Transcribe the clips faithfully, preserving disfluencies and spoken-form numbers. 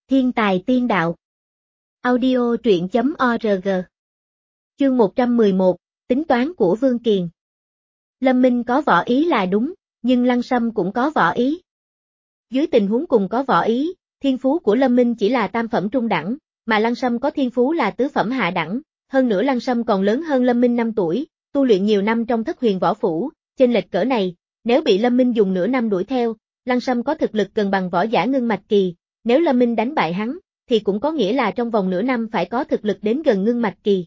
Thiên tài tiên đạo. Audio truyện chấm org. Chương một trăm mười một, tính toán của Vương Kiền. Lâm Minh có võ ý là đúng, nhưng Lăng Sâm cũng có võ ý. Dưới tình huống cùng có võ ý, thiên phú của Lâm Minh chỉ là tam phẩm trung đẳng, mà Lăng Sâm có thiên phú là tứ phẩm hạ đẳng, hơn nữa Lăng Sâm còn lớn hơn Lâm Minh năm tuổi, tu luyện nhiều năm trong Thất Huyền Võ Phủ, chênh lệch cỡ này, nếu bị Lâm Minh dùng nửa năm đuổi theo, Lăng Sâm có thực lực gần bằng võ giả ngưng mạch kỳ, nếu Lâm Minh đánh bại hắn, thì cũng có nghĩa là trong vòng nửa năm phải có thực lực đến gần ngưng mạch kỳ.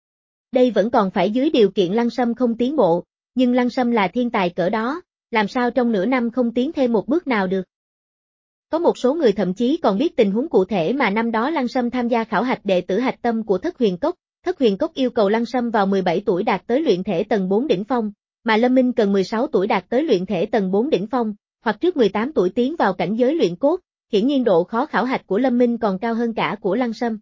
Đây vẫn còn phải dưới điều kiện Lăng Sâm không tiến bộ, nhưng Lăng Sâm là thiên tài cỡ đó, làm sao trong nửa năm không tiến thêm một bước nào được. Có một số người thậm chí còn biết tình huống cụ thể mà năm đó Lăng Sâm tham gia khảo hạch đệ tử hạch tâm của Thất Huyền Cốc, Thất Huyền Cốc yêu cầu Lăng Sâm vào mười bảy tuổi đạt tới luyện thể tầng bốn đỉnh phong, mà Lâm Minh cần mười sáu tuổi đạt tới luyện thể tầng bốn đỉnh phong, hoặc trước mười tám tuổi tiến vào cảnh giới luyện cốt, hiển nhiên độ khó khảo hạch của Lâm Minh còn cao hơn cả của Lăng Sâm.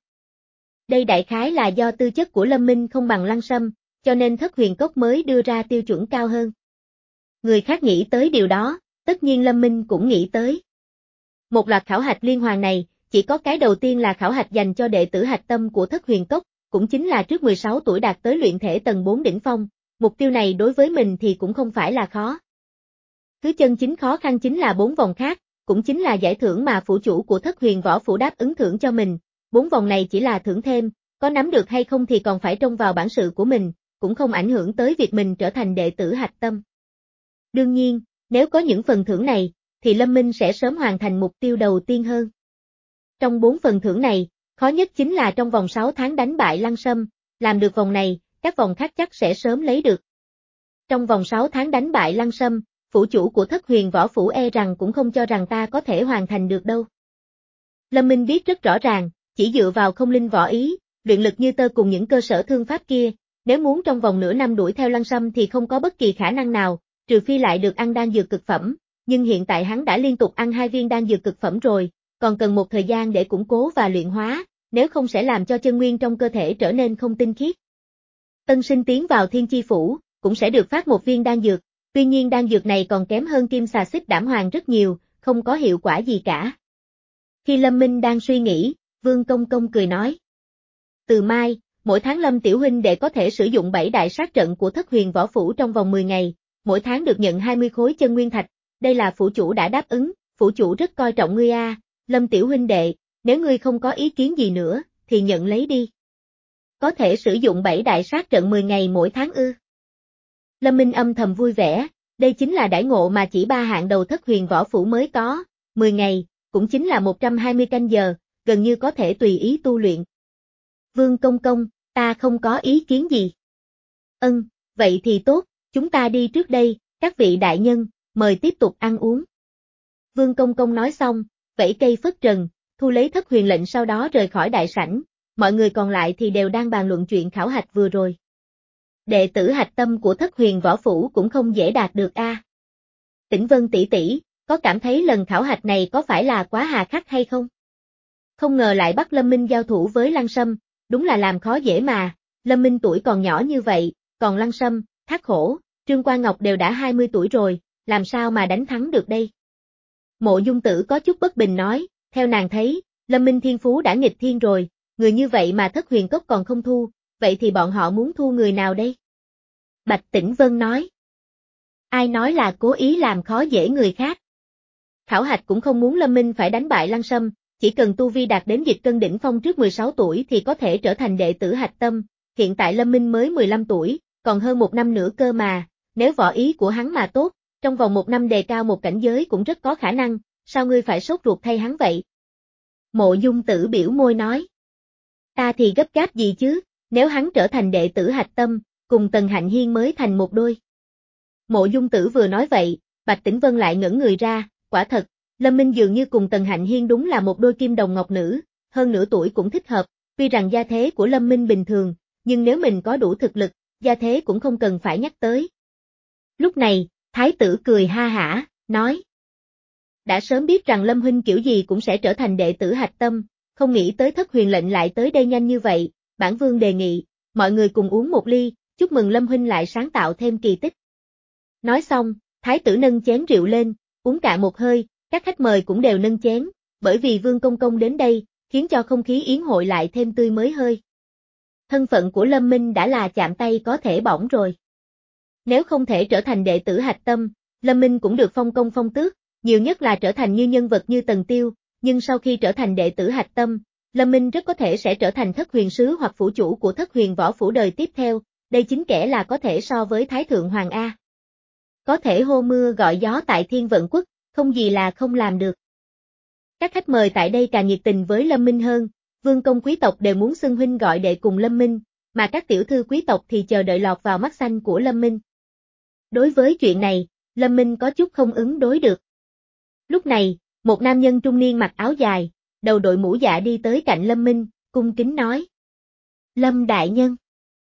Đây đại khái là do tư chất của Lâm Minh không bằng Lăng Sâm, cho nên Thất Huyền Cốc mới đưa ra tiêu chuẩn cao hơn. Người khác nghĩ tới điều đó, tất nhiên Lâm Minh cũng nghĩ tới. Một loạt khảo hạch liên hoàn này, chỉ có cái đầu tiên là khảo hạch dành cho đệ tử hạch tâm của Thất Huyền Cốc, cũng chính là trước mười sáu tuổi đạt tới luyện thể tầng bốn đỉnh phong, mục tiêu này đối với mình thì cũng không phải là khó. Thứ chân chính khó khăn chính là bốn vòng khác, cũng chính là giải thưởng mà phủ chủ của Thất Huyền Võ Phủ đáp ứng thưởng cho mình, bốn vòng này chỉ là thưởng thêm, có nắm được hay không thì còn phải trông vào bản sự của mình, cũng không ảnh hưởng tới việc mình trở thành đệ tử hạch tâm. Đương nhiên, nếu có những phần thưởng này, thì Lâm Minh sẽ sớm hoàn thành mục tiêu đầu tiên hơn. Trong bốn phần thưởng này, khó nhất chính là trong vòng sáu tháng đánh bại Lăng Sâm, làm được vòng này, các vòng khác chắc sẽ sớm lấy được. Trong vòng sáu tháng đánh bại Lăng Sâm, phủ chủ của Thất Huyền Võ Phủ e rằng cũng không cho rằng ta có thể hoàn thành được đâu. Lâm Minh biết rất rõ ràng, chỉ dựa vào không linh võ ý, luyện lực như tơ cùng những cơ sở thương pháp kia, nếu muốn trong vòng nửa năm đuổi theo Lăng Sâm thì không có bất kỳ khả năng nào, trừ phi lại được ăn đan dược cực phẩm, nhưng hiện tại hắn đã liên tục ăn hai viên đan dược cực phẩm rồi, còn cần một thời gian để củng cố và luyện hóa, nếu không sẽ làm cho chân nguyên trong cơ thể trở nên không tinh khiết. Tân sinh tiến vào Thiên Chi Phủ, cũng sẽ được phát một viên đan dược, tuy nhiên đan dược này còn kém hơn kim xà xích đảm hoàng rất nhiều, không có hiệu quả gì cả. Khi Lâm Minh đang suy nghĩ, Vương Công Công cười nói. Từ mai, mỗi tháng Lâm Tiểu huynh đệ có thể sử dụng bảy đại sát trận của Thất Huyền Võ Phủ trong vòng mười ngày, mỗi tháng được nhận hai mươi khối chân nguyên thạch, đây là phủ chủ đã đáp ứng, phủ chủ rất coi trọng ngươi a, Lâm Tiểu huynh đệ, nếu ngươi không có ý kiến gì nữa, thì nhận lấy đi. Có thể sử dụng bảy đại sát trận mười ngày mỗi tháng ư? Lâm Minh âm thầm vui vẻ, đây chính là đãi ngộ mà chỉ ba hạng đầu Thất Huyền Võ Phủ mới có, mười ngày, cũng chính là một trăm hai mươi canh giờ, gần như có thể tùy ý tu luyện. Vương Công Công, ta không có ý kiến gì. Ừm, vậy thì tốt, chúng ta đi trước đây, các vị đại nhân, mời tiếp tục ăn uống. Vương Công Công nói xong, vẫy cây phất trần, thu lấy Thất Huyền lệnh sau đó rời khỏi đại sảnh, mọi người còn lại thì đều đang bàn luận chuyện khảo hạch vừa rồi. Đệ tử hạch tâm của Thất Huyền Võ Phủ cũng không dễ đạt được a. À. Tĩnh Vân tỷ tỷ, có cảm thấy lần khảo hạch này có phải là quá hà khắc hay không? Không ngờ lại bắt Lâm Minh giao thủ với Lăng Sâm, đúng là làm khó dễ mà, Lâm Minh tuổi còn nhỏ như vậy, còn Lăng Sâm, Thác Hổ, Trương Quan Ngọc đều đã hai mươi tuổi rồi, làm sao mà đánh thắng được đây? Mộ Dung Tử có chút bất bình nói, theo nàng thấy, Lâm Minh thiên phú đã nghịch thiên rồi, người như vậy mà Thất Huyền Cốc còn không thu, vậy thì bọn họ muốn thu người nào đây? Bạch Tĩnh Vân nói. Ai nói là cố ý làm khó dễ người khác? Khảo hạch cũng không muốn Lâm Minh phải đánh bại Lăng Sâm, chỉ cần tu vi đạt đến dịch cân đỉnh phong trước mười sáu tuổi thì có thể trở thành đệ tử hạch tâm, hiện tại Lâm Minh mới mười lăm tuổi, còn hơn một năm nữa cơ mà, nếu võ ý của hắn mà tốt, trong vòng một năm đề cao một cảnh giới cũng rất có khả năng, sao ngươi phải sốt ruột thay hắn vậy? Mộ Dung Tử biểu môi nói. Ta thì gấp gáp gì chứ, nếu hắn trở thành đệ tử hạch tâm, cùng Tần Hạnh Hiên mới thành một đôi. Mộ Dung Tử vừa nói vậy, Bạch Tĩnh Vân lại ngẩn người ra, quả thật, Lâm Minh dường như cùng Tần Hạnh Hiên đúng là một đôi kim đồng ngọc nữ, hơn nửa tuổi cũng thích hợp, tuy rằng gia thế của Lâm Minh bình thường, nhưng nếu mình có đủ thực lực, gia thế cũng không cần phải nhắc tới. Lúc này, Thái tử cười ha hả, nói. Đã sớm biết rằng Lâm huynh kiểu gì cũng sẽ trở thành đệ tử hạch tâm, không nghĩ tới Thất Huyền lệnh lại tới đây nhanh như vậy, bản vương đề nghị, mọi người cùng uống một ly, chúc mừng Lâm huynh lại sáng tạo thêm kỳ tích. Nói xong, Thái tử nâng chén rượu lên, uống cạn một hơi, các khách mời cũng đều nâng chén, bởi vì Vương Công Công đến đây, khiến cho không khí yến hội lại thêm tươi mới hơi. Thân phận của Lâm Minh đã là chạm tay có thể bỏng rồi. Nếu không thể trở thành đệ tử hạch tâm, Lâm Minh cũng được phong công phong tước, nhiều nhất là trở thành như nhân vật như Tần Tiêu, nhưng sau khi trở thành đệ tử hạch tâm, Lâm Minh rất có thể sẽ trở thành thất huyền sứ hoặc phủ chủ của thất huyền võ phủ đời tiếp theo, đây chính kẻ là có thể so với Thái Thượng Hoàng A. Có thể hô mưa gọi gió tại Thiên Vận Quốc, không gì là không làm được. Các khách mời tại đây càng nhiệt tình với Lâm Minh hơn, vương công quý tộc đều muốn xưng huynh gọi đệ cùng Lâm Minh, mà các tiểu thư quý tộc thì chờ đợi lọt vào mắt xanh của Lâm Minh. Đối với chuyện này, Lâm Minh có chút không ứng đối được. Lúc này, một nam nhân trung niên mặc áo dài, đầu đội mũ dạ đi tới cạnh Lâm Minh, cung kính nói. Lâm đại nhân.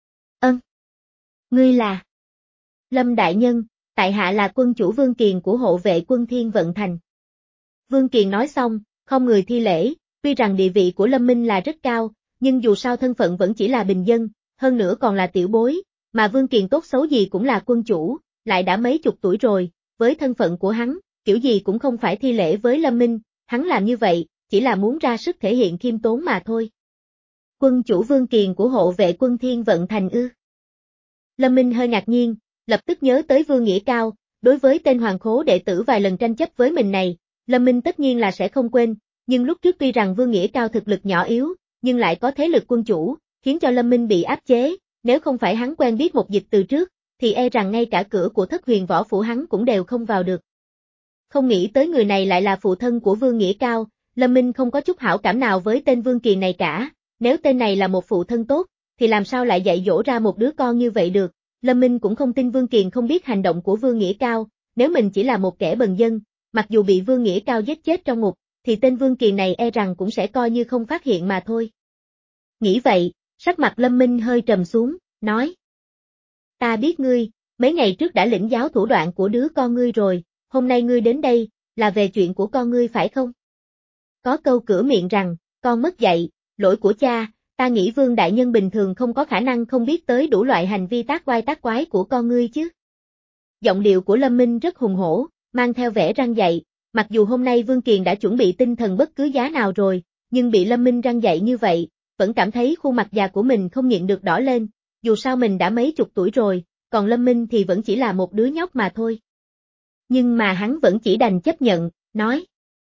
Ân. Ngươi là. Lâm đại nhân, tại hạ là quân chủ Vương Kiền của hộ vệ quân Thiên Vận Thành. Vương Kiền nói xong, không người thi lễ, tuy rằng địa vị của Lâm Minh là rất cao, nhưng dù sao thân phận vẫn chỉ là bình dân, hơn nữa còn là tiểu bối, mà Vương Kiền tốt xấu gì cũng là quân chủ, lại đã mấy chục tuổi rồi, với thân phận của hắn, kiểu gì cũng không phải thi lễ với Lâm Minh, hắn làm như vậy, chỉ là muốn ra sức thể hiện khiêm tốn mà thôi. Quân chủ Vương Kiền của hộ vệ quân Thiên Vận Thành ư. Lâm Minh hơi ngạc nhiên, lập tức nhớ tới Vương Nghĩa Cao, đối với tên hoàng khố đệ tử vài lần tranh chấp với mình này, Lâm Minh tất nhiên là sẽ không quên, nhưng lúc trước tuy rằng Vương Nghĩa Cao thực lực nhỏ yếu, nhưng lại có thế lực quân chủ, khiến cho Lâm Minh bị áp chế, nếu không phải hắn quen biết một dịch từ trước, thì e rằng ngay cả cửa của thất huyền võ phủ hắn cũng đều không vào được. Không nghĩ tới người này lại là phụ thân của Vương Nghĩa Cao, Lâm Minh không có chút hảo cảm nào với tên Vương Kiền này cả, nếu tên này là một phụ thân tốt, thì làm sao lại dạy dỗ ra một đứa con như vậy được, Lâm Minh cũng không tin Vương Kiền không biết hành động của Vương Nghĩa Cao, nếu mình chỉ là một kẻ bần dân, mặc dù bị Vương Nghĩa Cao giết chết trong ngục, thì tên Vương Kiền này e rằng cũng sẽ coi như không phát hiện mà thôi. Nghĩ vậy, sắc mặt Lâm Minh hơi trầm xuống, nói. Ta biết ngươi, mấy ngày trước đã lĩnh giáo thủ đoạn của đứa con ngươi rồi, hôm nay ngươi đến đây, là về chuyện của con ngươi phải không? Có câu cửa miệng rằng, con mất dạy, lỗi của cha, ta nghĩ Vương đại nhân bình thường không có khả năng không biết tới đủ loại hành vi tác oai tác quái của con ngươi chứ. Giọng điệu của Lâm Minh rất hùng hổ, mang theo vẻ răn dạy, mặc dù hôm nay Vương Kiền đã chuẩn bị tinh thần bất cứ giá nào rồi, nhưng bị Lâm Minh răn dạy như vậy, vẫn cảm thấy khuôn mặt già của mình không nhịn được đỏ lên, dù sao mình đã mấy chục tuổi rồi, còn Lâm Minh thì vẫn chỉ là một đứa nhóc mà thôi. Nhưng mà hắn vẫn chỉ đành chấp nhận, nói.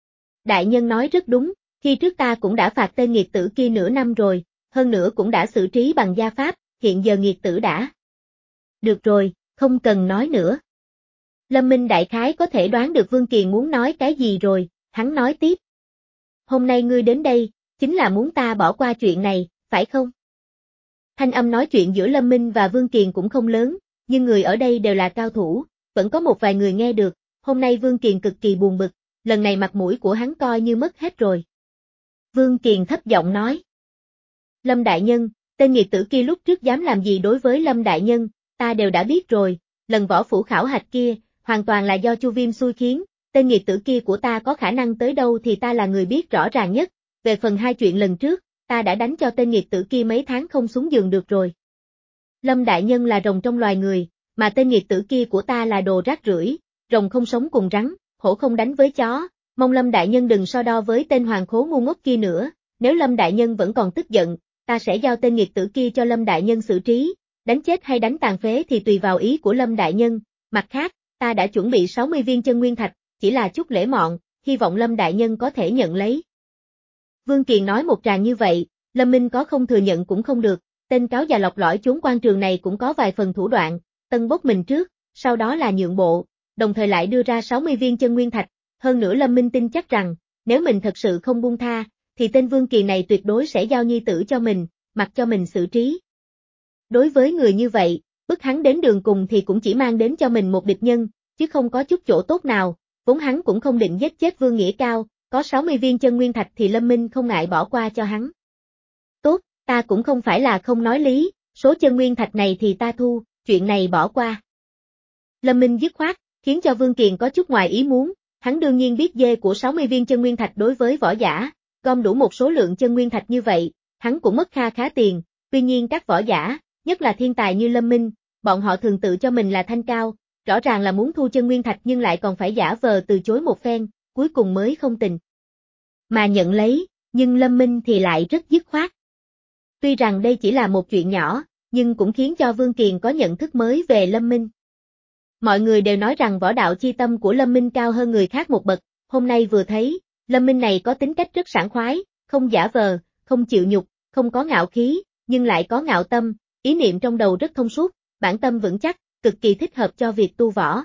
Đại nhân nói rất đúng, khi trước ta cũng đã phạt tên nghiệt tử kia nửa năm rồi, hơn nữa cũng đã xử trí bằng gia pháp, hiện giờ nghiệt tử đã. Được rồi, không cần nói nữa. Lâm Minh đại khái có thể đoán được Vương Kiền muốn nói cái gì rồi, hắn nói tiếp. Hôm nay ngươi đến đây, chính là muốn ta bỏ qua chuyện này, phải không? Thanh âm nói chuyện giữa Lâm Minh và Vương Kiền cũng không lớn, nhưng người ở đây đều là cao thủ, vẫn có một vài người nghe được, hôm nay Vương Kiền cực kỳ buồn bực, lần này mặt mũi của hắn coi như mất hết rồi. Vương Kiền thấp giọng nói. Lâm đại nhân, tên nghiệt tử kia lúc trước dám làm gì đối với Lâm đại nhân, ta đều đã biết rồi, lần võ phủ khảo hạch kia, hoàn toàn là do Chu Viêm xui khiến, tên nghiệt tử kia của ta có khả năng tới đâu thì ta là người biết rõ ràng nhất, về phần hai chuyện lần trước, ta đã đánh cho tên nghiệt tử kia mấy tháng không xuống giường được rồi. Lâm đại nhân là rồng trong loài người, mà tên nghiệt tử kia của ta là đồ rác rưởi, rồng không sống cùng rắn, hổ không đánh với chó, mong Lâm đại nhân đừng so đo với tên hoàng khố ngu ngốc kia nữa, nếu Lâm đại nhân vẫn còn tức giận, ta sẽ giao tên nghiệt tử kia cho Lâm đại nhân xử trí, đánh chết hay đánh tàn phế thì tùy vào ý của Lâm đại nhân, mặt khác, ta đã chuẩn bị sáu mươi viên chân nguyên thạch, chỉ là chút lễ mọn, hy vọng Lâm đại nhân có thể nhận lấy. Vương Kiền nói một tràng như vậy, Lâm Minh có không thừa nhận cũng không được, tên cáo già lọc lõi trốn quan trường này cũng có vài phần thủ đoạn, tân bốc mình trước, sau đó là nhượng bộ, đồng thời lại đưa ra sáu mươi viên chân nguyên thạch, hơn nữa Lâm Minh tin chắc rằng, nếu mình thật sự không buông tha, thì tên Vương Kiền này tuyệt đối sẽ giao nhi tử cho mình, mặc cho mình xử trí. Đối với người như vậy, bức hắn đến đường cùng thì cũng chỉ mang đến cho mình một địch nhân, chứ không có chút chỗ tốt nào, vốn hắn cũng không định giết chết Vương Nghĩa Cao, có sáu mươi viên chân nguyên thạch thì Lâm Minh không ngại bỏ qua cho hắn. Tốt, ta cũng không phải là không nói lý, số chân nguyên thạch này thì ta thu, chuyện này bỏ qua. Lâm Minh dứt khoát, khiến cho Vương Kiền có chút ngoài ý muốn, hắn đương nhiên biết dê của sáu mươi viên chân nguyên thạch đối với võ giả, gom đủ một số lượng chân nguyên thạch như vậy, hắn cũng mất kha khá tiền, tuy nhiên các võ giả, nhất là thiên tài như Lâm Minh, bọn họ thường tự cho mình là thanh cao, rõ ràng là muốn thu chân nguyên thạch nhưng lại còn phải giả vờ từ chối một phen, cuối cùng mới không tình. Mà nhận lấy, Nhưng Lâm Minh thì lại rất dứt khoát. Tuy rằng đây chỉ là một chuyện nhỏ, nhưng cũng khiến cho Vương Kiền có nhận thức mới về Lâm Minh. Mọi người đều nói rằng võ đạo chi tâm của Lâm Minh cao hơn người khác một bậc, hôm nay vừa thấy, Lâm Minh này có tính cách rất sảng khoái, không giả vờ, không chịu nhục, không có ngạo khí, nhưng lại có ngạo tâm, ý niệm trong đầu rất thông suốt, bản tâm vững chắc, cực kỳ thích hợp cho việc tu võ.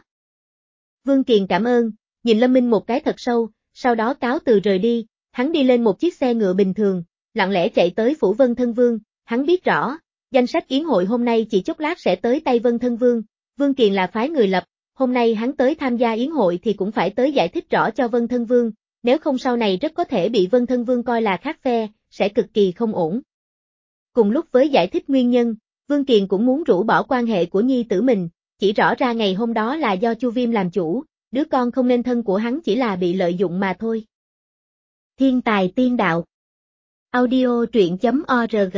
Vương Kiền cảm ơn, nhìn Lâm Minh một cái thật sâu, sau đó cáo từ rời đi, hắn đi lên một chiếc xe ngựa bình thường, lặng lẽ chạy tới phủ Vân Thân Vương, hắn biết rõ, danh sách yến hội hôm nay chỉ chốc lát sẽ tới tay Vân Thân Vương, Vương Kiền là phái người lập, hôm nay hắn tới tham gia yến hội thì cũng phải tới giải thích rõ cho Vân Thân Vương, nếu không sau này rất có thể bị Vân Thân Vương coi là khác phe, sẽ cực kỳ không ổn. Cùng lúc với giải thích nguyên nhân, Vương Kiền cũng muốn rũ bỏ quan hệ của nhi tử mình, chỉ rõ ra ngày hôm đó là do Chu Viêm làm chủ, đứa con không nên thân của hắn chỉ là bị lợi dụng mà thôi. Thiên tài tiên đạo. Audio truyện chấm org.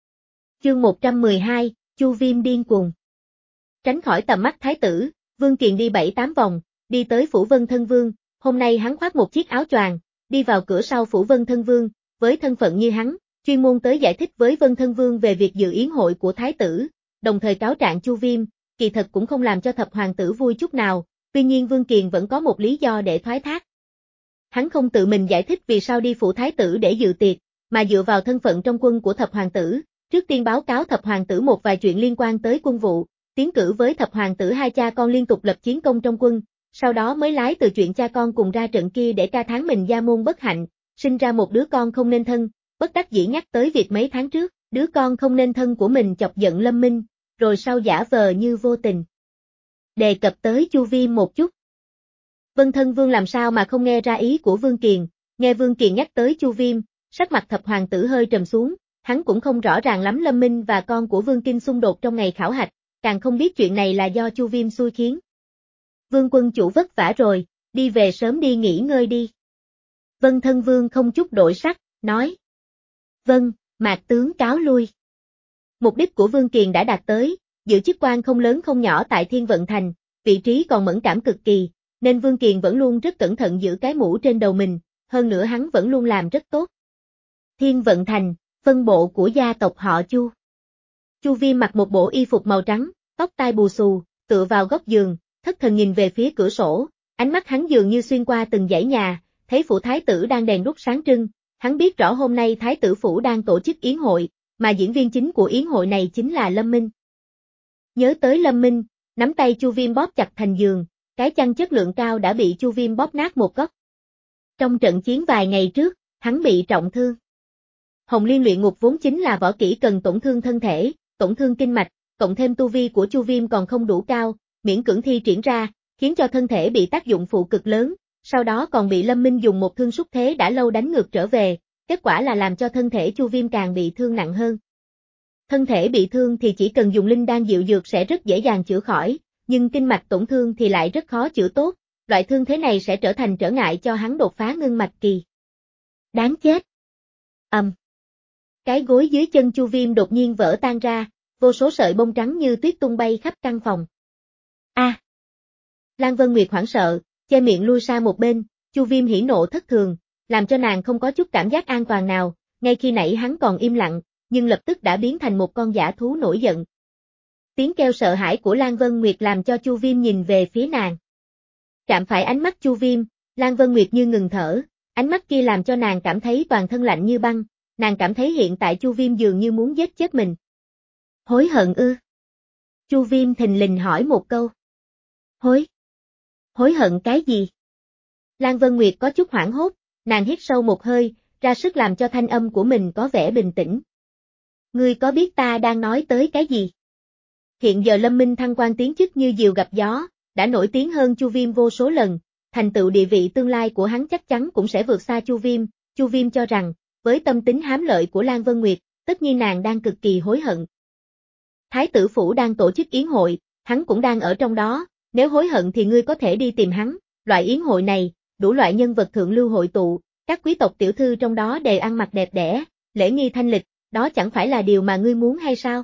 Chương một trăm mười hai, Chu Viêm điên cuồng. Tránh khỏi tầm mắt thái tử, Vương Kiền đi bảy tám vòng, đi tới phủ Vân Thân Vương, hôm nay hắn khoác một chiếc áo choàng, đi vào cửa sau phủ Vân Thân Vương, với thân phận như hắn, chuyên môn tới giải thích với Vân Thân Vương về việc dự yến hội của thái tử, đồng thời cáo trạng Chu Viêm, kỳ thật cũng không làm cho thập hoàng tử vui chút nào, tuy nhiên Vương Kiền vẫn có một lý do để thoái thác. Hắn không tự mình giải thích vì sao đi phủ thái tử để dự tiệc, mà dựa vào thân phận trong quân của thập hoàng tử, trước tiên báo cáo thập hoàng tử một vài chuyện liên quan tới quân vụ, tiến cử với thập hoàng tử hai cha con liên tục lập chiến công trong quân, sau đó mới lái từ chuyện cha con cùng ra trận kia để ca tháng mình gia môn bất hạnh, sinh ra một đứa con không nên thân, bất đắc dĩ nhắc tới việc mấy tháng trước, đứa con không nên thân của mình chọc giận Lâm Minh, rồi sau giả vờ như vô tình. Đề cập tới Chu Viêm một chút. Vân Thân Vương làm sao mà không nghe ra ý của Vương Kiền, nghe Vương Kiền nhắc tới Chu Viêm, sắc mặt thập hoàng tử hơi trầm xuống, hắn cũng không rõ ràng lắm Lâm Minh và con của Vương Kinh xung đột trong ngày khảo hạch, càng không biết chuyện này là do Chu Viêm xui khiến. Vương quân chủ vất vả rồi, đi về sớm đi nghỉ ngơi đi. Vân Thân Vương không chút đổi sắc, nói. Vâng, mạc tướng cáo lui. Mục đích của Vương Kiền đã đạt tới, giữ chức quan không lớn không nhỏ tại Thiên Vận Thành, vị trí còn mẫn cảm cực kỳ, nên Vương Kiền vẫn luôn rất cẩn thận giữ cái mũ trên đầu mình, hơn nữa hắn vẫn luôn làm rất tốt. Thiên Vận Thành, phân bộ của gia tộc họ Chu. Chu Viêm mặc một bộ y phục màu trắng, tóc tai bù xù, tựa vào góc giường, thất thần nhìn về phía cửa sổ, ánh mắt hắn dường như xuyên qua từng dãy nhà, thấy phủ thái tử đang đèn đuốc sáng trưng, hắn biết rõ hôm nay thái tử phủ đang tổ chức yến hội, mà diễn viên chính của yến hội này chính là Lâm Minh. Nhớ tới Lâm Minh, nắm tay Chu Viêm bóp chặt thành giường, cái chăn chất lượng cao đã bị Chu Viêm bóp nát một góc. Trong trận chiến vài ngày trước, hắn bị trọng thương. Hồng Liên luyện ngục vốn chính là võ kỹ cần tổn thương thân thể, tổn thương kinh mạch, cộng thêm tu vi của Chu Viêm còn không đủ cao, miễn cưỡng thi triển ra, khiến cho thân thể bị tác dụng phụ cực lớn, sau đó còn bị Lâm Minh dùng một thương xúc thế đã lâu đánh ngược trở về, kết quả là làm cho thân thể Chu Viêm càng bị thương nặng hơn. Thân thể bị thương thì chỉ cần dùng linh đan dịu dược sẽ rất dễ dàng chữa khỏi, nhưng kinh mạch tổn thương thì lại rất khó chữa tốt, loại thương thế này sẽ trở thành trở ngại cho hắn đột phá ngưng mạch kỳ. Đáng chết! Ầm! Um. Cái gối dưới chân Chu Viêm đột nhiên vỡ tan ra, vô số sợi bông trắng như tuyết tung bay khắp căn phòng. A! À. Lan Vân Nguyệt hoảng sợ, che miệng lui sang một bên, Chu Viêm hỉ nộ thất thường, làm cho nàng không có chút cảm giác an toàn nào, ngay khi nãy hắn còn im lặng, nhưng lập tức đã biến thành một con dã thú nổi giận. Tiếng kêu sợ hãi của Lan Vân Nguyệt làm cho Chu Viêm nhìn về phía nàng. Chạm phải ánh mắt Chu Viêm, Lan Vân Nguyệt như ngừng thở, ánh mắt kia làm cho nàng cảm thấy toàn thân lạnh như băng, nàng cảm thấy hiện tại Chu Viêm dường như muốn giết chết mình. Hối hận ư? Chu Viêm thình lình hỏi một câu. Hối? Hối hận cái gì? Lan Vân Nguyệt có chút hoảng hốt, nàng hít sâu một hơi, ra sức làm cho thanh âm của mình có vẻ bình tĩnh. Ngươi có biết ta đang nói tới cái gì? Hiện giờ Lâm Minh thăng quan tiến chức như diều gặp gió, đã nổi tiếng hơn Chu Viêm vô số lần, thành tựu địa vị tương lai của hắn chắc chắn cũng sẽ vượt xa Chu Viêm, Chu Viêm cho rằng, với tâm tính hám lợi của Lan Vân Nguyệt, tất nhiên nàng đang cực kỳ hối hận. Thái tử phủ đang tổ chức yến hội, hắn cũng đang ở trong đó, nếu hối hận thì ngươi có thể đi tìm hắn, loại yến hội này, đủ loại nhân vật thượng lưu hội tụ, các quý tộc tiểu thư trong đó đều ăn mặc đẹp đẽ, lễ nghi thanh lịch, đó chẳng phải là điều mà ngươi muốn hay sao?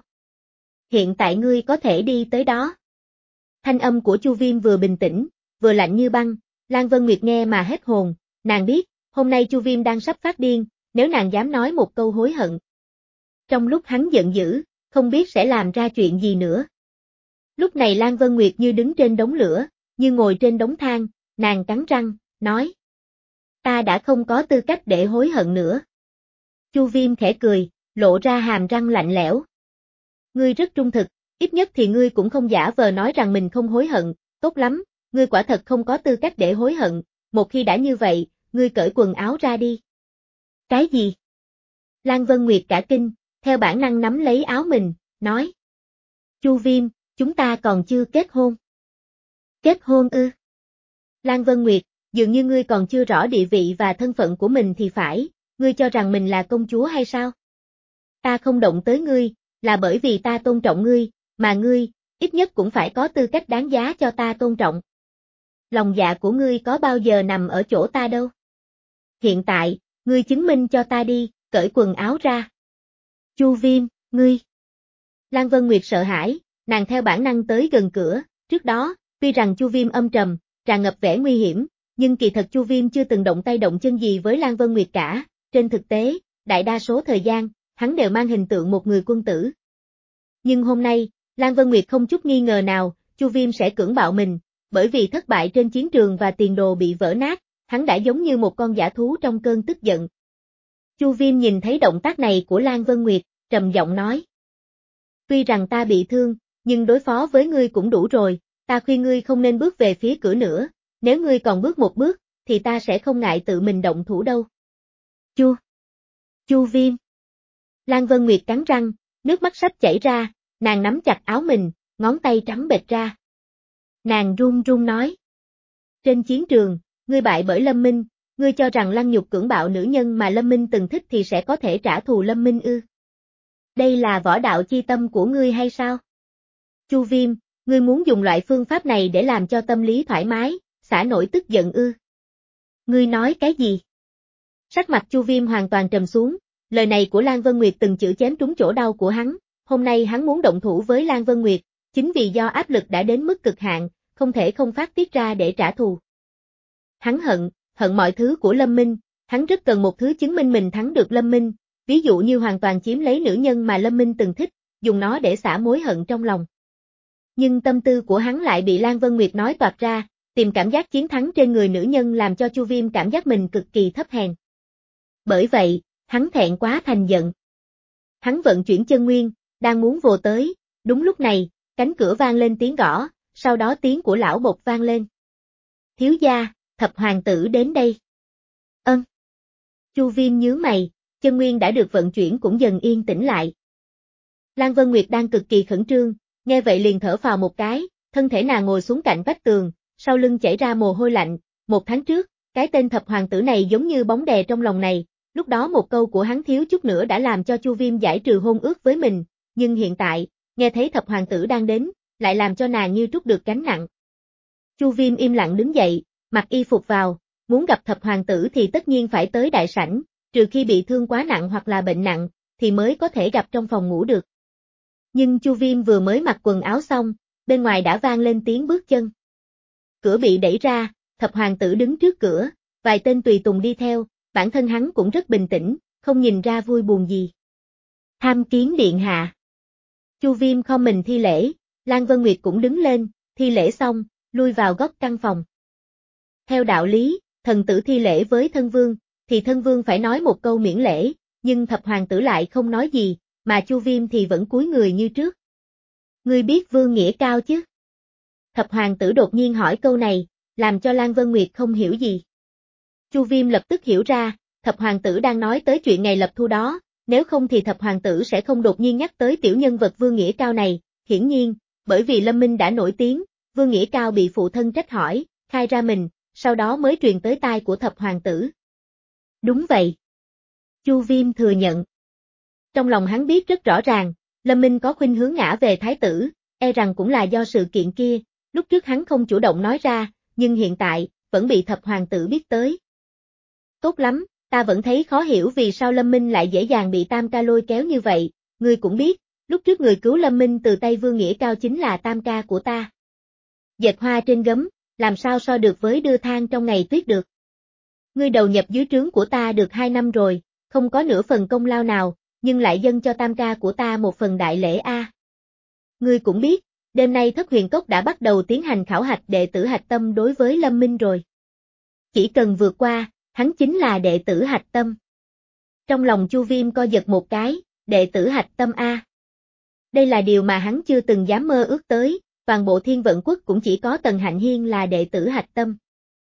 Hiện tại ngươi có thể đi tới đó. Thanh âm của Chu Viêm vừa bình tĩnh, vừa lạnh như băng, Lan Vân Nguyệt nghe mà hết hồn, nàng biết, hôm nay Chu Viêm đang sắp phát điên, nếu nàng dám nói một câu hối hận. Trong lúc hắn giận dữ, không biết sẽ làm ra chuyện gì nữa. Lúc này Lan Vân Nguyệt như đứng trên đống lửa, như ngồi trên đống than, nàng cắn răng, nói. Ta đã không có tư cách để hối hận nữa. Chu Viêm khẽ cười, lộ ra hàm răng lạnh lẽo. Ngươi rất trung thực, ít nhất thì ngươi cũng không giả vờ nói rằng mình không hối hận, tốt lắm, ngươi quả thật không có tư cách để hối hận, một khi đã như vậy, ngươi cởi quần áo ra đi. Cái gì? Lan Vân Nguyệt cả kinh, theo bản năng nắm lấy áo mình, nói. Chu Viêm, chúng ta còn chưa kết hôn. Kết hôn ư? Lan Vân Nguyệt, dường như ngươi còn chưa rõ địa vị và thân phận của mình thì phải, ngươi cho rằng mình là công chúa hay sao? Ta không động tới ngươi, là bởi vì ta tôn trọng ngươi, mà ngươi, ít nhất cũng phải có tư cách đáng giá cho ta tôn trọng. Lòng dạ của ngươi có bao giờ nằm ở chỗ ta đâu. Hiện tại, ngươi chứng minh cho ta đi, cởi quần áo ra. Chu Viêm, ngươi. Lan Vân Nguyệt sợ hãi, nàng theo bản năng tới gần cửa, trước đó, tuy rằng Chu Viêm âm trầm, tràn ngập vẻ nguy hiểm, nhưng kỳ thật Chu Viêm chưa từng động tay động chân gì với Lan Vân Nguyệt cả, trên thực tế, đại đa số thời gian, hắn đều mang hình tượng một người quân tử. Nhưng hôm nay, Lan Vân Nguyệt không chút nghi ngờ nào, Chu Viêm sẽ cưỡng bạo mình, bởi vì thất bại trên chiến trường và tiền đồ bị vỡ nát, hắn đã giống như một con dã thú trong cơn tức giận. Chu Viêm nhìn thấy động tác này của Lan Vân Nguyệt, trầm giọng nói. Tuy rằng ta bị thương, nhưng đối phó với ngươi cũng đủ rồi, ta khuyên ngươi không nên bước về phía cửa nữa, nếu ngươi còn bước một bước, thì ta sẽ không ngại tự mình động thủ đâu. Chu. Chu Viêm. Lan Vân Nguyệt cắn răng, nước mắt sắp chảy ra, nàng nắm chặt áo mình, ngón tay trắng bệch ra. Nàng run run nói. Trên chiến trường, ngươi bại bởi Lâm Minh, ngươi cho rằng lăng nhục cưỡng bạo nữ nhân mà Lâm Minh từng thích thì sẽ có thể trả thù Lâm Minh ư? Đây là võ đạo chi tâm của ngươi hay sao? Chu Viêm, ngươi muốn dùng loại phương pháp này để làm cho tâm lý thoải mái, xả nổi tức giận ư? Ngươi nói cái gì? Sắc mặt Chu Viêm hoàn toàn trầm xuống, lời này của Lan Vân Nguyệt từng chữ chém trúng chỗ đau của hắn, hôm nay hắn muốn động thủ với Lan Vân Nguyệt, chính vì do áp lực đã đến mức cực hạn, không thể không phát tiết ra để trả thù. Hắn hận, hận mọi thứ của Lâm Minh, hắn rất cần một thứ chứng minh mình thắng được Lâm Minh, ví dụ như hoàn toàn chiếm lấy nữ nhân mà Lâm Minh từng thích, dùng nó để xả mối hận trong lòng. Nhưng tâm tư của hắn lại bị Lan Vân Nguyệt nói toạc ra, tìm cảm giác chiến thắng trên người nữ nhân làm cho Chu Viêm cảm giác mình cực kỳ thấp hèn. Bởi vậy, hắn thẹn quá thành giận. Hắn vận chuyển chân nguyên, đang muốn vồ tới, đúng lúc này, cánh cửa vang lên tiếng gõ, sau đó tiếng của lão bộc vang lên. Thiếu gia, thập hoàng tử đến đây. Ân. Chu Viêm nhướng mày, chân nguyên đã được vận chuyển cũng dần yên tĩnh lại. Lan Vân Nguyệt đang cực kỳ khẩn trương, nghe vậy liền thở phào một cái, thân thể nàng ngồi xuống cạnh vách tường, sau lưng chảy ra mồ hôi lạnh, một tháng trước, cái tên thập hoàng tử này giống như bóng đè trong lòng này, lúc đó một câu của hắn thiếu chút nữa đã làm cho Chu Viêm giải trừ hôn ước với mình, nhưng hiện tại, nghe thấy thập hoàng tử đang đến, lại làm cho nàng như trút được gánh nặng. Chu Viêm im lặng đứng dậy, mặc y phục vào, muốn gặp thập hoàng tử thì tất nhiên phải tới đại sảnh, trừ khi bị thương quá nặng hoặc là bệnh nặng, thì mới có thể gặp trong phòng ngủ được. Nhưng Chu Viêm vừa mới mặc quần áo xong, bên ngoài đã vang lên tiếng bước chân. Cửa bị đẩy ra, thập hoàng tử đứng trước cửa, vài tên tùy tùng đi theo, bản thân hắn cũng rất bình tĩnh, không nhìn ra vui buồn gì. Tham kiến điện hạ. Chu Viêm không mình thi lễ, Lan Vân Nguyệt cũng đứng lên, thi lễ xong, lui vào góc căn phòng. Theo đạo lý, thần tử thi lễ với thân vương, thì thân vương phải nói một câu miễn lễ, nhưng thập hoàng tử lại không nói gì, mà Chu Viêm thì vẫn cúi người như trước. Ngươi biết Vương Nghĩa Cao chứ? Thập hoàng tử đột nhiên hỏi câu này, làm cho Lan Vân Nguyệt không hiểu gì. Chu Viêm lập tức hiểu ra, thập hoàng tử đang nói tới chuyện ngày lập thu đó, nếu không thì thập hoàng tử sẽ không đột nhiên nhắc tới tiểu nhân vật Vương Nghĩa Cao này, hiển nhiên, bởi vì Lâm Minh đã nổi tiếng, Vương Nghĩa Cao bị phụ thân trách hỏi, khai ra mình, sau đó mới truyền tới tai của thập hoàng tử. Đúng vậy. Chu Viêm thừa nhận. Trong lòng hắn biết rất rõ ràng, Lâm Minh có khuynh hướng ngã về thái tử, e rằng cũng là do sự kiện kia, lúc trước hắn không chủ động nói ra, nhưng hiện tại, vẫn bị thập hoàng tử biết tới. Tốt lắm, ta vẫn thấy khó hiểu vì sao Lâm Minh lại dễ dàng bị Tam ca lôi kéo như vậy, ngươi cũng biết, lúc trước người cứu Lâm Minh từ tay Vương Nghĩa Cao chính là Tam ca của ta. Dệt hoa trên gấm, làm sao so được với đưa than trong ngày tuyết được. Ngươi đầu nhập dưới trướng của ta được hai năm rồi, không có nửa phần công lao nào, nhưng lại dâng cho tam ca của ta một phần đại lễ a. Ngươi cũng biết, đêm nay Thất Huyền Cốc đã bắt đầu tiến hành khảo hạch đệ tử hạch tâm đối với Lâm Minh rồi. Chỉ cần vượt qua, hắn chính là đệ tử hạch tâm. Trong lòng Chu Viêm co giật một cái, đệ tử hạch tâm a. Đây là điều mà hắn chưa từng dám mơ ước tới, toàn bộ Thiên Vận Quốc cũng chỉ có Tần Hạnh Hiên là đệ tử hạch tâm.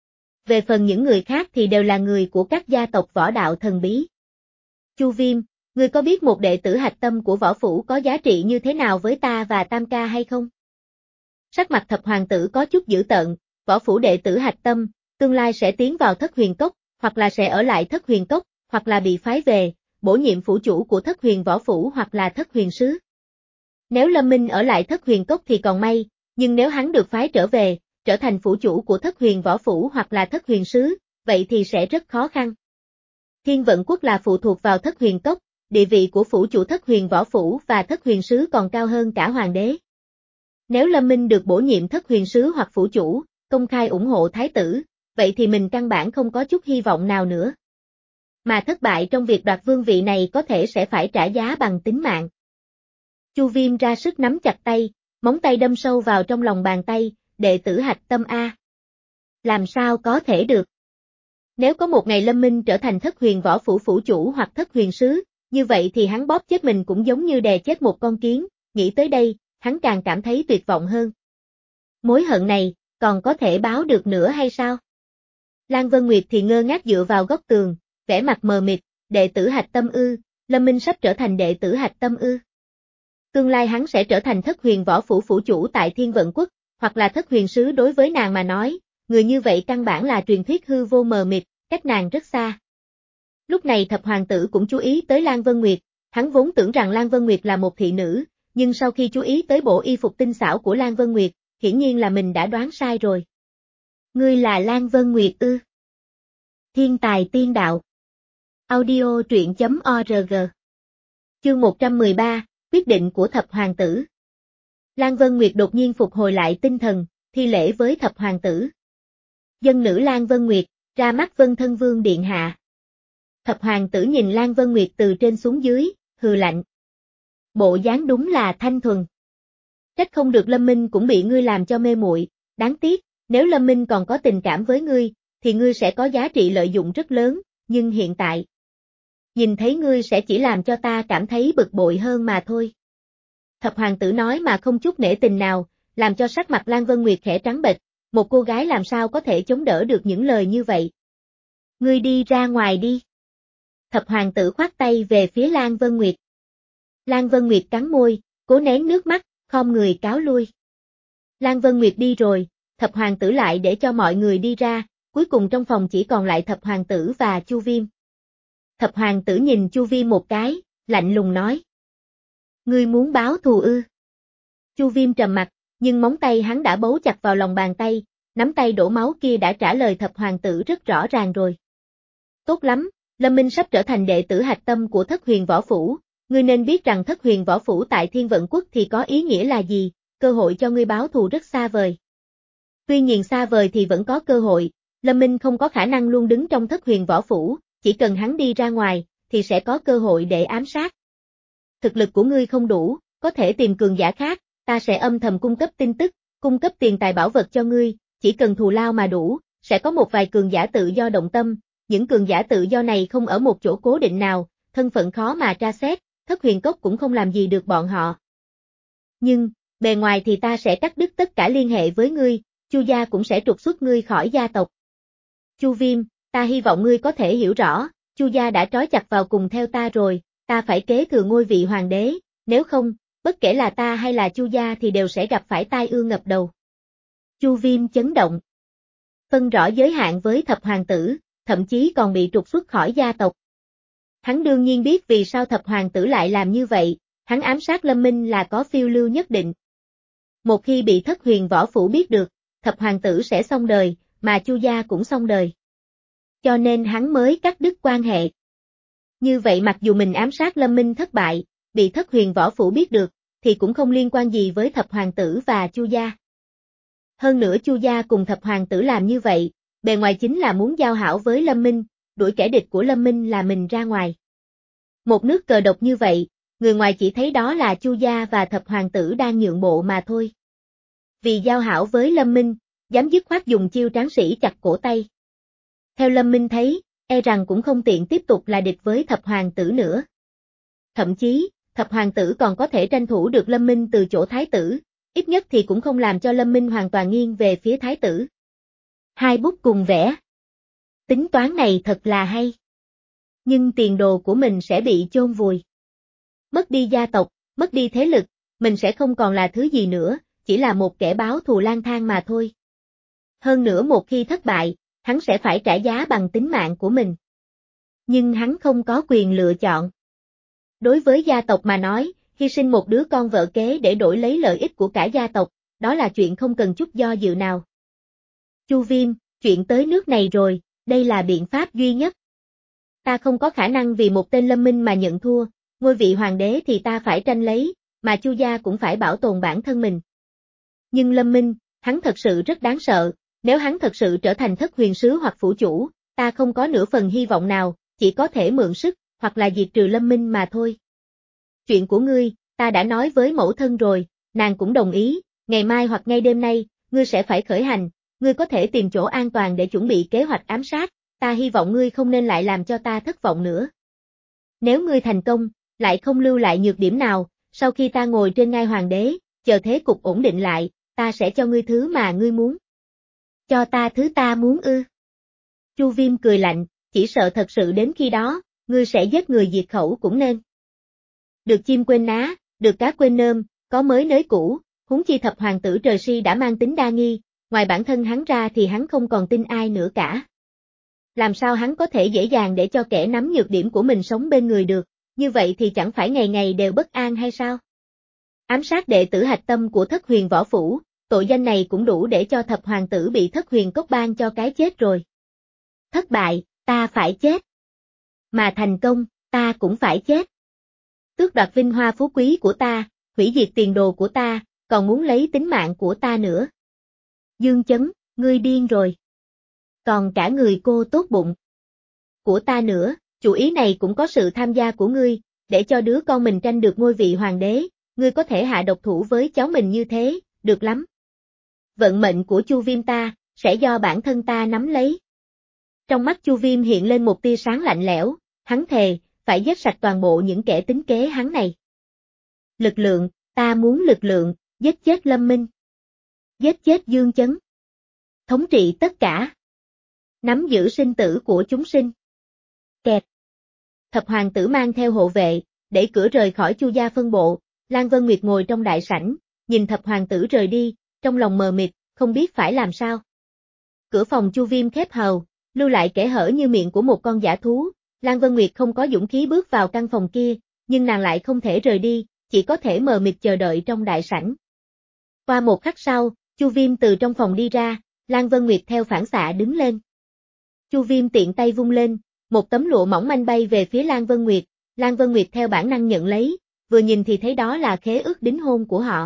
Về phần những người khác thì đều là người của các gia tộc võ đạo thần bí. Chu Viêm, ngươi có biết một đệ tử hạch tâm của võ phủ có giá trị như thế nào với ta và tam ca hay không? Sắc mặt thập hoàng tử có chút dữ tợn, võ phủ đệ tử hạch tâm, tương lai sẽ tiến vào Thất Huyền Cốc, hoặc là sẽ ở lại Thất Huyền Cốc, hoặc là bị phái về, bổ nhiệm phủ chủ của Thất Huyền Võ Phủ hoặc là Thất Huyền Sứ. Nếu Lâm Minh ở lại Thất Huyền Cốc thì còn may, nhưng nếu hắn được phái trở về, trở thành phủ chủ của Thất Huyền Võ Phủ hoặc là Thất Huyền Sứ, vậy thì sẽ rất khó khăn. Thiên Vận Quốc là phụ thuộc vào Thất Huyền Cốc, địa vị của phủ chủ Thất Huyền Võ Phủ và Thất Huyền Sứ còn cao hơn cả hoàng đế. Nếu Lâm Minh được bổ nhiệm Thất Huyền Sứ hoặc phủ chủ, công khai ủng hộ thái tử, vậy thì mình căn bản không có chút hy vọng nào nữa. Mà thất bại trong việc đoạt vương vị này có thể sẽ phải trả giá bằng tính mạng. Chu Viêm ra sức nắm chặt tay, móng tay đâm sâu vào trong lòng bàn tay, đệ tử hạch tâm a. Làm sao có thể được? Nếu có một ngày Lâm Minh trở thành Thất Huyền Võ Phủ phủ chủ hoặc Thất Huyền Sứ, như vậy thì hắn bóp chết mình cũng giống như đè chết một con kiến, nghĩ tới đây, hắn càng cảm thấy tuyệt vọng hơn. Mối hận này, còn có thể báo được nữa hay sao? Lan Vân Nguyệt thì ngơ ngác dựa vào góc tường, vẻ mặt mờ mịt, đệ tử hạch tâm ư, Lâm Minh sắp trở thành đệ tử hạch tâm ư. Tương lai hắn sẽ trở thành Thất Huyền Võ Phủ phủ chủ tại Thiên Vận Quốc, hoặc là Thất Huyền Sứ đối với nàng mà nói, người như vậy căn bản là truyền thuyết hư vô mờ mịt, cách nàng rất xa. Lúc này thập hoàng tử cũng chú ý tới Lan Vân Nguyệt, hắn vốn tưởng rằng Lan Vân Nguyệt là một thị nữ, nhưng sau khi chú ý tới bộ y phục tinh xảo của Lan Vân Nguyệt, hiển nhiên là mình đã đoán sai rồi. Ngươi là Lan Vân Nguyệt ư? Thiên tài tiên đạo. Audio truyện chấm org. Chương một trăm mười ba, quyết định của thập hoàng tử. Lan Vân Nguyệt đột nhiên phục hồi lại tinh thần, thi lễ với thập hoàng tử. Dân nữ Lan Vân Nguyệt, ra mắt Vân Thân Vương điện hạ. Thập hoàng tử nhìn Lan Vân Nguyệt từ trên xuống dưới, hừ lạnh. Bộ dáng đúng là thanh thuần. Trách không được Lâm Minh cũng bị ngươi làm cho mê muội, đáng tiếc, nếu Lâm Minh còn có tình cảm với ngươi, thì ngươi sẽ có giá trị lợi dụng rất lớn, nhưng hiện tại, nhìn thấy ngươi sẽ chỉ làm cho ta cảm thấy bực bội hơn mà thôi. Thập hoàng tử nói mà không chút nể tình nào, làm cho sắc mặt Lan Vân Nguyệt khẽ trắng bệch, một cô gái làm sao có thể chống đỡ được những lời như vậy. Ngươi đi ra ngoài đi. Thập hoàng tử khoát tay về phía Lan Vân Nguyệt. Lan Vân Nguyệt cắn môi, cố nén nước mắt, khom người cáo lui. Lan Vân Nguyệt đi rồi, thập hoàng tử lại để cho mọi người đi ra, cuối cùng trong phòng chỉ còn lại thập hoàng tử và Chu Viêm. Thập hoàng tử nhìn Chu Viêm một cái, lạnh lùng nói. Ngươi muốn báo thù ư? Chu Viêm trầm mặt, nhưng móng tay hắn đã bấu chặt vào lòng bàn tay, nắm tay đổ máu kia đã trả lời thập hoàng tử rất rõ ràng rồi. Tốt lắm, Lâm Minh sắp trở thành đệ tử hạch tâm của Thất Huyền Võ Phủ, ngươi nên biết rằng Thất Huyền Võ Phủ tại Thiên Vận Quốc thì có ý nghĩa là gì, cơ hội cho ngươi báo thù rất xa vời. Tuy nhiên xa vời thì vẫn có cơ hội, Lâm Minh không có khả năng luôn đứng trong Thất Huyền Võ Phủ, chỉ cần hắn đi ra ngoài, thì sẽ có cơ hội để ám sát. Thực lực của ngươi không đủ, có thể tìm cường giả khác, ta sẽ âm thầm cung cấp tin tức, cung cấp tiền tài bảo vật cho ngươi, chỉ cần thù lao mà đủ, sẽ có một vài cường giả tự do động tâm, những cường giả tự do này không ở một chỗ cố định nào, thân phận khó mà tra xét, Thất Huyền Cốc cũng không làm gì được bọn họ. Nhưng, bề ngoài thì ta sẽ cắt đứt tất cả liên hệ với ngươi, Chu gia cũng sẽ trục xuất ngươi khỏi gia tộc. Chu Viêm, ta hy vọng ngươi có thể hiểu rõ, Chu gia đã trói chặt vào cùng theo ta rồi, ta phải kế thừa ngôi vị hoàng đế, nếu không, bất kể là ta hay là Chu gia thì đều sẽ gặp phải tai ương ngập đầu. Chu Viêm chấn động. Phân rõ giới hạn với thập hoàng tử, thậm chí còn bị trục xuất khỏi gia tộc. Hắn đương nhiên biết vì sao thập hoàng tử lại làm như vậy, hắn ám sát Lâm Minh là có phiêu lưu nhất định. Một khi bị Thất Huyền Võ Phủ biết được, thập hoàng tử sẽ xong đời, mà Chu gia cũng xong đời. Cho nên hắn mới cắt đứt quan hệ. Như vậy mặc dù mình ám sát Lâm Minh thất bại, bị Thất Huyền Võ Phủ biết được, thì cũng không liên quan gì với thập hoàng tử và Chu gia. Hơn nữa Chu gia cùng thập hoàng tử làm như vậy, bề ngoài chính là muốn giao hảo với Lâm Minh, đuổi kẻ địch của Lâm Minh là mình ra ngoài. Một nước cờ độc như vậy, người ngoài chỉ thấy đó là Chu gia và thập hoàng tử đang nhượng bộ mà thôi. Vì giao hảo với Lâm Minh, dám dứt khoát dùng chiêu tráng sĩ chặt cổ tay. Theo Lâm Minh thấy, e rằng cũng không tiện tiếp tục là địch với thập hoàng tử nữa. Thậm chí, thập hoàng tử còn có thể tranh thủ được Lâm Minh từ chỗ thái tử, ít nhất thì cũng không làm cho Lâm Minh hoàn toàn nghiêng về phía thái tử. Hai bút cùng vẽ. Tính toán này thật là hay. Nhưng tiền đồ của mình sẽ bị chôn vùi. Mất đi gia tộc, mất đi thế lực, mình sẽ không còn là thứ gì nữa, chỉ là một kẻ báo thù lang thang mà thôi. Hơn nữa một khi thất bại, hắn sẽ phải trả giá bằng tính mạng của mình. Nhưng hắn không có quyền lựa chọn. Đối với gia tộc mà nói, hy sinh một đứa con vợ kế để đổi lấy lợi ích của cả gia tộc, đó là chuyện không cần chút do dự nào. Chu Viêm, chuyện tới nước này rồi, đây là biện pháp duy nhất. Ta không có khả năng vì một tên Lâm Minh mà nhận thua, ngôi vị hoàng đế thì ta phải tranh lấy, mà Chu gia cũng phải bảo tồn bản thân mình. Nhưng Lâm Minh, hắn thật sự rất đáng sợ, nếu hắn thật sự trở thành thất huyền sứ hoặc phủ chủ, ta không có nửa phần hy vọng nào, chỉ có thể mượn sức, hoặc là diệt trừ Lâm Minh mà thôi. Chuyện của ngươi, ta đã nói với mẫu thân rồi, nàng cũng đồng ý, ngày mai hoặc ngay đêm nay, ngươi sẽ phải khởi hành, ngươi có thể tìm chỗ an toàn để chuẩn bị kế hoạch ám sát, ta hy vọng ngươi không nên lại làm cho ta thất vọng nữa. Nếu ngươi thành công, lại không lưu lại nhược điểm nào, sau khi ta ngồi trên ngai hoàng đế, chờ thế cục ổn định lại, ta sẽ cho ngươi thứ mà ngươi muốn. Cho ta thứ ta muốn ư? Chu Viêm cười lạnh, chỉ sợ thật sự đến khi đó, ngươi sẽ giết người diệt khẩu cũng nên. Được chim quên ná, được cá quên nơm, có mới nới cũ, huống chi thập hoàng tử trời si đã mang tính đa nghi, ngoài bản thân hắn ra thì hắn không còn tin ai nữa cả. Làm sao hắn có thể dễ dàng để cho kẻ nắm nhược điểm của mình sống bên người được, như vậy thì chẳng phải ngày ngày đều bất an hay sao? Ám sát đệ tử hạch tâm của thất huyền võ phủ, tội danh này cũng đủ để cho thập hoàng tử bị thất huyền cốc ban cho cái chết rồi. Thất bại, ta phải chết. Mà thành công, ta cũng phải chết. Tước đoạt vinh hoa phú quý của ta, hủy diệt tiền đồ của ta, còn muốn lấy tính mạng của ta nữa. Dương Chấn, ngươi điên rồi. Còn cả người cô tốt bụng của ta nữa, chủ ý này cũng có sự tham gia của ngươi, để cho đứa con mình tranh được ngôi vị hoàng đế, ngươi có thể hạ độc thủ với cháu mình như thế, được lắm. Vận mệnh của Chu Viêm ta, sẽ do bản thân ta nắm lấy. Trong mắt Chu Viêm hiện lên một tia sáng lạnh lẽo, hắn thề, phải giết sạch toàn bộ những kẻ tính kế hắn này. Lực lượng, ta muốn lực lượng, giết chết Lâm Minh. Giết chết Dương Chấn. Thống trị tất cả. Nắm giữ sinh tử của chúng sinh. Kẹt. Thập hoàng tử mang theo hộ vệ, đẩy cửa rời khỏi Chu gia phân bộ, Lan Vân Nguyệt ngồi trong đại sảnh, nhìn thập hoàng tử rời đi, trong lòng mờ mịt, không biết phải làm sao. Cửa phòng Chu Viêm khép hờ, lưu lại kẽ hở như miệng của một con dã thú, Lan Vân Nguyệt không có dũng khí bước vào căn phòng kia, nhưng nàng lại không thể rời đi, chỉ có thể mờ mịt chờ đợi trong đại sảnh. Qua một khắc sau, Chu Viêm từ trong phòng đi ra, Lan Vân Nguyệt theo phản xạ đứng lên. Chu Viêm tiện tay vung lên, một tấm lụa mỏng manh bay về phía Lan Vân Nguyệt, Lan Vân Nguyệt theo bản năng nhận lấy, vừa nhìn thì thấy đó là khế ước đính hôn của họ.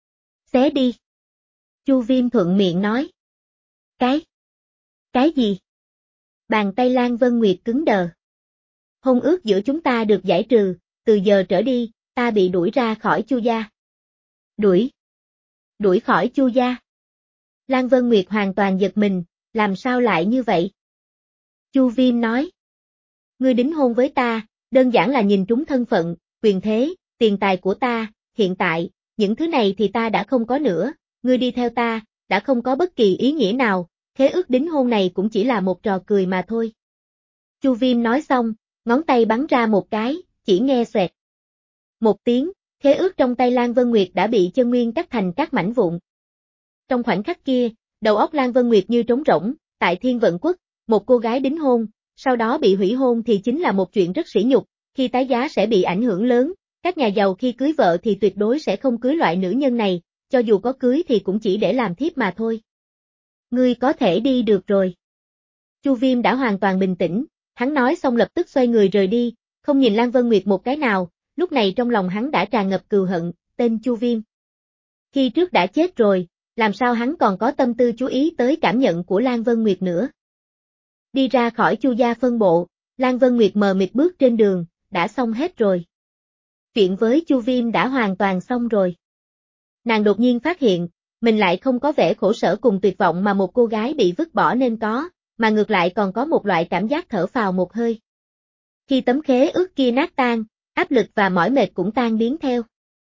Xé đi. Chu Viêm thuận miệng nói. Cái? Cái gì? Bàn tay Lan Vân Nguyệt cứng đờ. Hôn ước giữa chúng ta được giải trừ, từ giờ trở đi, ta bị đuổi ra khỏi Chu gia. Đuổi? Đuổi khỏi Chu gia? Lan Vân Nguyệt hoàn toàn giật mình, làm sao lại như vậy? Chu Viêm nói. Ngươi đính hôn với ta, đơn giản là nhìn trúng thân phận, quyền thế, tiền tài của ta, hiện tại, những thứ này thì ta đã không có nữa, ngươi đi theo ta, đã không có bất kỳ ý nghĩa nào, khế ước đính hôn này cũng chỉ là một trò cười mà thôi. Chu Viêm nói xong, ngón tay bắn ra một cái, chỉ nghe xoẹt. Một tiếng, khế ước trong tay Lan Vân Nguyệt đã bị chân nguyên cắt thành các mảnh vụn. Trong khoảnh khắc kia, đầu óc Lan Vân Nguyệt như trống rỗng, tại Thiên Vận Quốc, một cô gái đính hôn, sau đó bị hủy hôn thì chính là một chuyện rất sỉ nhục, khi tái giá sẽ bị ảnh hưởng lớn, các nhà giàu khi cưới vợ thì tuyệt đối sẽ không cưới loại nữ nhân này, cho dù có cưới thì cũng chỉ để làm thiếp mà thôi. Ngươi có thể đi được rồi. Chu Viêm đã hoàn toàn bình tĩnh, hắn nói xong lập tức xoay người rời đi, không nhìn Lan Vân Nguyệt một cái nào, lúc này trong lòng hắn đã tràn ngập cừu hận, tên Chu Viêm. Khi trước đã chết rồi, làm sao hắn còn có tâm tư chú ý tới cảm nhận của Lan Vân Nguyệt nữa. Đi ra khỏi Chu gia phân bộ, Lan Vân Nguyệt mờ mịt bước trên đường, đã xong hết rồi. Chuyện với Chu Viêm đã hoàn toàn xong rồi. Nàng đột nhiên phát hiện, mình lại không có vẻ khổ sở cùng tuyệt vọng mà một cô gái bị vứt bỏ nên có, mà ngược lại còn có một loại cảm giác thở phào một hơi. Khi tấm khế ước kia nát tan, áp lực và mỏi mệt cũng tan biến theo.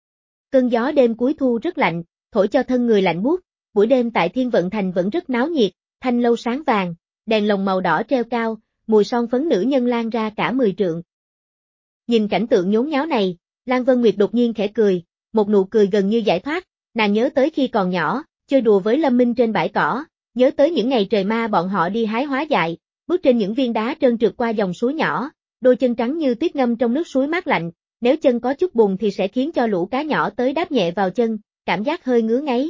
Cơn gió đêm cuối thu rất lạnh, thổi cho thân người lạnh buốt, buổi đêm tại Thiên Vận Thành vẫn rất náo nhiệt, thanh lâu sáng vàng, đèn lồng màu đỏ treo cao, mùi son phấn nữ nhân lan ra cả mười trượng. Nhìn cảnh tượng nhốn nháo này, Lan Vân Nguyệt đột nhiên khẽ cười, một nụ cười gần như giải thoát, nàng nhớ tới khi còn nhỏ, chơi đùa với Lâm Minh trên bãi cỏ, nhớ tới những ngày trời ma bọn họ đi hái hóa dại, bước trên những viên đá trơn trượt qua dòng suối nhỏ, đôi chân trắng như tuyết ngâm trong nước suối mát lạnh, nếu chân có chút bùn thì sẽ khiến cho lũ cá nhỏ tới đáp nhẹ vào chân, cảm giác hơi ngứa ngáy.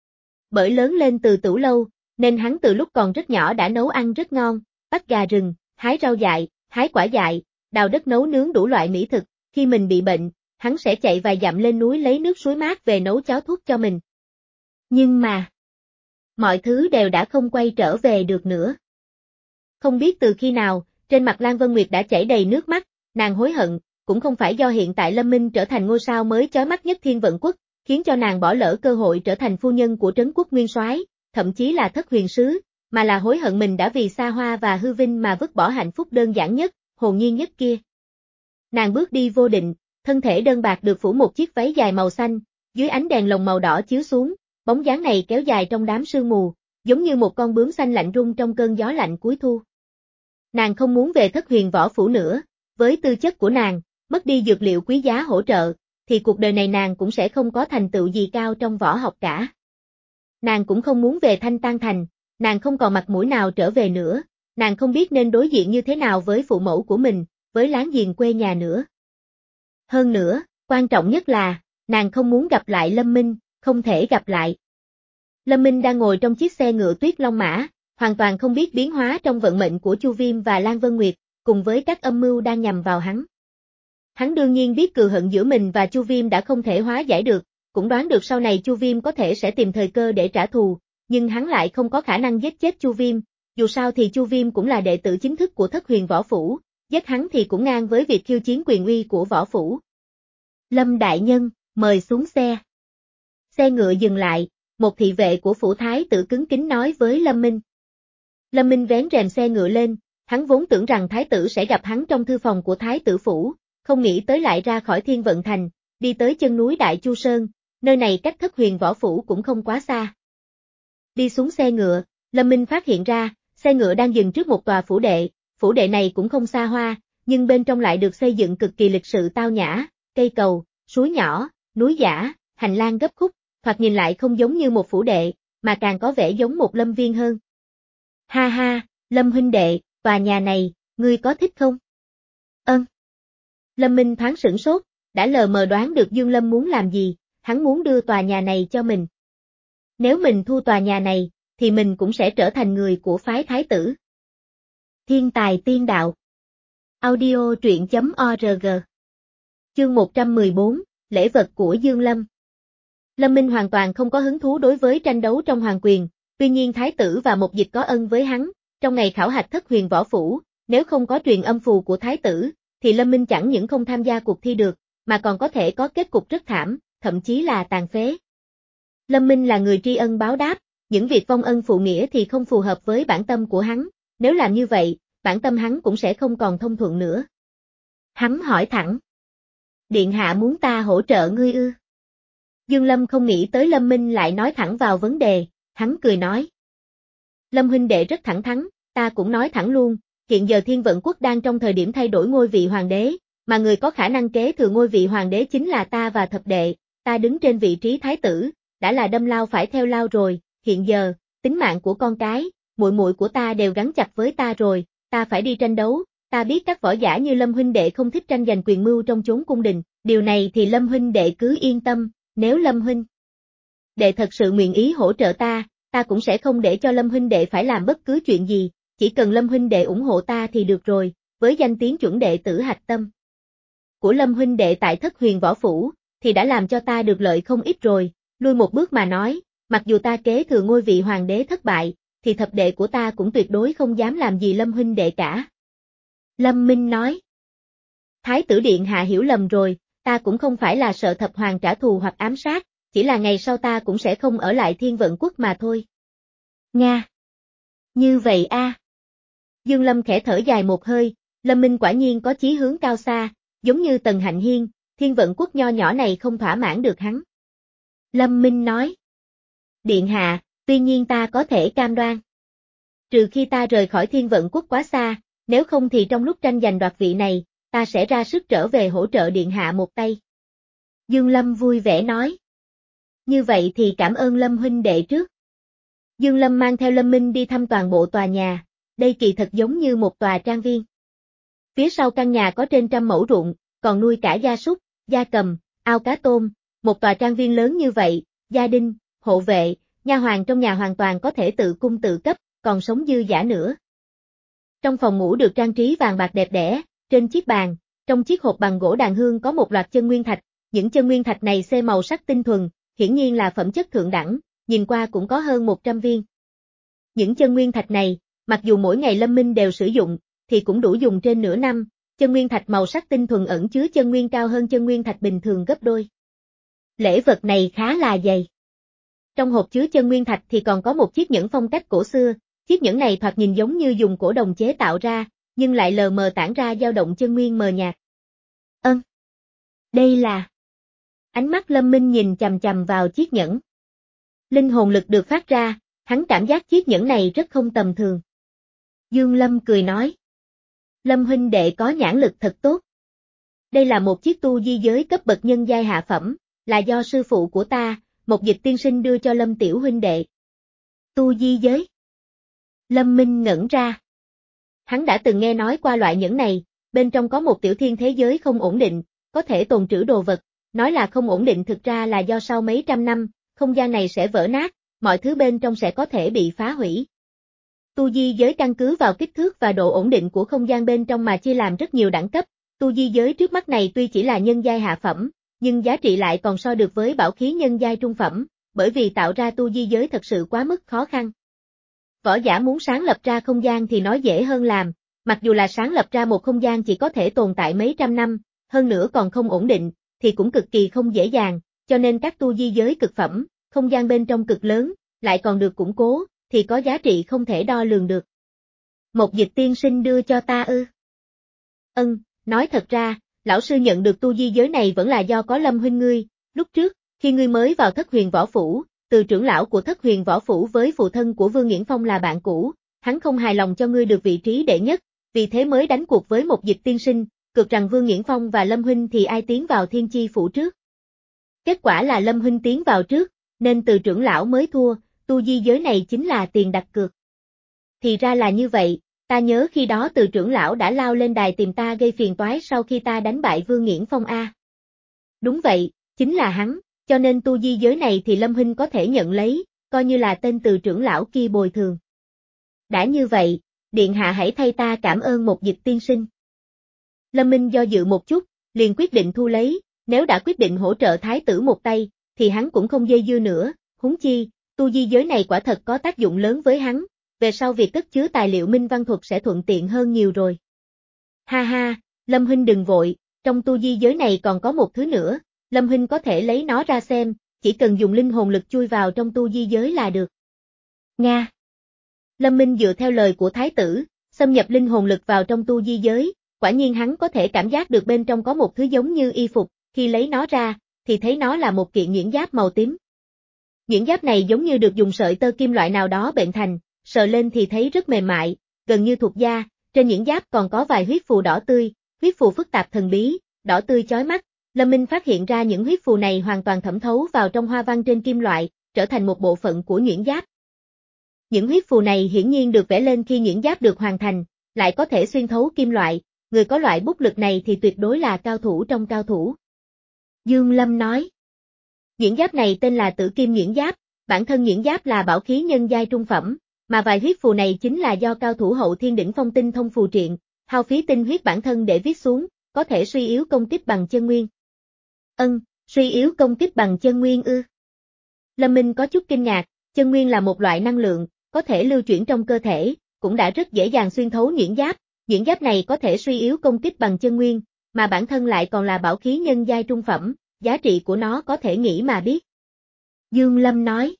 Bởi lớn lên từ Tửu Lâu, nên hắn từ lúc còn rất nhỏ đã nấu ăn rất ngon, bắt gà rừng, hái rau dại, hái quả dại, đào đất nấu nướng đủ loại mỹ thực, khi mình bị bệnh, hắn sẽ chạy vài dặm lên núi lấy nước suối mát về nấu cháo thuốc cho mình. Nhưng mà, mọi thứ đều đã không quay trở về được nữa. Không biết từ khi nào, trên mặt Lan Vân Nguyệt đã chảy đầy nước mắt, nàng hối hận, cũng không phải do hiện tại Lâm Minh trở thành ngôi sao mới chói mắt nhất Thiên Vận Quốc, khiến cho nàng bỏ lỡ cơ hội trở thành phu nhân của Trấn Quốc Nguyên Soái, thậm chí là Thất Huyền Sứ, mà là hối hận mình đã vì xa hoa và hư vinh mà vứt bỏ hạnh phúc đơn giản nhất, hồn nhiên nhất kia. Nàng bước đi vô định, thân thể đơn bạc được phủ một chiếc váy dài màu xanh, dưới ánh đèn lồng màu đỏ chiếu xuống, bóng dáng này kéo dài trong đám sương mù, giống như một con bướm xanh lạnh rung trong cơn gió lạnh cuối thu. Nàng không muốn về Thất Huyền Võ Phủ nữa, với tư chất của nàng, mất đi dược liệu quý giá hỗ trợ, thì cuộc đời này nàng cũng sẽ không có thành tựu gì cao trong võ học cả. Nàng cũng không muốn về Thanh Tan Thành, nàng không còn mặt mũi nào trở về nữa, nàng không biết nên đối diện như thế nào với phụ mẫu của mình, với láng giềng quê nhà nữa. Hơn nữa, quan trọng nhất là, nàng không muốn gặp lại Lâm Minh, không thể gặp lại. Lâm Minh đang ngồi trong chiếc xe ngựa tuyết long mã, hoàn toàn không biết biến hóa trong vận mệnh của Chu Viêm và Lan Vân Nguyệt, cùng với các âm mưu đang nhằm vào hắn. Hắn đương nhiên biết cừu hận giữa mình và Chu Viêm đã không thể hóa giải được, cũng đoán được sau này Chu Viêm có thể sẽ tìm thời cơ để trả thù, nhưng hắn lại không có khả năng giết chết Chu Viêm, dù sao thì Chu Viêm cũng là đệ tử chính thức của Thất Huyền Võ Phủ, giết hắn thì cũng ngang với việc khiêu chiến quyền uy của Võ Phủ. Lâm đại nhân, mời xuống xe. Xe ngựa dừng lại, một thị vệ của phủ thái tử cứng kính nói với Lâm Minh. Lâm Minh vén rèm xe ngựa lên, hắn vốn tưởng rằng thái tử sẽ gặp hắn trong thư phòng của thái tử phủ, không nghĩ tới lại ra khỏi Thiên Vận Thành, đi tới chân núi Đại Chu Sơn, nơi này cách Thất Huyền Võ Phủ cũng không quá xa. Đi xuống xe ngựa, Lâm Minh phát hiện ra, xe ngựa đang dừng trước một tòa phủ đệ, phủ đệ này cũng không xa hoa, nhưng bên trong lại được xây dựng cực kỳ lịch sự tao nhã, cây cầu, suối nhỏ, núi giả, hành lang gấp khúc, thoạt nhìn lại không giống như một phủ đệ, mà càng có vẻ giống một lâm viên hơn. Ha ha, Lâm huynh đệ, tòa nhà này, ngươi có thích không? Ơn. Lâm Minh thoáng sửng sốt, đã lờ mờ đoán được Dương Lâm muốn làm gì, hắn muốn đưa tòa nhà này cho mình. Nếu mình thu tòa nhà này, thì mình cũng sẽ trở thành người của phái thái tử. Thiên tài tiên đạo. Audio truyện chấm org. Chương một trăm mười bốn, lễ vật của Dương Lâm. Lâm Minh hoàn toàn không có hứng thú đối với tranh đấu trong hoàng quyền, tuy nhiên thái tử và Mục Dịch có ân với hắn, trong ngày khảo hạch Thất Huyền Võ Phủ, nếu không có truyền âm phù của thái tử, thì Lâm Minh chẳng những không tham gia cuộc thi được, mà còn có thể có kết cục rất thảm, thậm chí là tàn phế. Lâm Minh là người tri ân báo đáp, những việc vong ân phụ nghĩa thì không phù hợp với bản tâm của hắn, nếu làm như vậy, bản tâm hắn cũng sẽ không còn thông thuận nữa. Hắn hỏi thẳng. Điện hạ muốn ta hỗ trợ ngươi ư? Dương Lâm không nghĩ tới Lâm Minh lại nói thẳng vào vấn đề, hắn cười nói. Lâm huynh đệ rất thẳng thắn, ta cũng nói thẳng luôn, hiện giờ Thiên Vận Quốc đang trong thời điểm thay đổi ngôi vị hoàng đế, mà người có khả năng kế thừa ngôi vị hoàng đế chính là ta và thập đệ, ta đứng trên vị trí thái tử, đã là đâm lao phải theo lao rồi, hiện giờ, tính mạng của con cái, muội muội của ta đều gắn chặt với ta rồi, ta phải đi tranh đấu, ta biết các võ giả như Lâm huynh đệ không thích tranh giành quyền mưu trong chốn cung đình, điều này thì Lâm huynh đệ cứ yên tâm, nếu Lâm huynh đệ thật sự nguyện ý hỗ trợ ta, ta cũng sẽ không để cho Lâm huynh đệ phải làm bất cứ chuyện gì, chỉ cần Lâm huynh đệ ủng hộ ta thì được rồi, với danh tiếng chuẩn đệ tử hạch tâm của Lâm huynh đệ tại Thất Huyền Võ Phủ, thì đã làm cho ta được lợi không ít rồi, lui một bước mà nói, mặc dù ta kế thừa ngôi vị hoàng đế thất bại, thì thập đệ của ta cũng tuyệt đối không dám làm gì Lâm huynh đệ cả. Lâm Minh nói. Thái tử điện hạ hiểu lầm rồi, ta cũng không phải là sợ thập hoàng trả thù hoặc ám sát, chỉ là ngày sau ta cũng sẽ không ở lại Thiên Vận Quốc mà thôi. Nga. Như vậy a. Dương Lâm khẽ thở dài một hơi, Lâm Minh quả nhiên có chí hướng cao xa, giống như Tần Hạnh Hiên, Thiên Vận Quốc nho nhỏ này không thỏa mãn được hắn. Lâm Minh nói. Điện hạ, tuy nhiên ta có thể cam đoan. Trừ khi ta rời khỏi Thiên Vận Quốc quá xa, nếu không thì trong lúc tranh giành đoạt vị này, ta sẽ ra sức trở về hỗ trợ điện hạ một tay. Dương Lâm vui vẻ nói. Như vậy thì cảm ơn Lâm huynh đệ trước. Dương Lâm mang theo Lâm Minh đi thăm toàn bộ tòa nhà, đây kỳ thật giống như một tòa trang viên. Phía sau căn nhà có trên trăm mẫu ruộng, còn nuôi cả gia súc, gia cầm, ao cá tôm, một tòa trang viên lớn như vậy, gia đình, hộ vệ, nha hoàn trong nhà hoàn toàn có thể tự cung tự cấp, còn sống dư dả nữa. Trong phòng ngủ được trang trí vàng bạc đẹp đẽ, trên chiếc bàn, trong chiếc hộp bằng gỗ đàn hương có một loạt chân nguyên thạch, những chân nguyên thạch này xê màu sắc tinh thuần, hiển nhiên là phẩm chất thượng đẳng, nhìn qua cũng có hơn một trăm viên. Những chân nguyên thạch này, mặc dù mỗi ngày Lâm Minh đều sử dụng, thì cũng đủ dùng trên nửa năm, chân nguyên thạch màu sắc tinh thuần ẩn chứa chân nguyên cao hơn chân nguyên thạch bình thường gấp đôi. Lễ vật này khá là dày. Trong hộp chứa chân nguyên thạch thì còn có một chiếc nhẫn phong cách cổ xưa, chiếc nhẫn này thoạt nhìn giống như dùng cổ đồng chế tạo ra, nhưng lại lờ mờ tản ra dao động chân nguyên mờ nhạt. Ân. Đây là... Ánh mắt Lâm Minh nhìn chằm chằm vào chiếc nhẫn. Linh hồn lực được phát ra, hắn cảm giác chiếc nhẫn này rất không tầm thường. Dương Lâm cười nói. Lâm huynh đệ có nhãn lực thật tốt. Đây là một chiếc tu di giới cấp bậc nhân giai hạ phẩm, là do sư phụ của ta, một dịch tiên sinh đưa cho Lâm tiểu huynh đệ. Tu di giới. Lâm Minh ngẩn ra. Hắn đã từng nghe nói qua loại nhẫn này, bên trong có một tiểu thiên thế giới không ổn định, có thể tồn trữ đồ vật, nói là không ổn định thực ra là do sau mấy trăm năm, không gian này sẽ vỡ nát, mọi thứ bên trong sẽ có thể bị phá hủy. Tu di giới căn cứ vào kích thước và độ ổn định của không gian bên trong mà chia làm rất nhiều đẳng cấp, tu di giới trước mắt này tuy chỉ là nhân giai hạ phẩm, nhưng giá trị lại còn so được với bảo khí nhân giai trung phẩm, bởi vì tạo ra tu di giới thật sự quá mức khó khăn. Võ giả muốn sáng lập ra không gian thì nói dễ hơn làm, mặc dù là sáng lập ra một không gian chỉ có thể tồn tại mấy trăm năm, hơn nữa còn không ổn định, thì cũng cực kỳ không dễ dàng, cho nên các tu di giới cực phẩm, không gian bên trong cực lớn, lại còn được củng cố, thì có giá trị không thể đo lường được. Một dịch tiên sinh đưa cho ta ư? Ân, nói thật ra, lão sư nhận được tu di giới này vẫn là do có Lâm huynh ngươi, lúc trước, khi ngươi mới vào Thất Huyền Võ Phủ, từ trưởng lão của Thất Huyền Võ Phủ với phụ thân của Vương Nghiễn Phong là bạn cũ, hắn không hài lòng cho ngươi được vị trí đệ nhất, vì thế mới đánh cuộc với một dịch tiên sinh, cược rằng Vương Nghiễn Phong và Lâm huynh thì ai tiến vào Thiên Chi Phủ trước. Kết quả là Lâm huynh tiến vào trước, nên từ trưởng lão mới thua, tu di giới này chính là tiền đặt cược. Thì ra là như vậy, ta nhớ khi đó từ trưởng lão đã lao lên đài tìm ta gây phiền toái sau khi ta đánh bại Vương Nghiễn Phong A. Đúng vậy, chính là hắn, cho nên tu di giới này thì Lâm huynh có thể nhận lấy, coi như là tên từ trưởng lão kia bồi thường. Đã như vậy, điện hạ hãy thay ta cảm ơn một dịch tiên sinh. Lâm Minh do dự một chút, liền quyết định thu lấy, nếu đã quyết định hỗ trợ thái tử một tay, thì hắn cũng không dây dưa nữa, huống chi, tu di giới này quả thật có tác dụng lớn với hắn, về sau việc cất chứa tài liệu minh văn thuật sẽ thuận tiện hơn nhiều rồi. Ha ha, Lâm huynh đừng vội, trong tu di giới này còn có một thứ nữa, Lâm huynh có thể lấy nó ra xem, chỉ cần dùng linh hồn lực chui vào trong tu di giới là được. Nga. Lâm Minh dựa theo lời của thái tử, xâm nhập linh hồn lực vào trong tu di giới, quả nhiên hắn có thể cảm giác được bên trong có một thứ giống như y phục, khi lấy nó ra, thì thấy nó là một kiện nhuyễn giáp màu tím. Nhuyễn giáp này giống như được dùng sợi tơ kim loại nào đó bện thành, sờ lên thì thấy rất mềm mại, gần như thuộc da, trên nhuyễn giáp còn có vài huyết phù đỏ tươi, huyết phù phức tạp thần bí, đỏ tươi chói mắt. Lâm Minh phát hiện ra những huyết phù này hoàn toàn thẩm thấu vào trong hoa văn trên kim loại, trở thành một bộ phận của nhuyễn giáp. Những huyết phù này hiển nhiên được vẽ lên khi nhuyễn giáp được hoàn thành, lại có thể xuyên thấu kim loại, người có loại bút lực này thì tuyệt đối là cao thủ trong cao thủ. Dương Lâm nói. Nhuyễn giáp này tên là Tử Kim nhuyễn giáp, bản thân nhuyễn giáp là bảo khí nhân giai trung phẩm, mà vài huyết phù này chính là do cao thủ hậu thiên đỉnh phong tinh thông phù triện, hao phí tinh huyết bản thân để viết xuống, có thể suy yếu công kích bằng chân nguyên. Ân, suy yếu công kích bằng chân nguyên ư? Lâm Minh có chút kinh ngạc, chân nguyên là một loại năng lượng, có thể lưu chuyển trong cơ thể, cũng đã rất dễ dàng xuyên thấu nhuyễn giáp, nhuyễn giáp này có thể suy yếu công kích bằng chân nguyên, mà bản thân lại còn là bảo khí nhân giai trung phẩm, giá trị của nó có thể nghĩ mà biết. Dương Lâm nói.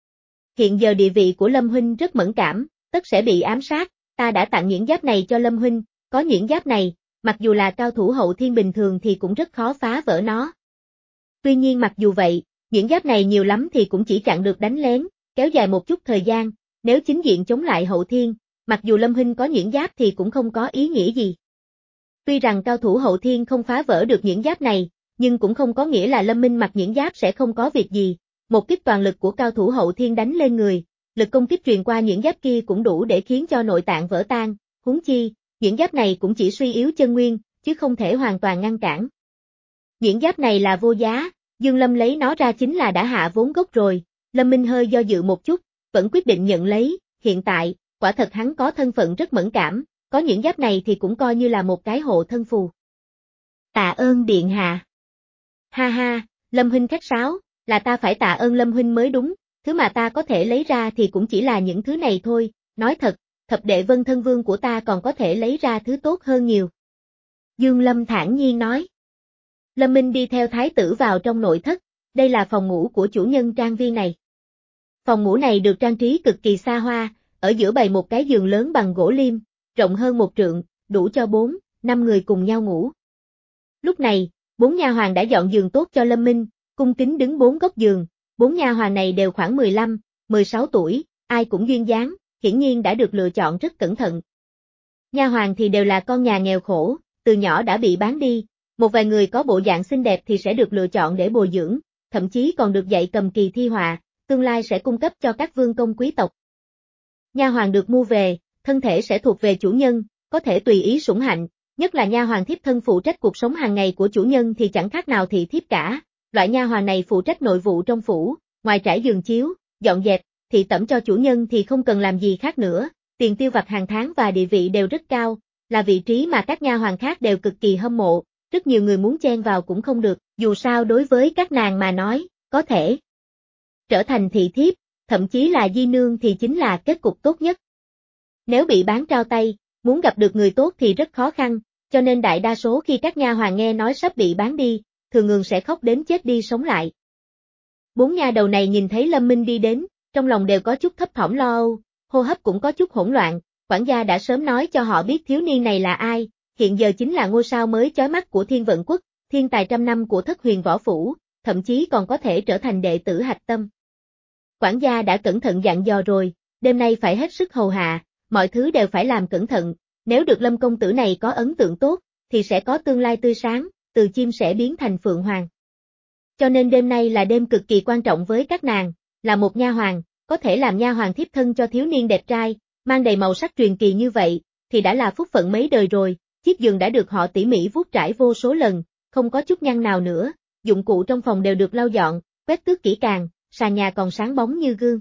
Hiện giờ địa vị của Lâm huynh rất mẫn cảm, tất sẽ bị ám sát, ta đã tặng nhuyễn giáp này cho Lâm huynh, có nhuyễn giáp này, mặc dù là cao thủ hậu thiên bình thường thì cũng rất khó phá vỡ nó. Tuy nhiên mặc dù vậy, nhuyễn giáp này nhiều lắm thì cũng chỉ chặn được đánh lén, kéo dài một chút thời gian, nếu chính diện chống lại hậu thiên, mặc dù Lâm huynh có nhuyễn giáp thì cũng không có ý nghĩa gì. Tuy rằng cao thủ hậu thiên không phá vỡ được nhuyễn giáp này, nhưng cũng không có nghĩa là Lâm Minh mặc nhuyễn giáp sẽ không có việc gì. Một kích toàn lực của cao thủ hậu thiên đánh lên người, lực công kích truyền qua nhuyễn giáp kia cũng đủ để khiến cho nội tạng vỡ tan, huống chi, nhuyễn giáp này cũng chỉ suy yếu chân nguyên, chứ không thể hoàn toàn ngăn cản. Nhuyễn giáp này là vô giá, Dương Lâm lấy nó ra chính là đã hạ vốn gốc rồi, Lâm Minh hơi do dự một chút, vẫn quyết định nhận lấy, hiện tại, quả thật hắn có thân phận rất mẫn cảm, có nhuyễn giáp này thì cũng coi như là một cái hộ thân phù. Tạ ơn điện hạ. Ha ha, Lâm huynh khách sáo, là ta phải tạ ơn Lâm huynh mới đúng, thứ mà ta có thể lấy ra thì cũng chỉ là những thứ này thôi, nói thật, thập đệ Vân Thân Vương của ta còn có thể lấy ra thứ tốt hơn nhiều. Dương Lâm thản nhiên nói. Lâm Minh đi theo thái tử vào trong nội thất, đây là phòng ngủ của chủ nhân trang viên này. Phòng ngủ này được trang trí cực kỳ xa hoa, ở giữa bày một cái giường lớn bằng gỗ liêm, rộng hơn một trượng, đủ cho bốn, năm người cùng nhau ngủ. Lúc này, bốn nha hoàn đã dọn giường tốt cho Lâm Minh, cung kính đứng bốn góc giường, bốn nha hoàn này đều khoảng mười lăm, mười sáu tuổi, ai cũng duyên dáng, hiển nhiên đã được lựa chọn rất cẩn thận. Nha hoàn thì đều là con nhà nghèo khổ, từ nhỏ đã bị bán đi, một vài người có bộ dạng xinh đẹp thì sẽ được lựa chọn để bồi dưỡng, thậm chí còn được dạy cầm kỳ thi họa, tương lai sẽ cung cấp cho các vương công quý tộc. Nha hoàn được mua về, thân thể sẽ thuộc về chủ nhân, có thể tùy ý sủng hạnh, nhất là nha hoàn thiếp thân phụ trách cuộc sống hàng ngày của chủ nhân thì chẳng khác nào thị thiếp cả. Loại nha hoàn này phụ trách nội vụ trong phủ, ngoài trải giường chiếu, dọn dẹp, thị tẩm cho chủ nhân thì không cần làm gì khác nữa, tiền tiêu vặt hàng tháng và địa vị đều rất cao, là vị trí mà các nha hoàn khác đều cực kỳ hâm mộ, rất nhiều người muốn chen vào cũng không được, dù sao đối với các nàng mà nói, có thể trở thành thị thiếp, thậm chí là di nương thì chính là kết cục tốt nhất. Nếu bị bán trao tay, muốn gặp được người tốt thì rất khó khăn, cho nên đại đa số khi các nha hoàn nghe nói sắp bị bán đi, thường thường sẽ khóc đến chết đi sống lại. Bốn nha đầu này nhìn thấy Lâm Minh đi đến, trong lòng đều có chút thấp thỏm lo âu, hô hấp cũng có chút hỗn loạn, quản gia đã sớm nói cho họ biết thiếu niên này là ai, hiện giờ chính là ngôi sao mới chói mắt của Thiên Vận Quốc, thiên tài trăm năm của Thất Huyền Võ Phủ, thậm chí còn có thể trở thành đệ tử hạch tâm. Quản gia đã cẩn thận dặn dò rồi, đêm nay phải hết sức hầu hạ, mọi thứ đều phải làm cẩn thận, nếu được Lâm công tử này có ấn tượng tốt, thì sẽ có tương lai tươi sáng, từ chim sẽ biến thành phượng hoàng. Cho nên đêm nay là đêm cực kỳ quan trọng với các nàng, là một nha hoàn, có thể làm nha hoàn thiếp thân cho thiếu niên đẹp trai, mang đầy màu sắc truyền kỳ như vậy, thì đã là phúc phận mấy đời rồi, chiếc giường đã được họ tỉ mỉ vuốt trải vô số lần, không có chút nhăn nào nữa, dụng cụ trong phòng đều được lau dọn, quét tước kỹ càng, sàn nhà còn sáng bóng như gương.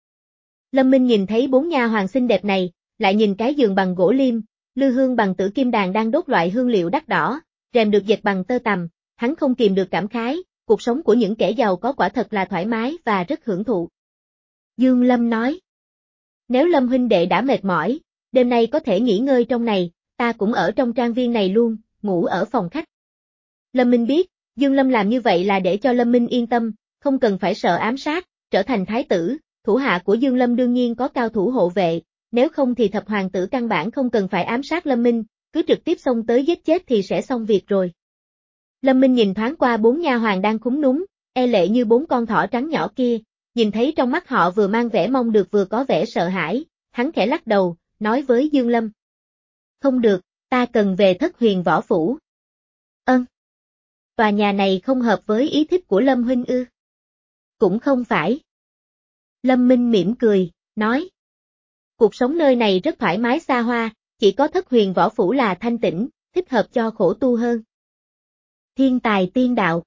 Lâm Minh nhìn thấy bốn nha hoàn xinh đẹp này, lại nhìn cái giường bằng gỗ liêm, lư hương bằng tử kim đàn đang đốt loại hương liệu đắt đỏ, rèm được dệt bằng tơ tằm, hắn không kìm được cảm khái, cuộc sống của những kẻ giàu có quả thật là thoải mái và rất hưởng thụ. Dương Lâm nói, nếu Lâm huynh đệ đã mệt mỏi, đêm nay có thể nghỉ ngơi trong này, ta cũng ở trong trang viên này luôn, ngủ ở phòng khách. Lâm Minh biết, Dương Lâm làm như vậy là để cho Lâm Minh yên tâm, không cần phải sợ ám sát, trở thành thái tử, thủ hạ của Dương Lâm đương nhiên có cao thủ hộ vệ, nếu không thì thập hoàng tử căn bản không cần phải ám sát Lâm Minh, cứ trực tiếp xông tới giết chết thì sẽ xong việc rồi. Lâm Minh nhìn thoáng qua bốn nha hoàn đang khúm núm, e lệ như bốn con thỏ trắng nhỏ kia, nhìn thấy trong mắt họ vừa mang vẻ mong được vừa có vẻ sợ hãi, hắn khẽ lắc đầu, nói với Dương Lâm. Không được, ta cần về Thất Huyền Võ Phủ. Ân. Tòa nhà này không hợp với ý thích của Lâm huynh ư? Cũng không phải. Lâm Minh mỉm cười, nói. Cuộc sống nơi này rất thoải mái xa hoa, chỉ có Thất Huyền Võ Phủ là thanh tĩnh, thích hợp cho khổ tu hơn. Thiên tài tiên đạo.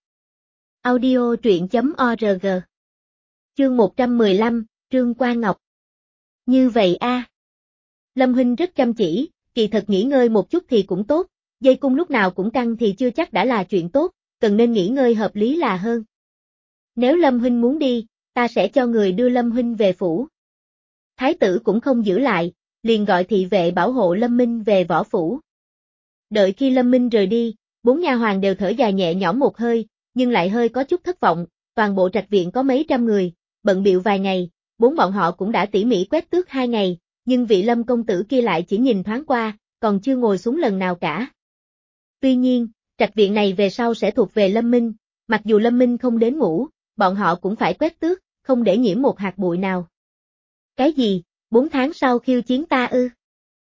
Audio truyện chấm org. Chương một trăm mười lăm, Trương Quan Ngọc. Như vậy a. Lâm huynh rất chăm chỉ, kỳ thật nghỉ ngơi một chút thì cũng tốt, dây cung lúc nào cũng căng thì chưa chắc đã là chuyện tốt, cần nên nghỉ ngơi hợp lý là hơn. Nếu Lâm huynh muốn đi, ta sẽ cho người đưa Lâm huynh về phủ. Thái tử cũng không giữ lại, liền gọi thị vệ bảo hộ Lâm Minh về võ phủ. Đợi khi Lâm Minh rời đi, Bốn nha hoàn đều thở dài nhẹ nhõm một hơi, nhưng lại hơi có chút thất vọng, toàn bộ trạch viện có mấy trăm người, bận bịu vài ngày, bốn bọn họ cũng đã tỉ mỉ quét tước hai ngày, nhưng vị Lâm công tử kia lại chỉ nhìn thoáng qua, còn chưa ngồi xuống lần nào cả. Tuy nhiên, trạch viện này về sau sẽ thuộc về Lâm Minh, mặc dù Lâm Minh không đến ngủ, bọn họ cũng phải quét tước, không để nhiễm một hạt bụi nào. Cái gì, bốn tháng sau khiêu chiến ta ư?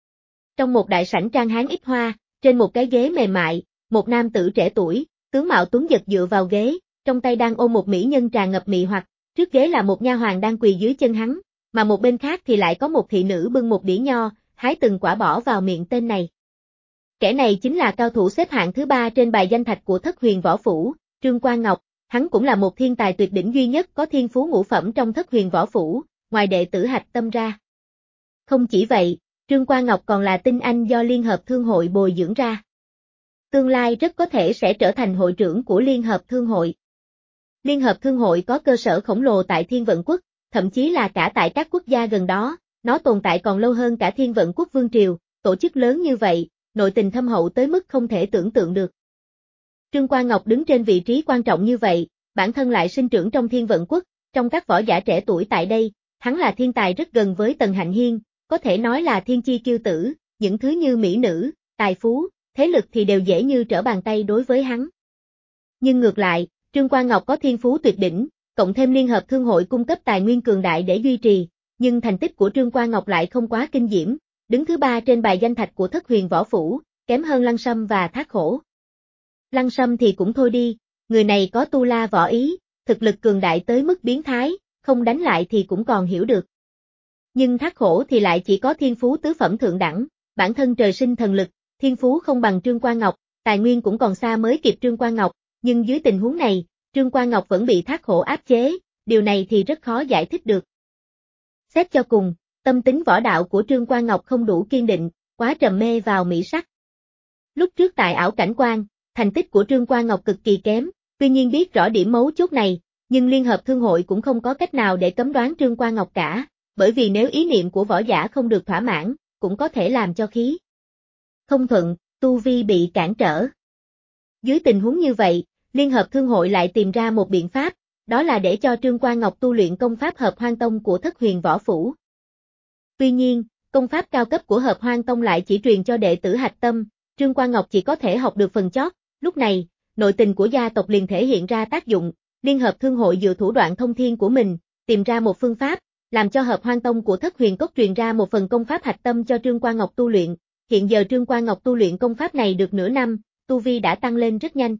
Trong một đại sảnh trang hán ít hoa, trên một cái ghế mềm mại, một nam tử trẻ tuổi, tướng mạo tuấn giật dựa vào ghế, trong tay đang ôm một mỹ nhân tràn ngập mị hoặc, trước ghế là một nha hoàn đang quỳ dưới chân hắn, mà một bên khác thì lại có một thị nữ bưng một đĩa nho, hái từng quả bỏ vào miệng tên này. Kẻ này chính là cao thủ xếp hạng thứ ba trên bài danh thạch của Thất Huyền Võ Phủ, Trương Quan Ngọc, hắn cũng là một thiên tài tuyệt đỉnh duy nhất có thiên phú ngũ phẩm trong Thất Huyền Võ Phủ, ngoài đệ tử Hạch Tâm ra. Không chỉ vậy, Trương Quan Ngọc còn là tinh anh do Liên Hợp Thương hội bồi dưỡng ra. Tương lai rất có thể sẽ trở thành hội trưởng của Liên Hợp Thương hội. Liên Hợp Thương hội có cơ sở khổng lồ tại Thiên Vận Quốc, thậm chí là cả tại các quốc gia gần đó, nó tồn tại còn lâu hơn cả Thiên Vận Quốc Vương Triều, tổ chức lớn như vậy, nội tình thâm hậu tới mức không thể tưởng tượng được. Trương Quan Ngọc đứng trên vị trí quan trọng như vậy, bản thân lại sinh trưởng trong Thiên Vận Quốc, trong các võ giả trẻ tuổi tại đây, hắn là thiên tài rất gần với Tần Hạnh Hiên, có thể nói là thiên chi kiêu tử, những thứ như mỹ nữ, tài phú, thế lực thì đều dễ như trở bàn tay đối với hắn. Nhưng ngược lại, Trương Quan Ngọc có thiên phú tuyệt đỉnh, cộng thêm Liên Hợp Thương hội cung cấp tài nguyên cường đại để duy trì, nhưng thành tích của Trương Quan Ngọc lại không quá kinh diễm, đứng thứ ba trên bài danh thạch của Thất Huyền Võ Phủ, kém hơn Lăng Sâm và Thác Hổ. Lăng Sâm thì cũng thôi đi, người này có tu la võ ý, thực lực cường đại tới mức biến thái, không đánh lại thì cũng còn hiểu được. Nhưng Thác Hổ thì lại chỉ có thiên phú tứ phẩm thượng đẳng, bản thân trời sinh thần lực, thiên phú không bằng Trương Quan Ngọc, tài nguyên cũng còn xa mới kịp Trương Quan Ngọc, nhưng dưới tình huống này, Trương Quan Ngọc vẫn bị Thác Hổ áp chế, điều này thì rất khó giải thích được. Xét cho cùng, tâm tính võ đạo của Trương Quan Ngọc không đủ kiên định, quá trầm mê vào mỹ sắc. Lúc trước tại ảo cảnh quan, thành tích của Trương Quan Ngọc cực kỳ kém, tuy nhiên biết rõ điểm mấu chốt này, nhưng Liên Hợp Thương hội cũng không có cách nào để cấm đoán Trương Quan Ngọc cả, bởi vì nếu ý niệm của võ giả không được thỏa mãn, cũng có thể làm cho khí không thuận, tu vi bị cản trở. Dưới tình huống như vậy, Liên Hợp Thương hội lại tìm ra một biện pháp, đó là để cho Trương Quan Ngọc tu luyện công pháp Hợp Hoan Tông của Thất Huyền Võ Phủ. Tuy nhiên, công pháp cao cấp của Hợp Hoan Tông lại chỉ truyền cho đệ tử Hạch Tâm, Trương Quan Ngọc chỉ có thể học được phần chót, lúc này, nội tình của gia tộc liền thể hiện ra tác dụng, Liên Hợp Thương hội dựa thủ đoạn thông thiên của mình, tìm ra một phương pháp, làm cho Hợp Hoan Tông của Thất Huyền Cốc truyền ra một phần công pháp Hạch Tâm cho Trương Quan Ngọc tu luyện, hiện giờ Trương Quan Ngọc tu luyện công pháp này được nửa năm, tu vi đã tăng lên rất nhanh.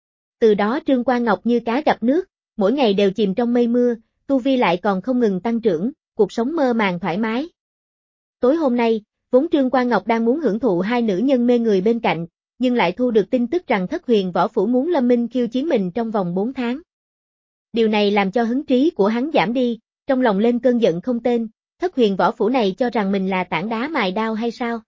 Từ đó Trương Quan Ngọc như cá gặp nước, mỗi ngày đều chìm trong mây mưa, tu vi lại còn không ngừng tăng trưởng, cuộc sống mơ màng thoải mái. Tối hôm nay, vốn Trương Quan Ngọc đang muốn hưởng thụ hai nữ nhân mê người bên cạnh, nhưng lại thu được tin tức rằng Thất Huyền Võ Phủ muốn Lâm Minh khiêu chiến mình trong vòng bốn tháng. Điều này làm cho hứng trí của hắn giảm đi, trong lòng lên cơn giận không tên, Thất Huyền Võ Phủ này cho rằng mình là tảng đá mài đao hay sao?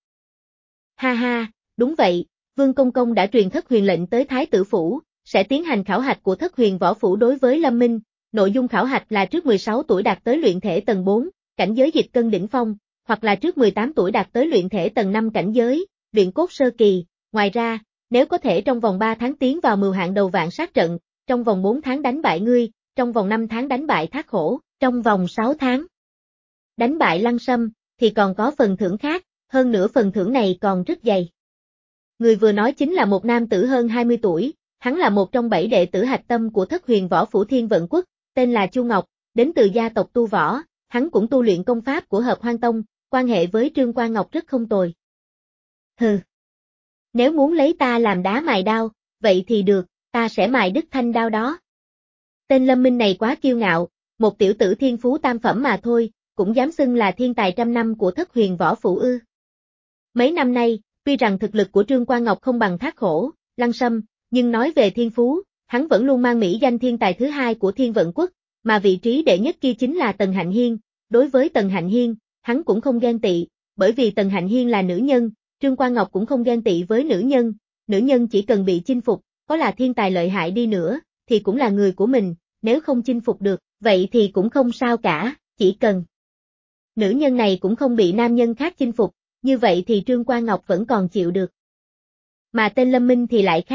Ha ha, đúng vậy, Vương Công Công đã truyền Thất Huyền lệnh tới Thái Tử Phủ, sẽ tiến hành khảo hạch của Thất Huyền Võ Phủ đối với Lâm Minh, nội dung khảo hạch là trước mười sáu tuổi đạt tới luyện thể tầng bốn, cảnh giới dịch cân đỉnh phong, hoặc là trước mười tám tuổi đạt tới luyện thể tầng năm cảnh giới, luyện cốt sơ kỳ, ngoài ra, nếu có thể trong vòng ba tháng tiến vào mười hạng đầu vạn sát trận, trong vòng bốn tháng đánh bại ngươi, trong vòng năm tháng đánh bại Thác Hổ, trong vòng sáu tháng đánh bại Lăng Sâm, thì còn có phần thưởng khác, hơn nữa phần thưởng này còn rất dày. Người vừa nói chính là một nam tử hơn hai mươi tuổi, hắn là một trong bảy đệ tử Hạch Tâm của Thất Huyền Võ Phủ Thiên Vận Quốc, tên là Chu Ngọc, đến từ gia tộc Tu Võ, hắn cũng tu luyện công pháp của Hợp Hoan Tông, quan hệ với Trương Quan Ngọc rất không tồi. Hừ. Nếu muốn lấy ta làm đá mài đao, vậy thì được, ta sẽ mài đứt thanh đao đó. Tên Lâm Minh này quá kiêu ngạo, một tiểu tử thiên phú tam phẩm mà thôi, cũng dám xưng là thiên tài trăm năm của Thất Huyền Võ Phủ ư. Mấy năm nay, tuy rằng thực lực của Trương Quan Ngọc không bằng Thác Hổ, Lăng Sâm, nhưng nói về thiên phú, hắn vẫn luôn mang mỹ danh thiên tài thứ hai của Thiên Vận Quốc, mà vị trí đệ nhất kia chính là Tần Hạnh Hiên. Đối với Tần Hạnh Hiên, hắn cũng không ghen tị, bởi vì Tần Hạnh Hiên là nữ nhân, Trương Quan Ngọc cũng không ghen tị với nữ nhân, nữ nhân chỉ cần bị chinh phục, có là thiên tài lợi hại đi nữa, thì cũng là người của mình, nếu không chinh phục được, vậy thì cũng không sao cả, chỉ cần nữ nhân này cũng không bị nam nhân khác chinh phục, như vậy thì Trương Quan Ngọc vẫn còn chịu được. Mà tên Lâm Minh thì lại khác,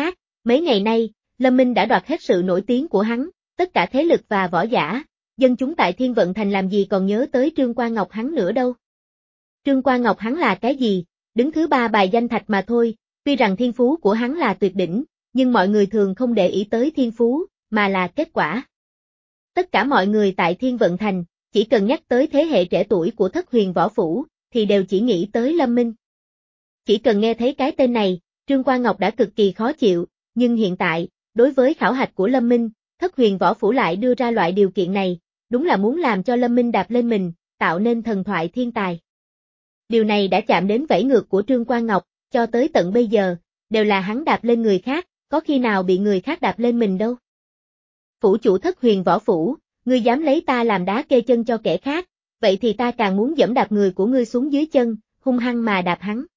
Mấy ngày nay, Lâm Minh đã đoạt hết sự nổi tiếng của hắn, tất cả thế lực và võ giả, dân chúng tại Thiên Vận Thành làm gì còn nhớ tới Trương Quan Ngọc hắn nữa đâu. Trương Quan Ngọc hắn là cái gì, đứng thứ ba bài danh thạch mà thôi, tuy rằng thiên phú của hắn là tuyệt đỉnh, nhưng mọi người thường không để ý tới thiên phú, mà là kết quả. Tất cả mọi người tại Thiên Vận Thành, chỉ cần nhắc tới thế hệ trẻ tuổi của Thất Huyền Võ Phủ, thì đều chỉ nghĩ tới Lâm Minh. Chỉ cần nghe thấy cái tên này, Trương Quan Ngọc đã cực kỳ khó chịu, nhưng hiện tại, đối với khảo hạch của Lâm Minh, Thất Huyền Võ Phủ lại đưa ra loại điều kiện này, đúng là muốn làm cho Lâm Minh đạp lên mình, tạo nên thần thoại thiên tài. Điều này đã chạm đến vảy ngược của Trương Quan Ngọc, cho tới tận bây giờ, đều là hắn đạp lên người khác, có khi nào bị người khác đạp lên mình đâu. Phủ chủ Thất Huyền Võ Phủ, ngươi dám lấy ta làm đá kê chân cho kẻ khác, vậy thì ta càng muốn giẫm đạp người của ngươi xuống dưới chân, hung hăng mà đạp hắn.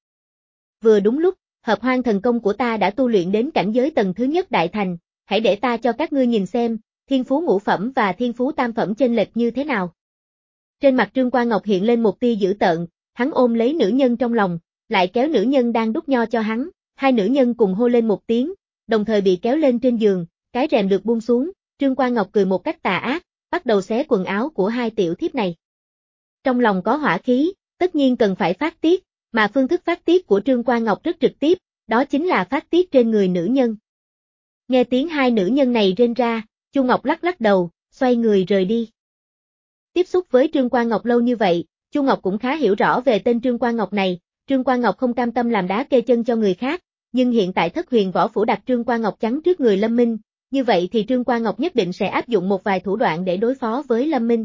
Vừa đúng lúc, hợp hoang thần công của ta đã tu luyện đến cảnh giới tầng thứ nhất đại thành, hãy để ta cho các ngươi nhìn xem, thiên phú ngũ phẩm và thiên phú tam phẩm chênh lệch như thế nào. Trên mặt Trương Quan Ngọc hiện lên một tia dữ tợn, hắn ôm lấy nữ nhân trong lòng, lại kéo nữ nhân đang đút nho cho hắn, hai nữ nhân cùng hô lên một tiếng, đồng thời bị kéo lên trên giường, cái rèm được buông xuống, Trương Quan Ngọc cười một cách tà ác, bắt đầu xé quần áo của hai tiểu thiếp này. Trong lòng có hỏa khí, tất nhiên cần phải phát tiết, mà phương thức phát tiết của Trương Quan Ngọc rất trực tiếp, đó chính là phát tiết trên người nữ nhân. Nghe tiếng hai nữ nhân này rên ra, Chu Ngọc lắc lắc đầu, xoay người rời đi. Tiếp xúc với Trương Quan Ngọc lâu như vậy, Chu Ngọc cũng khá hiểu rõ về tên Trương Quan Ngọc này, Trương Quan Ngọc không cam tâm làm đá kê chân cho người khác, nhưng hiện tại Thất Huyền Võ Phủ đặt Trương Quan Ngọc chắn trước người Lâm Minh, như vậy thì Trương Quan Ngọc nhất định sẽ áp dụng một vài thủ đoạn để đối phó với Lâm Minh.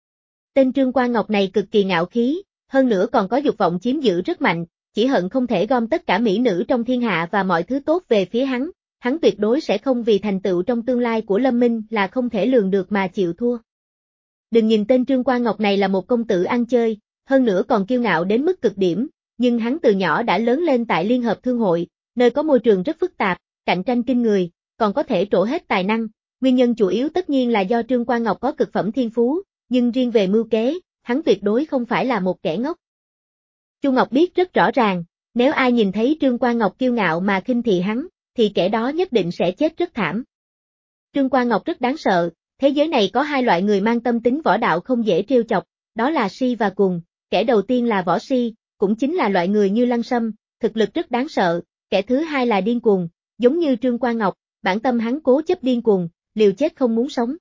Tên Trương Quan Ngọc này cực kỳ ngạo khí, hơn nữa còn có dục vọng chiếm giữ rất mạnh, chỉ hận không thể gom tất cả mỹ nữ trong thiên hạ và mọi thứ tốt về phía hắn, hắn tuyệt đối sẽ không vì thành tựu trong tương lai của Lâm Minh là không thể lường được mà chịu thua. Đừng nhìn tên Trương Quan Ngọc này là một công tử ăn chơi, hơn nữa còn kiêu ngạo đến mức cực điểm, nhưng hắn từ nhỏ đã lớn lên tại Liên Hợp Thương hội, nơi có môi trường rất phức tạp, cạnh tranh kinh người, còn có thể trổ hết tài năng, nguyên nhân chủ yếu tất nhiên là do Trương Quan Ngọc có cực phẩm thiên phú, nhưng riêng về mưu kế, hắn tuyệt đối không phải là một kẻ ngốc. Chu Ngọc biết rất rõ ràng, nếu ai nhìn thấy Trương Quan Ngọc kiêu ngạo mà khinh thị hắn, thì kẻ đó nhất định sẽ chết rất thảm. Trương Quan Ngọc rất đáng sợ, thế giới này có hai loại người mang tâm tính võ đạo không dễ trêu chọc, đó là si và cuồng, kẻ đầu tiên là võ si, cũng chính là loại người như Lăng Sâm, thực lực rất đáng sợ, kẻ thứ hai là điên cuồng, giống như Trương Quan Ngọc, bản tâm hắn cố chấp điên cuồng, liều chết không muốn sống.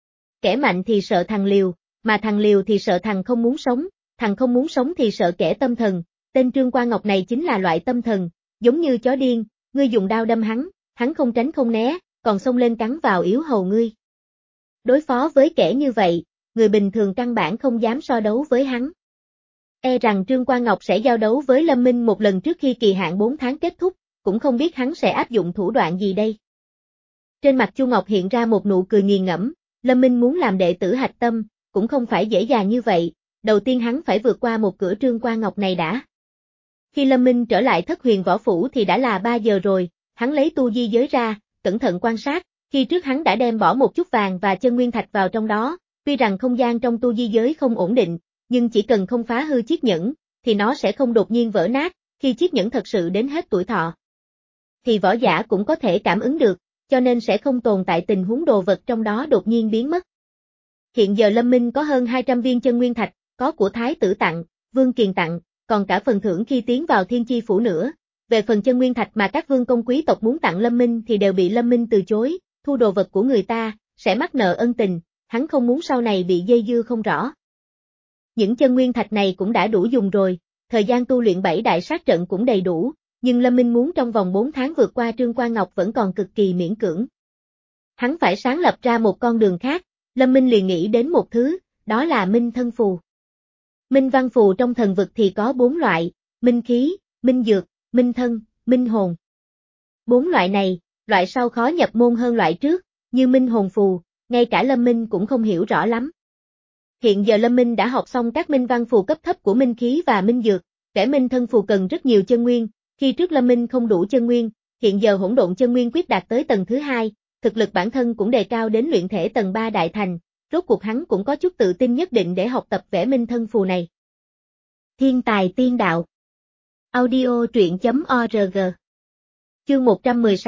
Kẻ mạnh thì sợ thằng liều, mà thằng liều thì sợ thằng không muốn sống, thằng không muốn sống thì sợ kẻ tâm thần, tên Trương Quan Ngọc này chính là loại tâm thần, giống như chó điên, ngươi dùng đao đâm hắn, hắn không tránh không né, còn xông lên cắn vào yếu hầu ngươi. Đối phó với kẻ như vậy, người bình thường căn bản không dám so đấu với hắn. E rằng Trương Quan Ngọc sẽ giao đấu với Lâm Minh một lần trước khi kỳ hạn bốn tháng kết thúc, cũng không biết hắn sẽ áp dụng thủ đoạn gì đây. Trên mặt Chu Ngọc hiện ra một nụ cười nghiền ngẫm, Lâm Minh muốn làm đệ tử hạch tâm, cũng không phải dễ dàng như vậy, đầu tiên hắn phải vượt qua một cửa Trương Quan Ngọc này đã. Khi Lâm Minh trở lại Thất Huyền Võ Phủ thì đã là ba giờ rồi, hắn lấy tu di giới ra, cẩn thận quan sát, khi trước hắn đã đem bỏ một chút vàng và chân nguyên thạch vào trong đó, tuy rằng không gian trong tu di giới không ổn định, nhưng chỉ cần không phá hư chiếc nhẫn, thì nó sẽ không đột nhiên vỡ nát, khi chiếc nhẫn thật sự đến hết tuổi thọ. Thì võ giả cũng có thể cảm ứng được, cho nên sẽ không tồn tại tình huống đồ vật trong đó đột nhiên biến mất. Hiện giờ Lâm Minh có hơn hai trăm viên chân nguyên thạch, có của Thái tử tặng, Vương Kiền tặng, còn cả phần thưởng khi tiến vào Thiên Chi Phủ nữa. Về phần chân nguyên thạch mà các vương công quý tộc muốn tặng Lâm Minh thì đều bị Lâm Minh từ chối, thu đồ vật của người ta, sẽ mắc nợ ân tình, hắn không muốn sau này bị dây dưa không rõ. Những chân nguyên thạch này cũng đã đủ dùng rồi, thời gian tu luyện bảy đại sát trận cũng đầy đủ, nhưng Lâm Minh muốn trong vòng bốn tháng vượt qua Trương Quan Ngọc vẫn còn cực kỳ miễn cưỡng. Hắn phải sáng lập ra một con đường khác, Lâm Minh liền nghĩ đến một thứ, đó là Minh Thân Phù. Minh Văn Phù trong thần vực thì có bốn loại, Minh Khí, Minh Dược, Minh Thân, Minh Hồn. Bốn loại này, loại sau khó nhập môn hơn loại trước, như Minh Hồn Phù, ngay cả Lâm Minh cũng không hiểu rõ lắm. Hiện giờ Lâm Minh đã học xong các Minh Văn Phù cấp thấp của Minh Khí và Minh Dược, kẻ Minh Thân Phù cần rất nhiều chân nguyên, khi trước Lâm Minh không đủ chân nguyên, hiện giờ hỗn độn chân nguyên quyết đạt tới tầng thứ hai, thực lực bản thân cũng đề cao đến luyện thể tầng ba đại thành, rốt cuộc hắn cũng có chút tự tin nhất định để học tập vẽ Minh Thân Phù này. Thiên tài tiên đạo. Audio truyện chấm org. Chương một trăm mười sáu,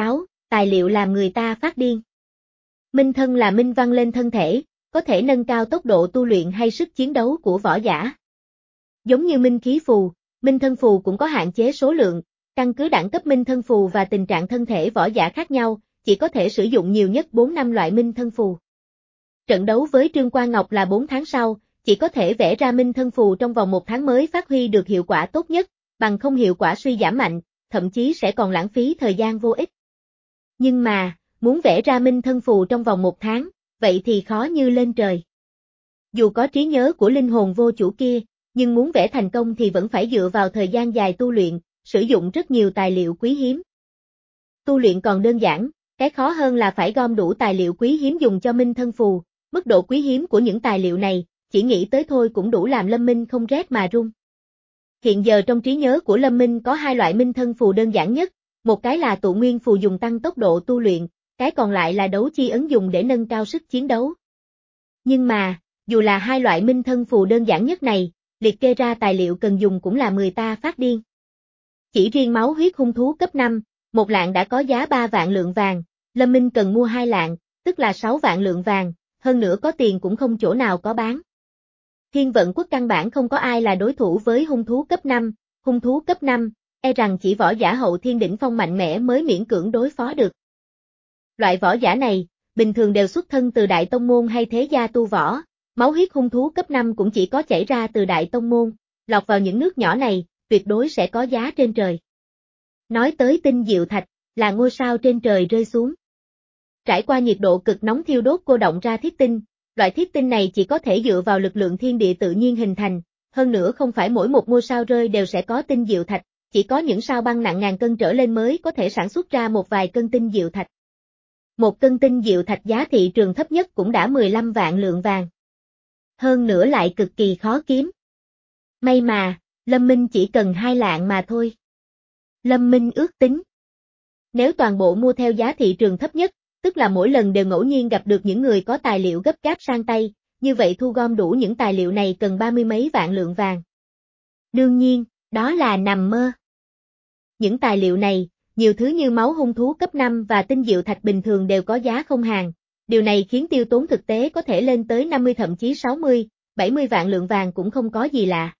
tài liệu làm người ta phát điên. Minh thân là minh văn lên thân thể, có thể nâng cao tốc độ tu luyện hay sức chiến đấu của võ giả. Giống như minh khí phù, minh thân phù cũng có hạn chế số lượng, căn cứ đẳng cấp minh thân phù và tình trạng thân thể võ giả khác nhau, chỉ có thể sử dụng nhiều nhất bốn năm loại minh thân phù. Trận đấu với Trương Quang Ngọc là bốn tháng sau, chỉ có thể vẽ ra minh thân phù trong vòng một tháng mới phát huy được hiệu quả tốt nhất, bằng không hiệu quả suy giảm mạnh, thậm chí sẽ còn lãng phí thời gian vô ích. Nhưng mà, muốn vẽ ra minh thân phù trong vòng một tháng, vậy thì khó như lên trời. Dù có trí nhớ của linh hồn vô chủ kia, nhưng muốn vẽ thành công thì vẫn phải dựa vào thời gian dài tu luyện, sử dụng rất nhiều tài liệu quý hiếm. Tu luyện còn đơn giản, cái khó hơn là phải gom đủ tài liệu quý hiếm dùng cho minh thân phù, mức độ quý hiếm của những tài liệu này, chỉ nghĩ tới thôi cũng đủ làm Lâm Minh không rét mà run. Hiện giờ trong trí nhớ của Lâm Minh có hai loại minh thân phù đơn giản nhất, một cái là tụ nguyên phù dùng tăng tốc độ tu luyện, cái còn lại là đấu chi ấn dùng để nâng cao sức chiến đấu. Nhưng mà, dù là hai loại minh thân phù đơn giản nhất này, liệt kê ra tài liệu cần dùng cũng là người ta phát điên. Chỉ riêng máu huyết hung thú cấp năm, một lạng đã có giá ba vạn lượng vàng, Lâm Minh cần mua hai lạng, tức là sáu vạn lượng vàng, hơn nữa có tiền cũng không chỗ nào có bán. Thiên Vận Quốc căn bản không có ai là đối thủ với hung thú cấp năm, hung thú cấp năm, e rằng chỉ võ giả hậu thiên đỉnh phong mạnh mẽ mới miễn cưỡng đối phó được. Loại võ giả này, bình thường đều xuất thân từ đại tông môn hay thế gia tu võ, máu huyết hung thú cấp năm cũng chỉ có chảy ra từ đại tông môn, lọt vào những nước nhỏ này, tuyệt đối sẽ có giá trên trời. Nói tới tinh diệu thạch, là ngôi sao trên trời rơi xuống. Trải qua nhiệt độ cực nóng thiêu đốt cô động ra thiết tinh, loại thiết tinh này chỉ có thể dựa vào lực lượng thiên địa tự nhiên hình thành, hơn nữa không phải mỗi một ngôi sao rơi đều sẽ có tinh diệu thạch, chỉ có những sao băng nặng ngàn cân trở lên mới có thể sản xuất ra một vài cân tinh diệu thạch. Một cân tinh diệu thạch giá thị trường thấp nhất cũng đã mười lăm vạn lượng vàng. Hơn nữa lại cực kỳ khó kiếm. May mà, Lâm Minh chỉ cần hai lạng mà thôi. Lâm Minh ước tính. Nếu toàn bộ mua theo giá thị trường thấp nhất, tức là mỗi lần đều ngẫu nhiên gặp được những người có tài liệu gấp gáp sang tay, như vậy thu gom đủ những tài liệu này cần ba mươi mấy vạn lượng vàng. Đương nhiên, đó là nằm mơ. Những tài liệu này, nhiều thứ như máu hung thú cấp năm và tinh diệu thạch bình thường đều có giá không hàng, điều này khiến tiêu tốn thực tế có thể lên tới năm mươi thậm chí sáu mươi, bảy mươi vạn lượng vàng cũng không có gì lạ.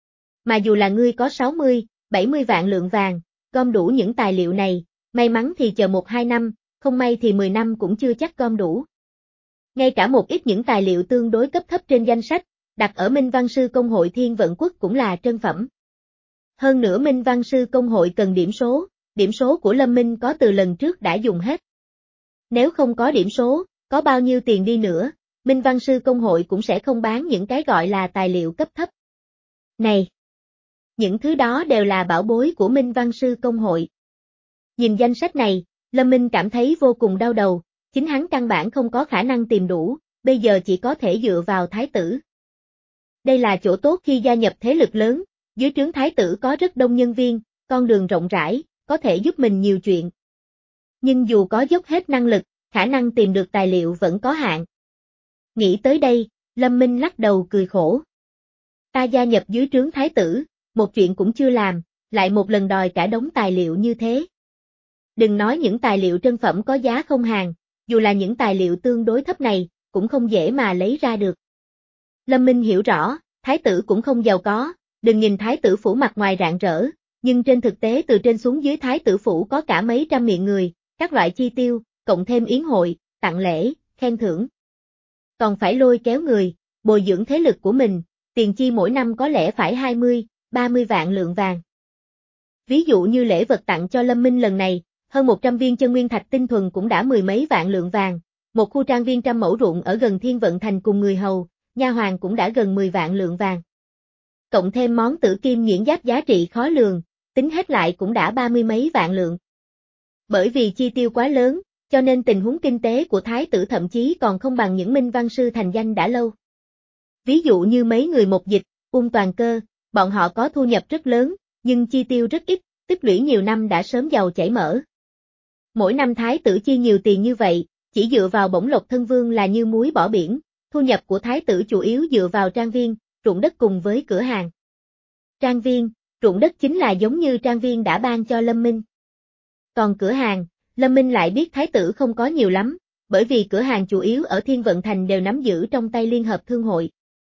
Mà dù là ngươi có sáu mươi, bảy mươi vạn lượng vàng, gom đủ những tài liệu này, may mắn thì chờ một hai năm, không may thì mười năm cũng chưa chắc gom đủ. Ngay cả một ít những tài liệu tương đối cấp thấp trên danh sách, đặt ở Minh Văn Sư Công hội Thiên Vận Quốc cũng là trân phẩm. Hơn nữa Minh Văn Sư Công hội cần điểm số, điểm số của Lâm Minh có từ lần trước đã dùng hết. Nếu không có điểm số, có bao nhiêu tiền đi nữa, Minh Văn Sư Công hội cũng sẽ không bán những cái gọi là tài liệu cấp thấp. Này! Những thứ đó đều là bảo bối của Minh Văn Sư Công hội. Nhìn danh sách này, Lâm Minh cảm thấy vô cùng đau đầu, chính hắn căn bản không có khả năng tìm đủ, bây giờ chỉ có thể dựa vào thái tử. Đây là chỗ tốt khi gia nhập thế lực lớn, dưới trướng thái tử có rất đông nhân viên, con đường rộng rãi, có thể giúp mình nhiều chuyện. Nhưng dù có dốc hết năng lực, khả năng tìm được tài liệu vẫn có hạn. Nghĩ tới đây, Lâm Minh lắc đầu cười khổ. Ta gia nhập dưới trướng thái tử, một chuyện cũng chưa làm, lại một lần đòi cả đống tài liệu như thế. Đừng nói những tài liệu trân phẩm có giá không hàng, dù là những tài liệu tương đối thấp này, cũng không dễ mà lấy ra được. Lâm Minh hiểu rõ, thái tử cũng không giàu có, đừng nhìn thái tử phủ mặt ngoài rạng rỡ, nhưng trên thực tế từ trên xuống dưới thái tử phủ có cả mấy trăm miệng người, các loại chi tiêu, cộng thêm yến hội, tặng lễ, khen thưởng. Còn phải lôi kéo người, bồi dưỡng thế lực của mình, tiền chi mỗi năm có lẽ phải hai mươi, ba mươi vạn lượng vàng. Ví dụ như lễ vật tặng cho Lâm Minh lần này, hơn một trăm viên chân nguyên thạch tinh thuần cũng đã mười mấy vạn lượng vàng, một khu trang viên trăm mẫu ruộng ở gần Thiên Vận Thành cùng người hầu, nha hoàn cũng đã gần mười vạn lượng vàng. Cộng thêm món tử kim nhuyễn giáp giá trị khó lường, tính hết lại cũng đã ba mươi mấy vạn lượng. Bởi vì chi tiêu quá lớn, cho nên tình huống kinh tế của thái tử thậm chí còn không bằng những minh văn sư thành danh đã lâu. Ví dụ như mấy người một dịch, Ung Toàn Cơ, bọn họ có thu nhập rất lớn, nhưng chi tiêu rất ít, tích lũy nhiều năm đã sớm giàu chảy mỡ. Mỗi năm thái tử chi nhiều tiền như vậy, chỉ dựa vào bổng lộc thân vương là như muối bỏ biển, thu nhập của thái tử chủ yếu dựa vào trang viên, ruộng đất cùng với cửa hàng. Trang viên, ruộng đất chính là giống như trang viên đã ban cho Lâm Minh. Còn cửa hàng, Lâm Minh lại biết thái tử không có nhiều lắm, bởi vì cửa hàng chủ yếu ở Thiên Vận Thành đều nắm giữ trong tay Liên Hợp Thương hội.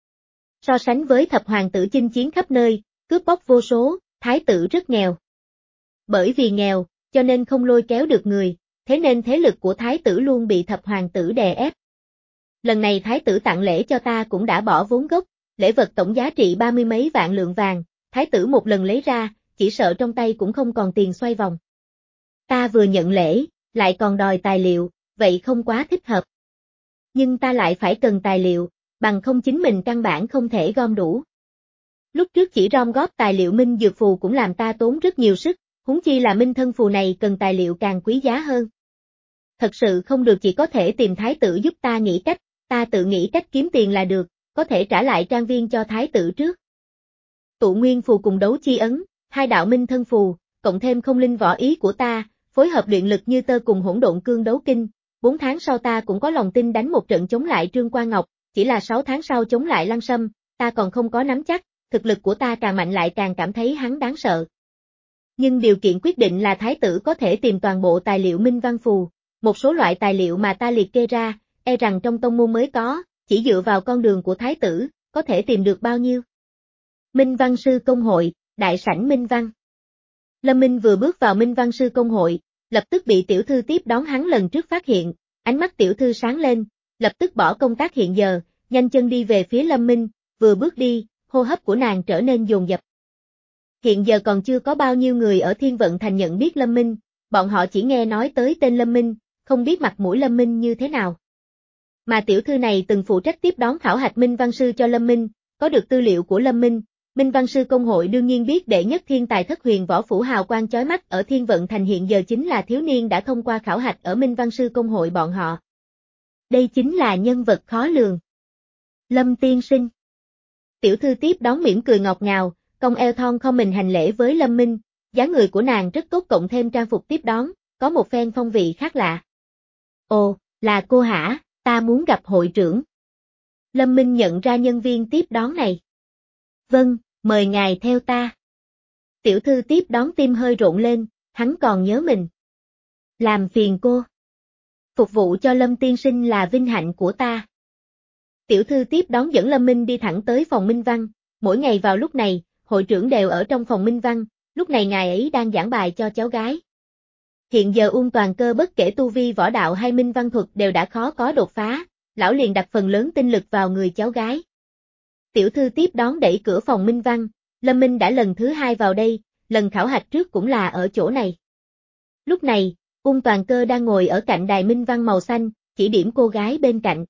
So sánh với thập hoàng tử chinh chiến khắp nơi, cướp bóc vô số, thái tử rất nghèo. Bởi vì nghèo, cho nên không lôi kéo được người, thế nên thế lực của thái tử luôn bị thập hoàng tử đè ép. Lần này thái tử tặng lễ cho ta cũng đã bỏ vốn gốc, lễ vật tổng giá trị ba mươi mấy vạn lượng vàng, thái tử một lần lấy ra, chỉ sợ trong tay cũng không còn tiền xoay vòng. Ta vừa nhận lễ, lại còn đòi tài liệu, vậy không quá thích hợp. Nhưng ta lại phải cần tài liệu, bằng không chính mình căn bản không thể gom đủ. Lúc trước chỉ gom góp tài liệu minh dược phù cũng làm ta tốn rất nhiều sức, huống chi là minh thân phù này cần tài liệu càng quý giá hơn. Thật sự không được, chỉ có thể tìm thái tử giúp ta nghĩ cách, ta tự nghĩ cách kiếm tiền là được, có thể trả lại trang viên cho thái tử trước. Tụ nguyên phù cùng đấu chi ấn, hai đạo minh thân phù, cộng thêm không linh võ ý của ta, phối hợp luyện lực như tơ cùng hỗn độn cương đấu kinh, bốn tháng sau ta cũng có lòng tin đánh một trận chống lại Trương Quan Ngọc, chỉ là sáu tháng sau chống lại Lăng Sâm, ta còn không có nắm chắc, thực lực của ta càng mạnh lại càng cảm thấy hắn đáng sợ. Nhưng điều kiện quyết định là thái tử có thể tìm toàn bộ tài liệu minh văn phù, một số loại tài liệu mà ta liệt kê ra, e rằng trong tông môn mới có, chỉ dựa vào con đường của thái tử, có thể tìm được bao nhiêu. Minh Văn Sư Công Hội, Đại sảnh Minh Văn. Lâm Minh vừa bước vào Minh Văn Sư Công Hội, lập tức bị tiểu thư tiếp đón hắn lần trước phát hiện, ánh mắt tiểu thư sáng lên, lập tức bỏ công tác hiện giờ, nhanh chân đi về phía Lâm Minh, vừa bước đi, hô hấp của nàng trở nên dồn dập. Hiện giờ còn chưa có bao nhiêu người ở Thiên Vận Thành nhận biết Lâm Minh, bọn họ chỉ nghe nói tới tên Lâm Minh, không biết mặt mũi Lâm Minh như thế nào. Mà tiểu thư này từng phụ trách tiếp đón khảo hạch Minh Văn Sư cho Lâm Minh, có được tư liệu của Lâm Minh, Minh Văn Sư Công Hội đương nhiên biết đệ nhất thiên tài thất huyền võ phủ hào quang chói mắt ở Thiên Vận Thành hiện giờ chính là thiếu niên đã thông qua khảo hạch ở Minh Văn Sư Công Hội bọn họ. Đây chính là nhân vật khó lường. Lâm tiên sinh. Tiểu thư tiếp đón mỉm cười ngọt ngào, cong eo thon không mình hành lễ với Lâm Minh, dáng người của nàng rất tốt cộng thêm trang phục tiếp đón, có một phen phong vị khác lạ. Ồ, là cô hả, ta muốn gặp hội trưởng. Lâm Minh nhận ra nhân viên tiếp đón này. Vâng, mời ngài theo ta. Tiểu thư tiếp đón tim hơi rộn lên, hắn còn nhớ mình. Làm phiền cô. Phục vụ cho Lâm tiên sinh là vinh hạnh của ta. Tiểu thư tiếp đón dẫn Lâm Minh đi thẳng tới phòng Minh Văn, mỗi ngày vào lúc này, hội trưởng đều ở trong phòng Minh Văn, lúc này ngài ấy đang giảng bài cho cháu gái. Hiện giờ Ung Toàn Cơ bất kể tu vi võ đạo hay minh văn thuật đều đã khó có đột phá, lão liền đặt phần lớn tinh lực vào người cháu gái. Tiểu thư tiếp đón đẩy cửa phòng Minh Văn, Lâm Minh đã lần thứ hai vào đây, lần khảo hạch trước cũng là ở chỗ này. Lúc này, Ung Toàn Cơ đang ngồi ở cạnh đài Minh Văn màu xanh, chỉ điểm cô gái bên cạnh.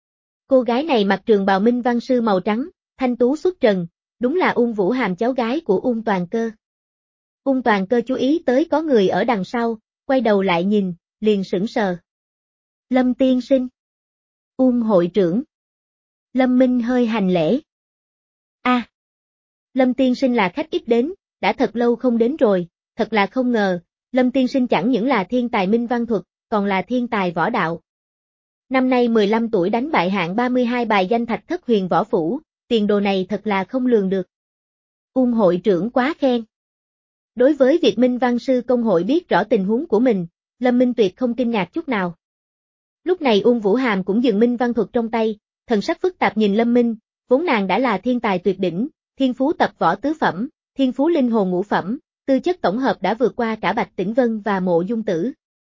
Cô gái này mặc trường bào Minh Văn sư màu trắng, thanh tú xuất trần, đúng là Ung Vũ Hàm cháu gái của Ung Toàn Cơ. Ung Toàn Cơ chú ý tới có người ở đằng sau, quay đầu lại nhìn, liền sững sờ. Lâm tiên sinh. Ung hội trưởng. Lâm Minh hơi hành lễ. A, à, Lâm tiên sinh là khách ít đến, đã thật lâu không đến rồi, thật là không ngờ, Lâm tiên sinh chẳng những là thiên tài minh văn thuật, còn là thiên tài võ đạo. Năm nay mười lăm tuổi đánh bại hạng ba mươi hai bài danh thạch thất huyền võ phủ, tiền đồ này thật là không lường được. Ung hội trưởng quá khen. Đối với việc Minh Văn Sư Công Hội biết rõ tình huống của mình, Lâm Minh tuyệt không kinh ngạc chút nào. Lúc này Ung Vũ Hàm cũng dừng Minh Văn thuật trong tay, thần sắc phức tạp nhìn Lâm Minh, vốn nàng đã là thiên tài tuyệt đỉnh, thiên phú tập võ tứ phẩm, thiên phú linh hồn ngũ phẩm, tư chất tổng hợp đã vượt qua cả Bạch Tĩnh Vân và Mộ Dung Tử.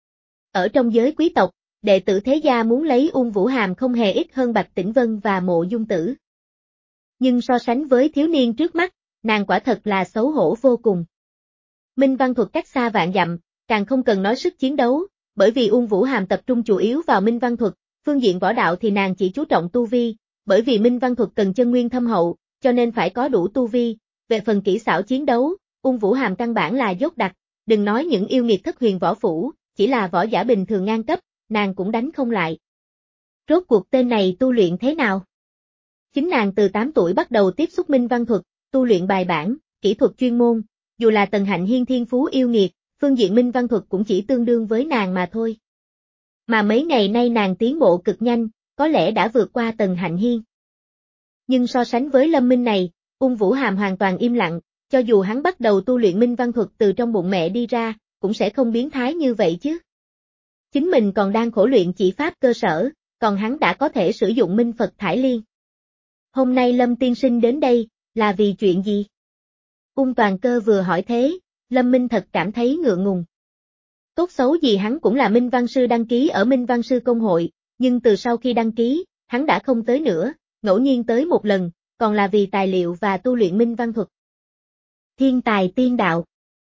Ở trong giới quý tộc, đệ tử thế gia muốn lấy Ung Vũ Hàm không hề ít hơn Bạch Tĩnh Vân và Mộ Dung Tử. Nhưng so sánh với thiếu niên trước mắt, nàng quả thật là xấu hổ vô cùng. Minh văn thuật cách xa vạn dặm, càng không cần nói sức chiến đấu, bởi vì Ung Vũ Hàm tập trung chủ yếu vào minh văn thuật, phương diện võ đạo thì nàng chỉ chú trọng tu vi, bởi vì minh văn thuật cần chân nguyên thâm hậu, cho nên phải có đủ tu vi, về phần kỹ xảo chiến đấu, Ung Vũ Hàm căn bản là dốt đặc, đừng nói những yêu nghiệt thất huyền võ phủ, chỉ là võ giả bình thường ngang cấp, nàng cũng đánh không lại. Rốt cuộc tên này tu luyện thế nào? Chính nàng từ tám tuổi bắt đầu tiếp xúc minh văn thuật, tu luyện bài bản, kỹ thuật chuyên môn, dù là Tần Hạnh Hiên thiên phú yêu nghiệt, phương diện minh văn thuật cũng chỉ tương đương với nàng mà thôi. Mà mấy ngày nay nàng tiến bộ cực nhanh, có lẽ đã vượt qua Tần Hạnh Hiên. Nhưng so sánh với Lâm Minh này, Ung Vũ Hàm hoàn toàn im lặng, cho dù hắn bắt đầu tu luyện minh văn thuật từ trong bụng mẹ đi ra, cũng sẽ không biến thái như vậy chứ. Chính mình còn đang khổ luyện chỉ pháp cơ sở, còn hắn đã có thể sử dụng Minh Phật Thải Liên. Hôm nay Lâm tiên sinh đến đây, là vì chuyện gì? Ung Toàn Cơ vừa hỏi thế, Lâm Minh thật cảm thấy ngượng ngùng. Tốt xấu gì hắn cũng là Minh Văn Sư đăng ký ở Minh Văn Sư Công hội, nhưng từ sau khi đăng ký, hắn đã không tới nữa, ngẫu nhiên tới một lần, còn là vì tài liệu và tu luyện Minh Văn thuật. Thiên tài tiên đạo.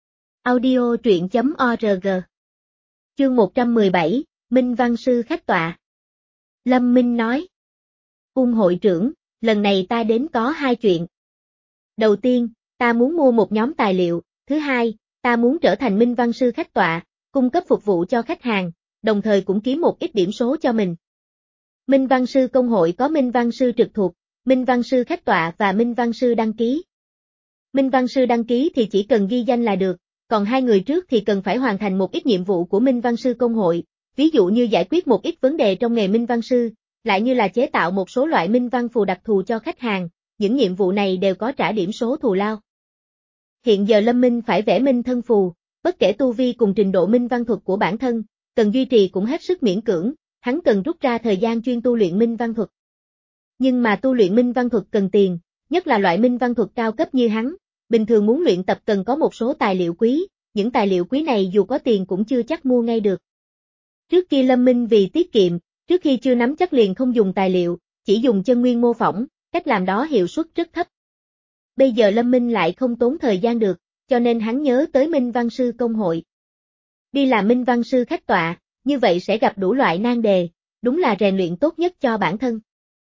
Audio truyện chấm org. Chương một trăm mười bảy, Minh Văn Sư khách tọa. Lâm Minh nói. Ung hội trưởng, lần này ta đến có hai chuyện. Đầu tiên, ta muốn mua một nhóm tài liệu, thứ hai, ta muốn trở thành Minh Văn Sư khách tọa, cung cấp phục vụ cho khách hàng, đồng thời cũng kiếm một ít điểm số cho mình. Minh Văn Sư Công hội có Minh Văn Sư trực thuộc, Minh Văn Sư khách tọa và Minh Văn Sư đăng ký. Minh Văn Sư đăng ký thì chỉ cần ghi danh là được, còn hai người trước thì cần phải hoàn thành một ít nhiệm vụ của Minh Văn Sư Công hội, ví dụ như giải quyết một ít vấn đề trong nghề Minh Văn Sư, lại như là chế tạo một số loại Minh Văn phù đặc thù cho khách hàng, những nhiệm vụ này đều có trả điểm số thù lao. Hiện giờ Lâm Minh phải vẽ Minh Thân phù, bất kể tu vi cùng trình độ Minh Văn thuật của bản thân, cần duy trì cũng hết sức miễn cưỡng, hắn cần rút ra thời gian chuyên tu luyện Minh Văn thuật. Nhưng mà tu luyện Minh Văn thuật cần tiền, nhất là loại Minh Văn thuật cao cấp như hắn, bình thường muốn luyện tập cần có một số tài liệu quý, những tài liệu quý này dù có tiền cũng chưa chắc mua ngay được. Trước kia Lâm Minh vì tiết kiệm, trước khi chưa nắm chắc liền không dùng tài liệu, chỉ dùng chân nguyên mô phỏng, cách làm đó hiệu suất rất thấp. Bây giờ Lâm Minh lại không tốn thời gian được, cho nên hắn nhớ tới Minh Văn Sư Công hội. Đi làm Minh Văn Sư khách tọa, như vậy sẽ gặp đủ loại nan đề, đúng là rèn luyện tốt nhất cho bản thân.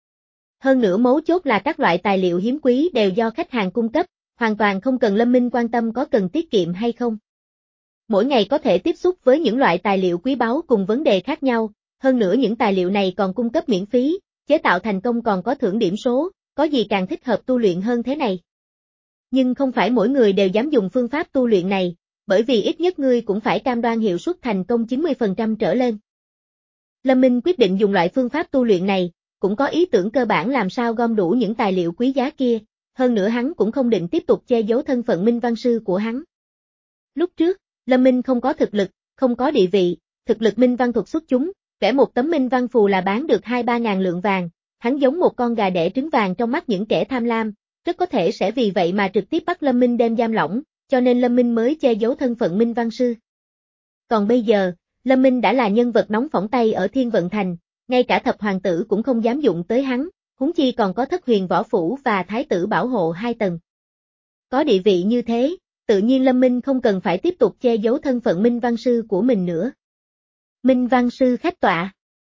Hơn nữa mấu chốt là các loại tài liệu hiếm quý đều do khách hàng cung cấp, hoàn toàn không cần Lâm Minh quan tâm có cần tiết kiệm hay không. Mỗi ngày có thể tiếp xúc với những loại tài liệu quý báu cùng vấn đề khác nhau, hơn nữa những tài liệu này còn cung cấp miễn phí, chế tạo thành công còn có thưởng điểm số, có gì càng thích hợp tu luyện hơn thế này. Nhưng không phải mỗi người đều dám dùng phương pháp tu luyện này, bởi vì ít nhất ngươi cũng phải cam đoan hiệu suất thành công chín mươi phần trăm trở lên. Lâm Minh quyết định dùng loại phương pháp tu luyện này, cũng có ý tưởng cơ bản làm sao gom đủ những tài liệu quý giá kia, hơn nữa hắn cũng không định tiếp tục che giấu thân phận Minh Văn Sư của hắn. Lúc trước, Lâm Minh không có thực lực, không có địa vị, thực lực Minh Văn thuật xuất chúng, vẽ một tấm Minh Văn phù là bán được hai ba ngàn lượng vàng, hắn giống một con gà đẻ trứng vàng trong mắt những kẻ tham lam, rất có thể sẽ vì vậy mà trực tiếp bắt Lâm Minh đem giam lỏng, cho nên Lâm Minh mới che giấu thân phận Minh Văn Sư. Còn bây giờ, Lâm Minh đã là nhân vật nóng phỏng tay ở Thiên Vận Thành, ngay cả thập hoàng tử cũng không dám dụng tới hắn, huống chi còn có thất huyền võ phủ và thái tử bảo hộ hai tầng. Có địa vị như thế, tự nhiên Lâm Minh không cần phải tiếp tục che giấu thân phận Minh Văn Sư của mình nữa. Minh Văn Sư khách tọa.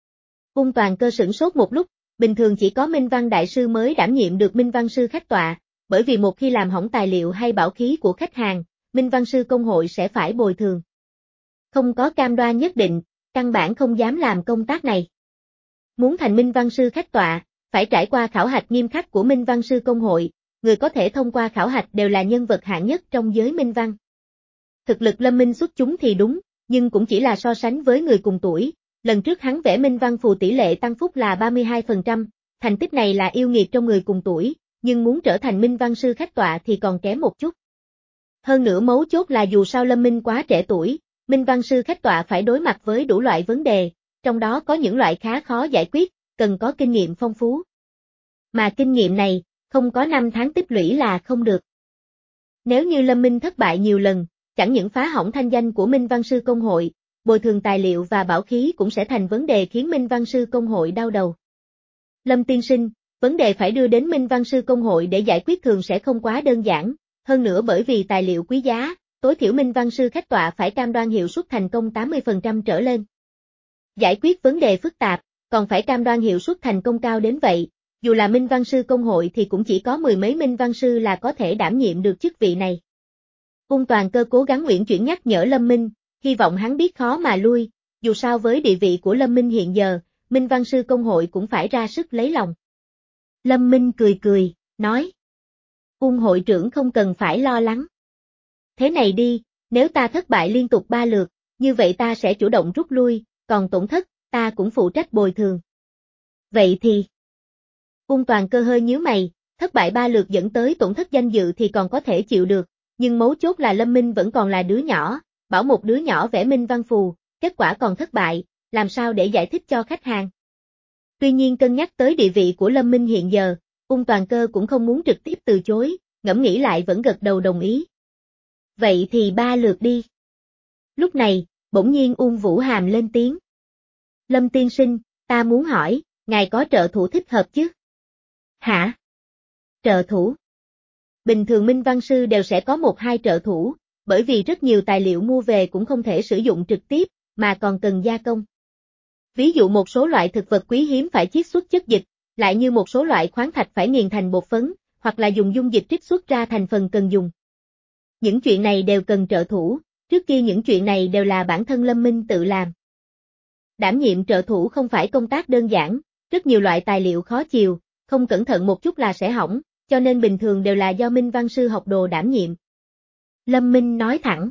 Ung Toàn Cơ sửng sốt một lúc, bình thường chỉ có Minh Văn Đại Sư mới đảm nhiệm được Minh Văn Sư khách tọa, bởi vì một khi làm hỏng tài liệu hay bảo khí của khách hàng, Minh Văn Sư Công hội sẽ phải bồi thường. Không có cam đoan nhất định, căn bản không dám làm công tác này. Muốn thành Minh Văn Sư khách tọa, phải trải qua khảo hạch nghiêm khắc của Minh Văn Sư Công hội, người có thể thông qua khảo hạch đều là nhân vật hạng nhất trong giới Minh Văn. Thực lực Lâm Minh xuất chúng thì đúng, nhưng cũng chỉ là so sánh với người cùng tuổi, lần trước hắn vẽ Minh Văn phù tỷ lệ tăng phúc là ba mươi hai phần trăm, thành tích này là yêu nghiệt trong người cùng tuổi, nhưng muốn trở thành Minh Văn Sư khách tọa thì còn kém một chút. Hơn nữa mấu chốt là dù sao Lâm Minh quá trẻ tuổi, Minh Văn Sư khách tọa phải đối mặt với đủ loại vấn đề, trong đó có những loại khá khó giải quyết, cần có kinh nghiệm phong phú. Mà kinh nghiệm này, không có năm tháng tích lũy là không được. Nếu như Lâm Minh thất bại nhiều lần, chẳng những phá hỏng thanh danh của Minh Văn Sư Công hội, bồi thường tài liệu và bảo khí cũng sẽ thành vấn đề khiến Minh Văn Sư Công hội đau đầu. Lâm tiên sinh, vấn đề phải đưa đến Minh Văn Sư Công hội để giải quyết thường sẽ không quá đơn giản, hơn nữa bởi vì tài liệu quý giá, tối thiểu Minh Văn Sư khách tọa phải cam đoan hiệu suất thành công tám mươi phần trăm trở lên. Giải quyết vấn đề phức tạp, còn phải cam đoan hiệu suất thành công cao đến vậy, dù là Minh Văn Sư Công hội thì cũng chỉ có mười mấy Minh Văn Sư là có thể đảm nhiệm được chức vị này. Ung Toàn Cơ cố gắng uyển chuyển nhắc nhở Lâm Minh, hy vọng hắn biết khó mà lui, dù sao với địa vị của Lâm Minh hiện giờ, Minh Văn Sư Công hội cũng phải ra sức lấy lòng. Lâm Minh cười cười, nói. Ung hội trưởng không cần phải lo lắng. Thế này đi, nếu ta thất bại liên tục ba lượt, như vậy ta sẽ chủ động rút lui, còn tổn thất, ta cũng phụ trách bồi thường. Vậy thì... Ung Toàn Cơ hơi nhíu mày, thất bại ba lượt dẫn tới tổn thất danh dự thì còn có thể chịu được, nhưng mấu chốt là Lâm Minh vẫn còn là đứa nhỏ, bảo một đứa nhỏ vẽ Minh Văn phù, kết quả còn thất bại, làm sao để giải thích cho khách hàng. Tuy nhiên cân nhắc tới địa vị của Lâm Minh hiện giờ, Ung Toàn Cơ cũng không muốn trực tiếp từ chối, ngẫm nghĩ lại vẫn gật đầu đồng ý. Vậy thì ba lượt đi. Lúc này, bỗng nhiên Ung Vũ Hàm lên tiếng. Lâm tiên sinh, ta muốn hỏi, ngài có trợ thủ thích hợp chứ? Hả? Trợ thủ? Bình thường minh văn sư đều sẽ có một hai trợ thủ, bởi vì rất nhiều tài liệu mua về cũng không thể sử dụng trực tiếp, mà còn cần gia công. Ví dụ một số loại thực vật quý hiếm phải chiết xuất chất dịch, lại như một số loại khoáng thạch phải nghiền thành bột phấn, hoặc là dùng dung dịch trích xuất ra thành phần cần dùng. Những chuyện này đều cần trợ thủ, trước kia những chuyện này đều là bản thân Lâm Minh tự làm. Đảm nhiệm trợ thủ không phải công tác đơn giản, rất nhiều loại tài liệu khó chiều, không cẩn thận một chút là sẽ hỏng, cho nên bình thường đều là do minh văn sư học đồ đảm nhiệm. Lâm Minh nói thẳng.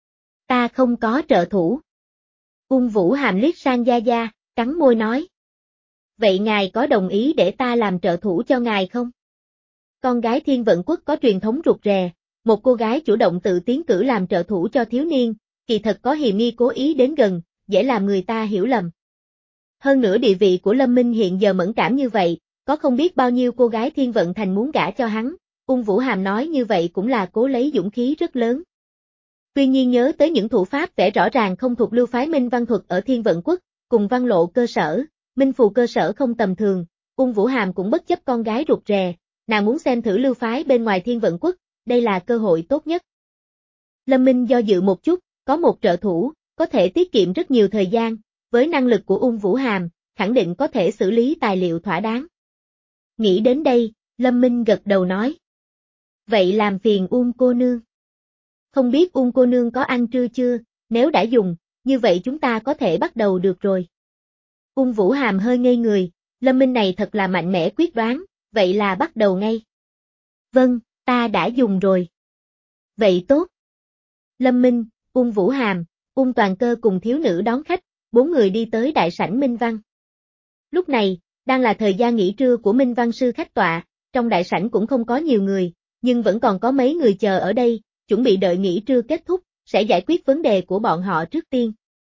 Ta không có trợ thủ. Ung Vũ Hàm liếc sang Gia Gia, cắn môi nói. Vậy ngài có đồng ý để ta làm trợ thủ cho ngài không? Con gái Thiên Vận Quốc có truyền thống rụt rè, một cô gái chủ động tự tiến cử làm trợ thủ cho thiếu niên, kỳ thật có hiềm nghi cố ý đến gần, dễ làm người ta hiểu lầm. Hơn nữa địa vị của Lâm Minh hiện giờ mẫn cảm như vậy, có không biết bao nhiêu cô gái Thiên Vận Thành muốn gả cho hắn, Ung Vũ Hàm nói như vậy cũng là cố lấy dũng khí rất lớn. Tuy nhiên nhớ tới những thủ pháp vẽ rõ ràng không thuộc lưu phái Minh Văn Thuật ở Thiên Vận Quốc, cùng văn lộ cơ sở, Minh Phù cơ sở không tầm thường, Ung Vũ Hàm cũng bất chấp con gái rụt rè, nàng muốn xem thử lưu phái bên ngoài Thiên Vận Quốc, đây là cơ hội tốt nhất. Lâm Minh do dự một chút, có một trợ thủ, có thể tiết kiệm rất nhiều thời gian, với năng lực của Ung Vũ Hàm, khẳng định có thể xử lý tài liệu thỏa đáng. Nghĩ đến đây, Lâm Minh gật đầu nói. Vậy làm phiền Ung cô nương. Không biết Ung cô nương có ăn trưa chưa, nếu đã dùng, như vậy chúng ta có thể bắt đầu được rồi. Ung Vũ Hàm hơi ngây người, Lâm Minh này thật là mạnh mẽ quyết đoán, vậy là bắt đầu ngay. Vâng, ta đã dùng rồi. Vậy tốt. Lâm Minh, Ung Vũ Hàm, Ung Toàn Cơ cùng thiếu nữ đón khách, bốn người đi tới đại sảnh Minh Văn. Lúc này, đang là thời gian nghỉ trưa của Minh Văn sư khách tọa, trong đại sảnh cũng không có nhiều người, nhưng vẫn còn có mấy người chờ ở đây, chuẩn bị đợi nghỉ trưa kết thúc, sẽ giải quyết vấn đề của bọn họ trước tiên.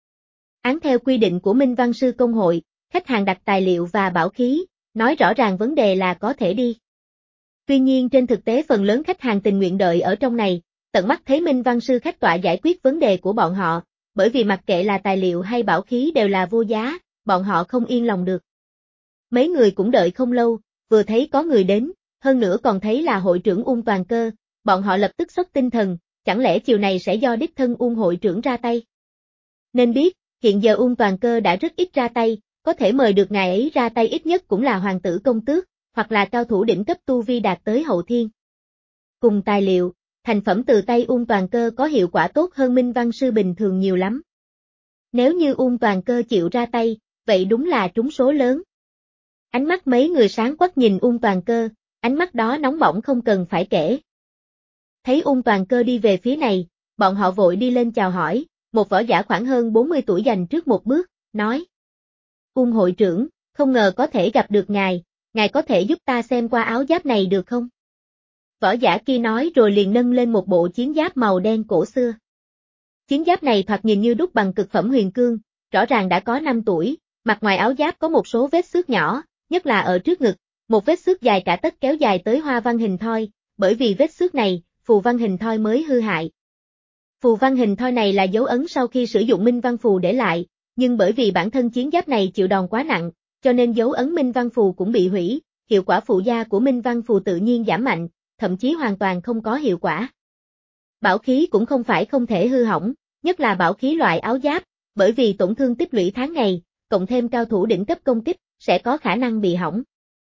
Án theo quy định của Minh Văn sư công hội, khách hàng đặt tài liệu và bảo khí, nói rõ ràng vấn đề là có thể đi. Tuy nhiên trên thực tế phần lớn khách hàng tình nguyện đợi ở trong này, tận mắt thấy Minh Văn sư khách tọa giải quyết vấn đề của bọn họ, bởi vì mặc kệ là tài liệu hay bảo khí đều là vô giá, bọn họ không yên lòng được. Mấy người cũng đợi không lâu, vừa thấy có người đến, hơn nữa còn thấy là hội trưởng Ung Toàn Cơ, bọn họ lập tức sốc tinh thần, chẳng lẽ chiều này sẽ do đích thân Ung hội trưởng ra tay. Nên biết, hiện giờ Ung Toàn Cơ đã rất ít ra tay, có thể mời được ngài ấy ra tay ít nhất cũng là hoàng tử công tước, hoặc là cao thủ đỉnh cấp tu vi đạt tới hậu thiên. Cùng tài liệu, thành phẩm từ tay Ung Toàn Cơ có hiệu quả tốt hơn Minh Văn sư bình thường nhiều lắm. Nếu như Ung Toàn Cơ chịu ra tay, vậy đúng là trúng số lớn. Ánh mắt mấy người sáng quắc nhìn Ung Toàn Cơ, ánh mắt đó nóng bỏng không cần phải kể. Thấy Ung Toàn Cơ đi về phía này, bọn họ vội đi lên chào hỏi, một võ giả khoảng hơn bốn mươi tuổi dành trước một bước, nói. Ung hội trưởng, không ngờ có thể gặp được ngài, ngài có thể giúp ta xem qua áo giáp này được không? Võ giả kia nói rồi liền nâng lên một bộ chiến giáp màu đen cổ xưa. Chiến giáp này thoạt nhìn như đúc bằng cực phẩm huyền cương, rõ ràng đã có năm tuổi, mặt ngoài áo giáp có một số vết xước nhỏ, nhất là ở trước ngực, một vết xước dài cả tấc kéo dài tới hoa văn hình thoi, bởi vì vết xước này, phù văn hình thoi mới hư hại. Phù văn hình thoi này là dấu ấn sau khi sử dụng minh văn phù để lại, nhưng bởi vì bản thân chiến giáp này chịu đòn quá nặng, cho nên dấu ấn minh văn phù cũng bị hủy, hiệu quả phụ gia của minh văn phù tự nhiên giảm mạnh, thậm chí hoàn toàn không có hiệu quả. Bảo khí cũng không phải không thể hư hỏng, nhất là bảo khí loại áo giáp, bởi vì tổn thương tích lũy tháng ngày, cộng thêm cao thủ đỉnh cấp công kích, sẽ có khả năng bị hỏng.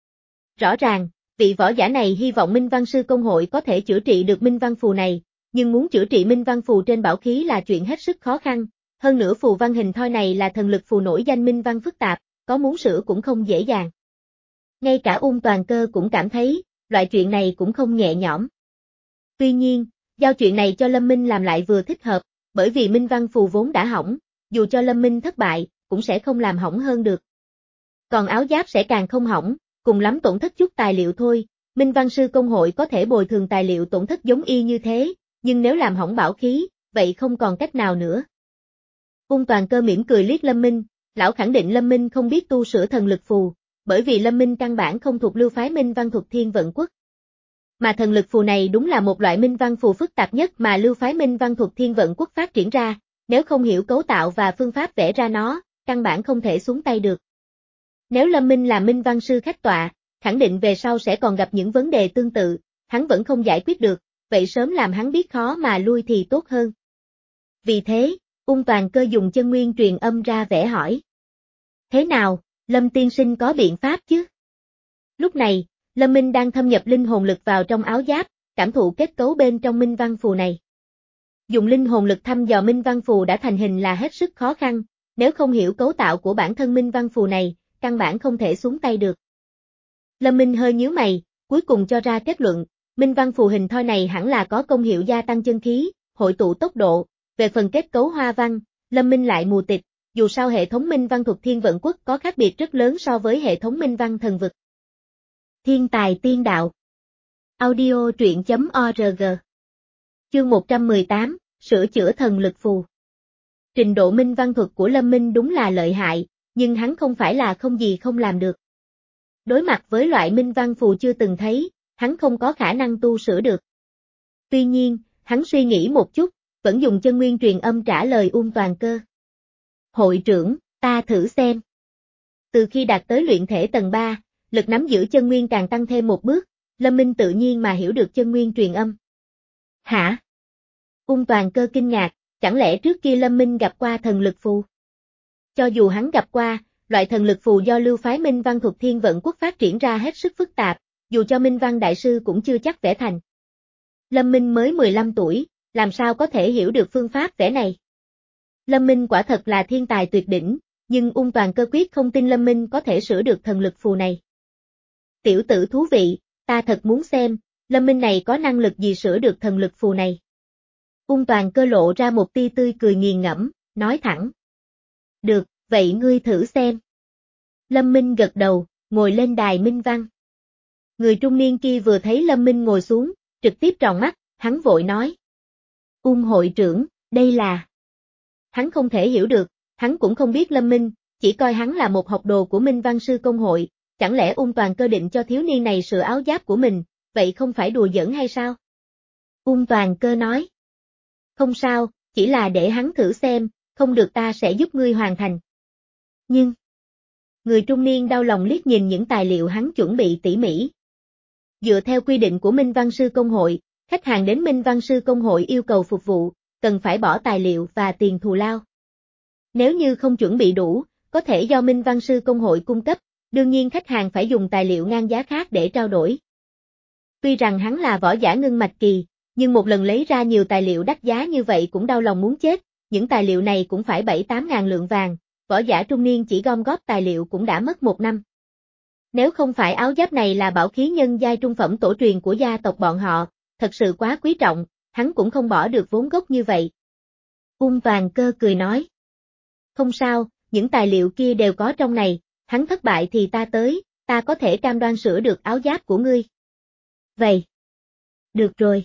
Rõ ràng, vị võ giả này hy vọng Minh Văn sư công hội có thể chữa trị được Minh Văn phù này, nhưng muốn chữa trị Minh Văn phù trên bảo khí là chuyện hết sức khó khăn, hơn nữa phù văn hình thoi này là thần lực phù nổi danh Minh Văn phức tạp, có muốn sửa cũng không dễ dàng. Ngay cả Ung Toàn Cơ cũng cảm thấy, loại chuyện này cũng không nhẹ nhõm. Tuy nhiên, giao chuyện này cho Lâm Minh làm lại vừa thích hợp, bởi vì Minh Văn phù vốn đã hỏng, dù cho Lâm Minh thất bại, cũng sẽ không làm hỏng hơn được. Còn áo giáp sẽ càng không hỏng, cùng lắm tổn thất chút tài liệu thôi, Minh Văn sư công hội có thể bồi thường tài liệu tổn thất giống y như thế, nhưng nếu làm hỏng bảo khí, vậy không còn cách nào nữa. Ung Toàn Cơ mỉm cười liếc Lâm Minh, Lão khẳng định Lâm Minh không biết tu sửa thần lực phù, bởi vì Lâm Minh căn bản không thuộc lưu phái Minh Văn thuộc Thiên Vận Quốc. Mà thần lực phù này đúng là một loại Minh Văn phù phức tạp nhất mà lưu phái Minh Văn thuộc Thiên Vận Quốc phát triển ra, nếu không hiểu cấu tạo và phương pháp vẽ ra nó, căn bản không thể xuống tay được. Nếu Lâm Minh là Minh Văn sư khách tọa, khẳng định về sau sẽ còn gặp những vấn đề tương tự, hắn vẫn không giải quyết được, vậy sớm làm hắn biết khó mà lui thì tốt hơn. Vì thế, Ung Toàn Cơ dùng chân nguyên truyền âm ra vẽ hỏi. Thế nào, Lâm tiên sinh có biện pháp chứ? Lúc này, Lâm Minh đang thâm nhập linh hồn lực vào trong áo giáp, cảm thụ kết cấu bên trong Minh Văn phù này. Dùng linh hồn lực thăm dò Minh Văn phù đã thành hình là hết sức khó khăn, nếu không hiểu cấu tạo của bản thân Minh Văn phù này, căn bản không thể xuống tay được. Lâm Minh hơi nhíu mày, cuối cùng cho ra kết luận, Minh Văn phù hình thoi này hẳn là có công hiệu gia tăng chân khí, hội tụ tốc độ, về phần kết cấu hoa văn, Lâm Minh lại mù tịt, dù sao hệ thống Minh Văn thuộc Thiên Vận Quốc có khác biệt rất lớn so với hệ thống Minh Văn thần vực. Thiên tài tiên đạo. Audio truyện chấm org. Chương một trăm mười tám, sửa chữa thần lực phù. Trình độ Minh Văn thuật của Lâm Minh đúng là lợi hại, nhưng hắn không phải là không gì không làm được. Đối mặt với loại Minh Văn phù chưa từng thấy, hắn không có khả năng tu sửa được. Tuy nhiên, hắn suy nghĩ một chút, vẫn dùng chân nguyên truyền âm trả lời Ung Toàn Cơ. Hội trưởng, ta thử xem. Từ khi đạt tới luyện thể tầng ba, lực nắm giữ chân nguyên càng tăng thêm một bước, Lâm Minh tự nhiên mà hiểu được chân nguyên truyền âm. Hả? Ung Toàn Cơ kinh ngạc, chẳng lẽ trước kia Lâm Minh gặp qua thần lực phù? Cho dù hắn gặp qua, loại thần lực phù do lưu phái Minh Văn thuộc Thiên Vận Quốc phát triển ra hết sức phức tạp, dù cho Minh Văn đại sư cũng chưa chắc vẽ thành. Lâm Minh mới mười lăm tuổi, làm sao có thể hiểu được phương pháp vẽ này? Lâm Minh quả thật là thiên tài tuyệt đỉnh, nhưng Ung Toàn Cơ quyết không tin Lâm Minh có thể sửa được thần lực phù này. Tiểu tử thú vị, ta thật muốn xem, Lâm Minh này có năng lực gì sửa được thần lực phù này. Ung Toàn Cơ lộ ra một tia tươi cười nghiền ngẫm, nói thẳng. Được, vậy ngươi thử xem. Lâm Minh gật đầu, ngồi lên đài Minh Văn. Người trung niên kia vừa thấy Lâm Minh ngồi xuống, trực tiếp tròn mắt, hắn vội nói. Ung hội trưởng, đây là... Hắn không thể hiểu được, hắn cũng không biết Lâm Minh, chỉ coi hắn là một học đồ của Minh Văn sư công hội, chẳng lẽ Ung Toàn Cơ định cho thiếu niên này sửa áo giáp của mình, vậy không phải đùa giỡn hay sao? Ung Toàn Cơ nói. Không sao, chỉ là để hắn thử xem, không được ta sẽ giúp ngươi hoàn thành. Nhưng... Người trung niên đau lòng liếc nhìn những tài liệu hắn chuẩn bị tỉ mỉ. Dựa theo quy định của Minh Văn sư công hội, khách hàng đến Minh Văn sư công hội yêu cầu phục vụ, cần phải bỏ tài liệu và tiền thù lao. Nếu như không chuẩn bị đủ, có thể do Minh Văn sư công hội cung cấp, đương nhiên khách hàng phải dùng tài liệu ngang giá khác để trao đổi. Tuy rằng hắn là võ giả ngưng mạch kỳ, nhưng một lần lấy ra nhiều tài liệu đắt giá như vậy cũng đau lòng muốn chết, những tài liệu này cũng phải bảy tám ngàn lượng vàng, võ giả trung niên chỉ gom góp tài liệu cũng đã mất một năm. Nếu không phải áo giáp này là bảo khí nhân giai trung phẩm tổ truyền của gia tộc bọn họ, thật sự quá quý trọng, hắn cũng không bỏ được vốn gốc như vậy. Ung Toàn Cơ cười nói. Không sao, những tài liệu kia đều có trong này, hắn thất bại thì ta tới, ta có thể cam đoan sửa được áo giáp của ngươi. Vậy. Được rồi.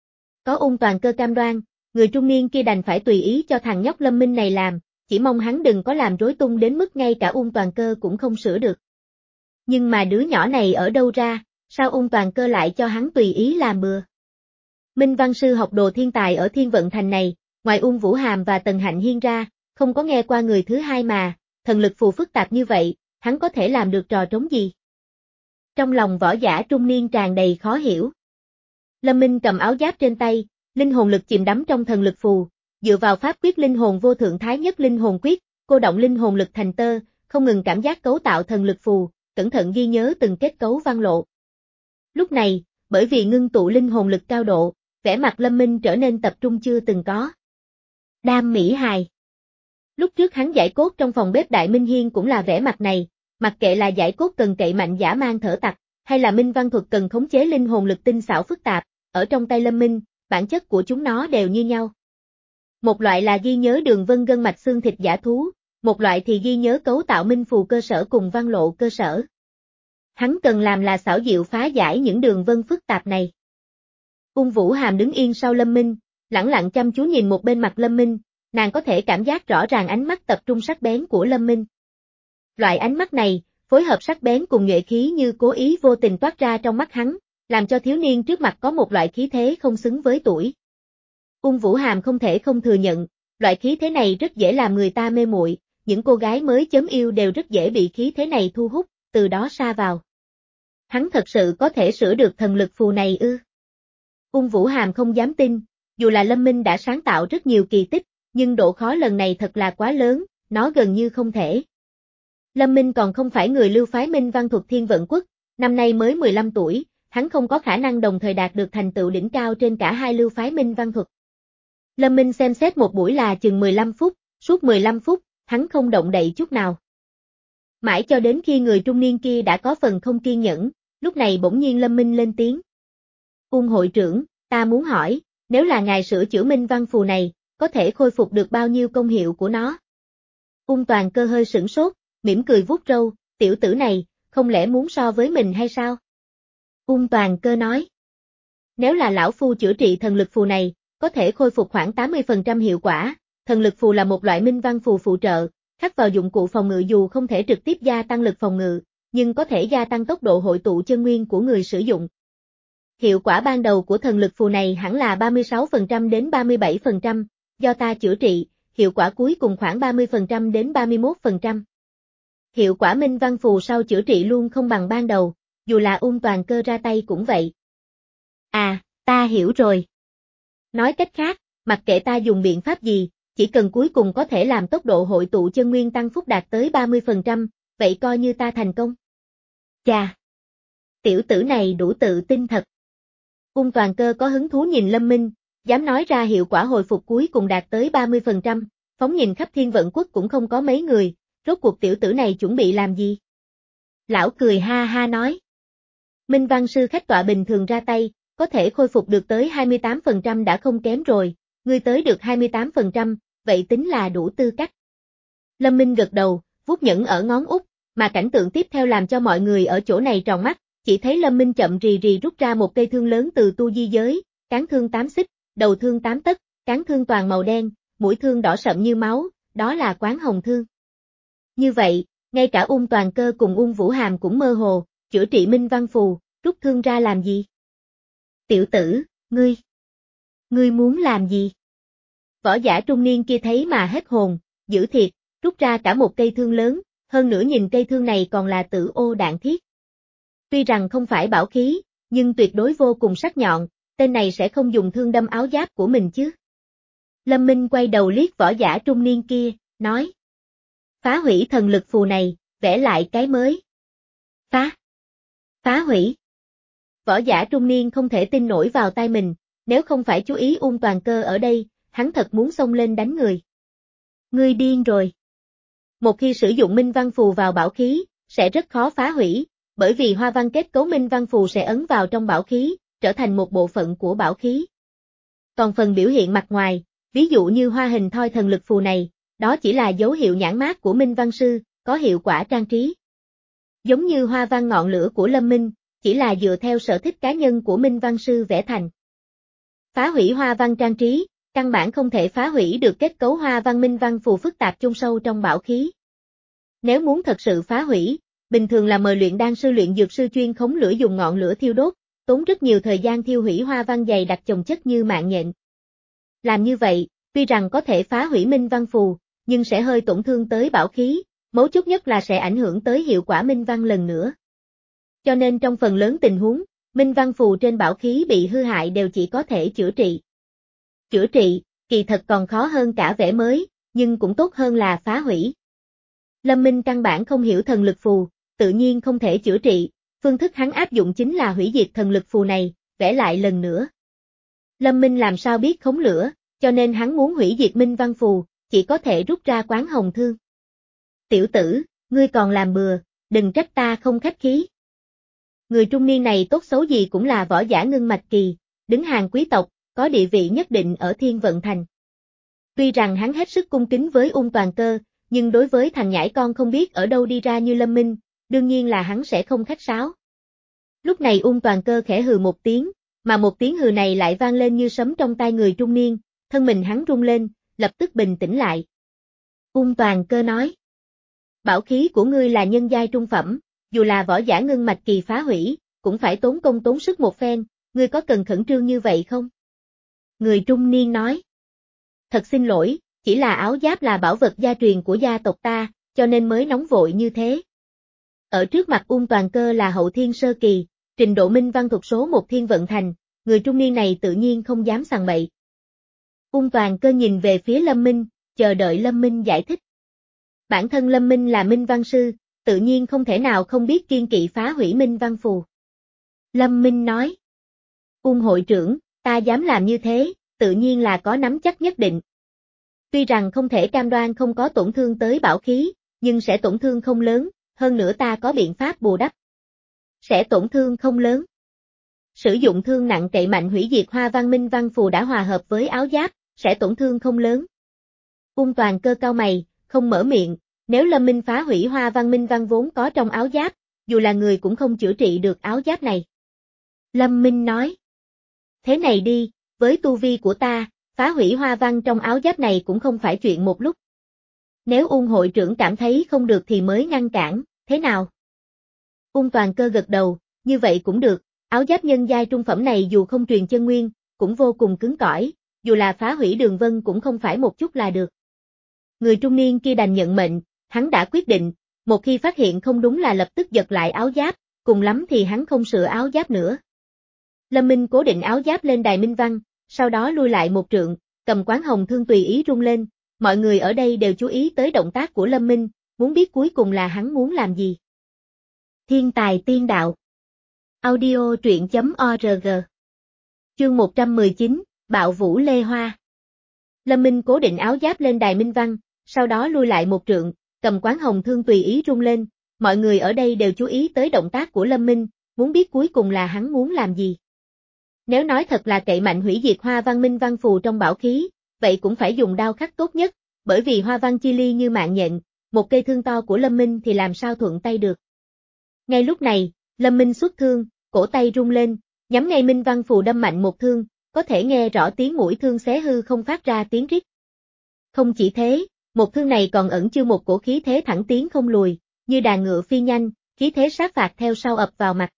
Có Ung Toàn Cơ cam đoan, người trung niên kia đành phải tùy ý cho thằng nhóc Lâm Minh này làm, chỉ mong hắn đừng có làm rối tung đến mức ngay cả Ung Toàn Cơ cũng không sửa được. Nhưng mà đứa nhỏ này ở đâu ra, sao Ung Toàn Cơ lại cho hắn tùy ý làm bừa? Minh Văn sư học đồ thiên tài ở Thiên Vận Thành này, ngoài Ung Vũ Hàm và Tần Hạnh Hiên ra, không có nghe qua người thứ hai mà, thần lực phù phức tạp như vậy, hắn có thể làm được trò trống gì? Trong lòng võ giả trung niên tràn đầy khó hiểu. Lâm Minh cầm áo giáp trên tay, linh hồn lực chìm đắm trong thần lực phù, dựa vào pháp quyết linh hồn vô thượng thái nhất linh hồn quyết, cô động linh hồn lực thành tơ, không ngừng cảm giác cấu tạo thần lực phù, cẩn thận ghi nhớ từng kết cấu văn lộ. Lúc này, bởi vì ngưng tụ linh hồn lực cao độ, vẻ mặt Lâm Minh trở nên tập trung chưa từng có. Đam mỹ hài. Lúc trước hắn giải cốt trong phòng bếp Đại Minh Hiên cũng là vẻ mặt này, mặc kệ là giải cốt cần cậy mạnh dã man thở tặc, hay là Minh Văn thuật cần khống chế linh hồn lực tinh xảo phức tạp, ở trong tay Lâm Minh, bản chất của chúng nó đều như nhau. Một loại là ghi nhớ đường vân gân mạch xương thịt giả thú, một loại thì ghi nhớ cấu tạo minh phù cơ sở cùng văn lộ cơ sở. Hắn cần làm là xảo diệu phá giải những đường vân phức tạp này. Ung Vũ Hàm đứng yên sau Lâm Minh, lẳng lặng chăm chú nhìn một bên mặt Lâm Minh, nàng có thể cảm giác rõ ràng ánh mắt tập trung sắc bén của Lâm Minh. Loại ánh mắt này, phối hợp sắc bén cùng nhuệ khí như cố ý vô tình toát ra trong mắt hắn, làm cho thiếu niên trước mặt có một loại khí thế không xứng với tuổi. Ung Vũ Hàm không thể không thừa nhận, loại khí thế này rất dễ làm người ta mê muội, những cô gái mới chớm yêu đều rất dễ bị khí thế này thu hút, từ đó sa vào. Hắn thật sự có thể sửa được thần lực phù này ư? Ung Vũ Hàm không dám tin, dù là Lâm Minh đã sáng tạo rất nhiều kỳ tích, nhưng độ khó lần này thật là quá lớn, nó gần như không thể. Lâm Minh còn không phải người lưu phái Minh Văn Thuật Thiên Vận Quốc, năm nay mới mười lăm tuổi, hắn không có khả năng đồng thời đạt được thành tựu đỉnh cao trên cả hai lưu phái Minh Văn Thuật. Lâm Minh xem xét một buổi là chừng mười lăm phút, suốt mười lăm phút, hắn không động đậy chút nào. Mãi cho đến khi người trung niên kia đã có phần không kiên nhẫn, lúc này bỗng nhiên Lâm Minh lên tiếng. Ung hội trưởng, ta muốn hỏi, nếu là ngài sửa chữa Minh Văn phù này, có thể khôi phục được bao nhiêu công hiệu của nó? Ung Toàn Cơ hơi sửng sốt, mỉm cười vuốt râu, tiểu tử này, không lẽ muốn so với mình hay sao? Ung Toàn Cơ nói. Nếu là lão phu chữa trị thần lực phù này, có thể khôi phục khoảng tám mươi phần trăm hiệu quả, thần lực phù là một loại minh văn phù phụ trợ, khắc vào dụng cụ phòng ngự dù không thể trực tiếp gia tăng lực phòng ngự, nhưng có thể gia tăng tốc độ hội tụ chân nguyên của người sử dụng. Hiệu quả ban đầu của thần lực phù này hẳn là ba mươi sáu phần trăm đến ba mươi bảy phần trăm, do ta chữa trị, hiệu quả cuối cùng khoảng ba mươi phần trăm đến ba mươi mốt phần trăm. Hiệu quả minh văn phù sau chữa trị luôn không bằng ban đầu, dù là Ung Toàn Cơ ra tay cũng vậy. À, ta hiểu rồi. Nói cách khác, mặc kệ ta dùng biện pháp gì, chỉ cần cuối cùng có thể làm tốc độ hội tụ chân nguyên tăng phúc đạt tới ba mươi phần trăm, vậy coi như ta thành công. Chà! Tiểu tử này đủ tự tin thật. Ung Toàn Cơ có hứng thú nhìn Lâm Minh, dám nói ra hiệu quả hồi phục cuối cùng đạt tới ba mươi phần trăm, phóng nhìn khắp Thiên Vận Quốc cũng không có mấy người, rốt cuộc tiểu tử này chuẩn bị làm gì? Lão cười ha ha nói. Minh Văn sư khách tọa bình thường ra tay, có thể khôi phục được tới hai mươi tám phần trăm đã không kém rồi, ngươi tới được hai mươi tám phần trăm, vậy tính là đủ tư cách. Lâm Minh gật đầu, vuốt nhẫn ở ngón út, mà cảnh tượng tiếp theo làm cho mọi người ở chỗ này tròn mắt, chỉ thấy Lâm Minh chậm rì rì rút ra một cây thương lớn từ tu di giới, cán thương tám xích, đầu thương tám tấc, cán thương toàn màu đen, mũi thương đỏ sậm như máu, đó là Quán Hồng Thương. Như vậy, ngay cả Ung Toàn Cơ cùng Ung Vũ Hàm cũng mơ hồ, chữa trị minh văn phù, rút thương ra làm gì? Tiểu tử, ngươi, ngươi muốn làm gì? Võ giả trung niên kia thấy mà hết hồn, dữ thiệt, rút ra cả một cây thương lớn, hơn nữa nhìn cây thương này còn là tử ô đạn thiết. Tuy rằng không phải bảo khí, nhưng tuyệt đối vô cùng sắc nhọn, tên này sẽ không dùng thương đâm áo giáp của mình chứ. Lâm Minh quay đầu liếc võ giả trung niên kia, nói. Phá hủy thần lực phù này, vẽ lại cái mới. Phá. Phá hủy. Võ giả trung niên không thể tin nổi vào tai mình, nếu không phải chú ý Ung Toàn Cơ ở đây, hắn thật muốn xông lên đánh người. Ngươi điên rồi. Một khi sử dụng minh văn phù vào bảo khí, sẽ rất khó phá hủy, bởi vì hoa văn kết cấu minh văn phù sẽ ấn vào trong bảo khí, trở thành một bộ phận của bảo khí. Còn phần biểu hiện mặt ngoài, ví dụ như hoa hình thoi thần lực phù này, đó chỉ là dấu hiệu nhãn mác của minh văn sư, có hiệu quả trang trí. Giống như hoa văn ngọn lửa của Lâm Minh, chỉ là dựa theo sở thích cá nhân của minh văn sư vẽ thành. Phá hủy hoa văn trang trí, căn bản không thể phá hủy được kết cấu hoa văn minh văn phù phức tạp chôn sâu trong bảo khí. Nếu muốn thật sự phá hủy, bình thường là mời luyện đan sư luyện dược sư chuyên khống lửa dùng ngọn lửa thiêu đốt, tốn rất nhiều thời gian thiêu hủy hoa văn dày đặc chồng chất như mạng nhện. Làm như vậy, tuy rằng có thể phá hủy minh văn phù, nhưng sẽ hơi tổn thương tới bảo khí, mấu chốt nhất là sẽ ảnh hưởng tới hiệu quả minh văn lần nữa. Cho nên trong phần lớn tình huống, minh văn phù trên bảo khí bị hư hại đều chỉ có thể chữa trị. Chữa trị, kỳ thật còn khó hơn cả vẽ mới, nhưng cũng tốt hơn là phá hủy. Lâm Minh căn bản không hiểu thần lực phù, tự nhiên không thể chữa trị, phương thức hắn áp dụng chính là hủy diệt thần lực phù này, vẽ lại lần nữa. Lâm Minh làm sao biết khống lửa, cho nên hắn muốn hủy diệt minh văn phù, chỉ có thể rút ra Quán Hồng Thương. Tiểu tử, ngươi còn làm bừa, đừng trách ta không khách khí. Người trung niên này tốt xấu gì cũng là võ giả ngưng mạch kỳ, đứng hàng quý tộc, có địa vị nhất định ở Thiên Vận Thành. Tuy rằng hắn hết sức cung kính với Ung Toàn Cơ, nhưng đối với thằng nhãi con không biết ở đâu đi ra như Lâm Minh, đương nhiên là hắn sẽ không khách sáo. Lúc này Ung Toàn Cơ khẽ hừ một tiếng, mà một tiếng hừ này lại vang lên như sấm trong tai người trung niên, thân mình hắn rung lên, lập tức bình tĩnh lại. Ung Toàn Cơ nói. Bảo khí của ngươi là nhân giai trung phẩm, dù là võ giả ngưng mạch kỳ phá hủy, cũng phải tốn công tốn sức một phen, ngươi có cần khẩn trương như vậy không? Người trung niên nói. Thật xin lỗi, chỉ là áo giáp là bảo vật gia truyền của gia tộc ta, cho nên mới nóng vội như thế. Ở trước mặt Ung Toàn Cơ là hậu thiên sơ kỳ, trình độ minh văn thuộc số một thiên vận thành, người trung niên này tự nhiên không dám sằng bậy. Ung Toàn Cơ nhìn về phía Lâm Minh, chờ đợi Lâm Minh giải thích. Bản thân Lâm Minh là minh văn sư, tự nhiên không thể nào không biết kiêng kỵ phá hủy minh văn phù. Lâm Minh nói. Ung hội trưởng, ta dám làm như thế, tự nhiên là có nắm chắc nhất định. Tuy rằng không thể cam đoan không có tổn thương tới bảo khí, nhưng sẽ tổn thương không lớn, hơn nữa ta có biện pháp bù đắp. Sẽ tổn thương không lớn. Sử dụng thương nặng cậy mạnh hủy diệt hoa văn minh văn phù đã hòa hợp với áo giáp, sẽ tổn thương không lớn. Ung Toàn Cơ cau mày, không mở miệng, nếu Lâm Minh phá hủy hoa văn minh văn vốn có trong áo giáp, dù là người cũng không chữa trị được áo giáp này. Lâm Minh nói. Thế này đi, với tu vi của ta, phá hủy hoa văn trong áo giáp này cũng không phải chuyện một lúc. Nếu Ung hội trưởng cảm thấy không được thì mới ngăn cản, thế nào? Ung Toàn Cơ gật đầu, như vậy cũng được, áo giáp nhân giai trung phẩm này dù không truyền chân nguyên, cũng vô cùng cứng cỏi, dù là phá hủy đường vân cũng không phải một chút là được. Người trung niên kia đành nhận mệnh, hắn đã quyết định, một khi phát hiện không đúng là lập tức giật lại áo giáp, cùng lắm thì hắn không sửa áo giáp nữa. Lâm Minh cố định áo giáp lên đài minh văn, sau đó lui lại một trượng, cầm quán hồng thương tùy ý rung lên, mọi người ở đây đều chú ý tới động tác của Lâm Minh, muốn biết cuối cùng là hắn muốn làm gì. Thiên tài tiên đạo. Audio truyện chấm org. Chương một trăm mười chín, Bạo Vũ Lê Hoa. Lâm Minh cố định áo giáp lên đài minh văn, sau đó lui lại một trượng, cầm quán hồng thương tùy ý rung lên, mọi người ở đây đều chú ý tới động tác của Lâm Minh, muốn biết cuối cùng là hắn muốn làm gì. Nếu nói thật là cậy mạnh hủy diệt hoa văn minh văn phù trong bảo khí, vậy cũng phải dùng đao khắc tốt nhất, bởi vì hoa văn chi ly như mạng nhện, một cây thương to của Lâm Minh thì làm sao thuận tay được. Ngay lúc này, Lâm Minh xuất thương, cổ tay rung lên, nhắm ngay minh văn phù đâm mạnh một thương, có thể nghe rõ tiếng mũi thương xé hư không phát ra tiếng rít. Không chỉ thế, một thương này còn ẩn chứa một cổ khí thế thẳng tiến không lùi, như đàn ngựa phi nhanh, khí thế sát phạt theo sau ập vào mặt.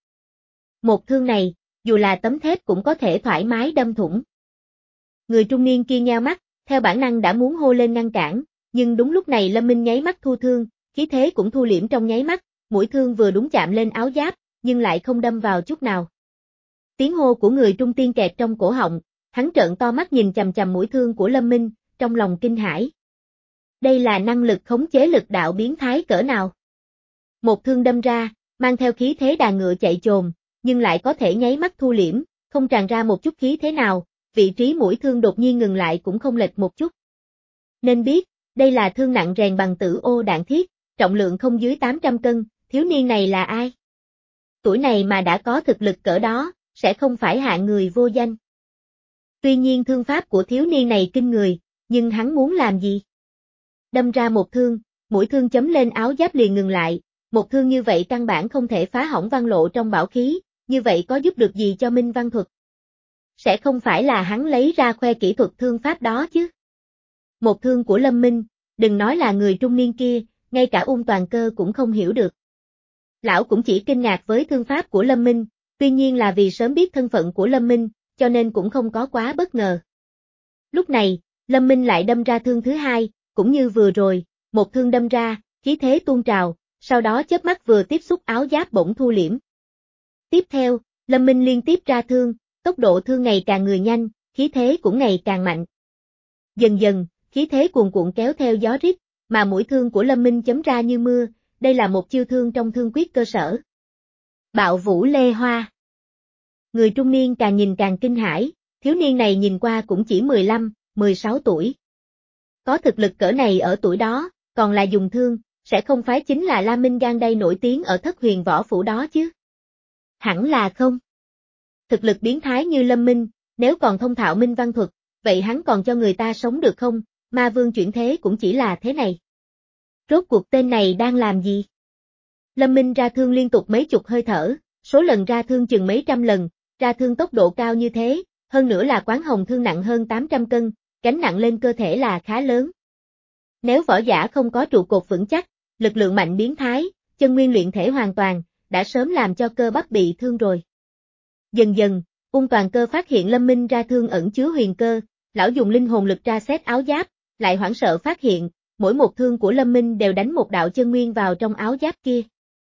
Một thương này, dù là tấm thép cũng có thể thoải mái đâm thủng. Người trung niên kia nheo mắt, theo bản năng đã muốn hô lên ngăn cản, nhưng đúng lúc này Lâm Minh nháy mắt thu thương, khí thế cũng thu liễm trong nháy mắt, mũi thương vừa đúng chạm lên áo giáp, nhưng lại không đâm vào chút nào. Tiếng hô của người trung tiên kẹt trong cổ họng, hắn trợn to mắt nhìn chằm chằm mũi thương của Lâm Minh, trong lòng kinh hãi. Đây là năng lực khống chế lực đạo biến thái cỡ nào? Một thương đâm ra, mang theo khí thế đàn ngựa chạy chồm, nhưng lại có thể nháy mắt thu liễm, không tràn ra một chút khí thế nào, vị trí mũi thương đột nhiên ngừng lại cũng không lệch một chút. Nên biết, đây là thương nặng rèn bằng tử ô đạn thiết, trọng lượng không dưới tám trăm cân, thiếu niên này là ai? Tuổi này mà đã có thực lực cỡ đó, sẽ không phải hạng người vô danh. Tuy nhiên thương pháp của thiếu niên này kinh người, nhưng hắn muốn làm gì? Đâm ra một thương, mũi thương chấm lên áo giáp liền ngừng lại, một thương như vậy căn bản không thể phá hỏng văn lộ trong bảo khí, như vậy có giúp được gì cho minh văn thuật? Sẽ không phải là hắn lấy ra khoe kỹ thuật thương pháp đó chứ? Một thương của Lâm Minh, đừng nói là người trung niên kia, ngay cả Ung Toàn Cơ cũng không hiểu được. Lão cũng chỉ kinh ngạc với thương pháp của Lâm Minh, tuy nhiên là vì sớm biết thân phận của Lâm Minh, cho nên cũng không có quá bất ngờ. Lúc này, Lâm Minh lại đâm ra thương thứ hai, cũng như vừa rồi, một thương đâm ra, khí thế tuôn trào, sau đó chớp mắt vừa tiếp xúc áo giáp bỗng thu liễm. Tiếp theo, Lâm Minh liên tiếp ra thương, tốc độ thương ngày càng người nhanh, khí thế cũng ngày càng mạnh. Dần dần, khí thế cuồn cuộn kéo theo gió rít, mà mũi thương của Lâm Minh chấm ra như mưa, đây là một chiêu thương trong thương quyết cơ sở. Bạo Vũ Lê Hoa. Người trung niên càng nhìn càng kinh hãi, thiếu niên này nhìn qua cũng chỉ mười lăm, mười sáu tuổi. Có thực lực cỡ này ở tuổi đó, còn là dùng thương, sẽ không phải chính là La Minh Gan đây nổi tiếng ở Thất Huyền Võ Phủ đó chứ. Hẳn là không. Thực lực biến thái như Lâm Minh, nếu còn thông thạo minh văn thuật, vậy hắn còn cho người ta sống được không? Ma Vương chuyển thế cũng chỉ là thế này. Rốt cuộc tên này đang làm gì? Lâm Minh ra thương liên tục mấy chục hơi thở, số lần ra thương chừng mấy trăm lần, ra thương tốc độ cao như thế, hơn nữa là quán hồng thương nặng hơn tám trăm cân, gánh nặng lên cơ thể là khá lớn. Nếu võ giả không có trụ cột vững chắc, lực lượng mạnh biến thái, chân nguyên luyện thể hoàn toàn, đã sớm làm cho cơ bắp bị thương rồi. Dần dần, Ung Toàn Cơ phát hiện Lâm Minh ra thương ẩn chứa huyền cơ, lão dùng linh hồn lực tra xét áo giáp, lại hoảng sợ phát hiện, mỗi một thương của Lâm Minh đều đánh một đạo chân nguyên vào trong áo giáp kia.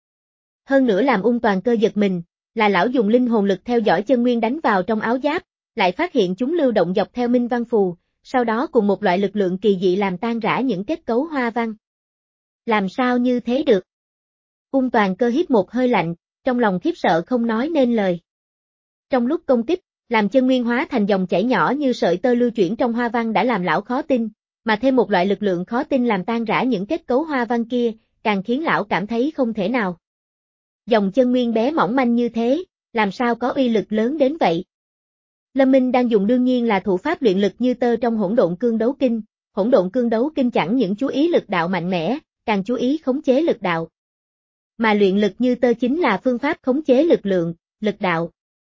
Hơn nữa làm Ung Toàn Cơ giật mình, là lão dùng linh hồn lực theo dõi chân nguyên đánh vào trong áo giáp, lại phát hiện chúng lưu động dọc theo minh văn phù, sau đó cùng một loại lực lượng kỳ dị làm tan rã những kết cấu hoa văn. Làm sao như thế được? Ung Toàn Cơ hít một hơi lạnh, trong lòng khiếp sợ không nói nên lời. Trong lúc công kích, làm chân nguyên hóa thành dòng chảy nhỏ như sợi tơ lưu chuyển trong hoa văn đã làm lão khó tin, mà thêm một loại lực lượng khó tin làm tan rã những kết cấu hoa văn kia, càng khiến lão cảm thấy không thể nào. Dòng chân nguyên bé mỏng manh như thế, làm sao có uy lực lớn đến vậy? Lâm Minh đang dùng đương nhiên là thủ pháp luyện lực như tơ trong Hỗn Độn Cương Đấu Kinh, Hỗn Độn Cương Đấu Kinh chẳng những chú ý lực đạo mạnh mẽ, càng chú ý khống chế lực đạo. Mà luyện lực như tơ chính là phương pháp khống chế lực lượng, lực đạo.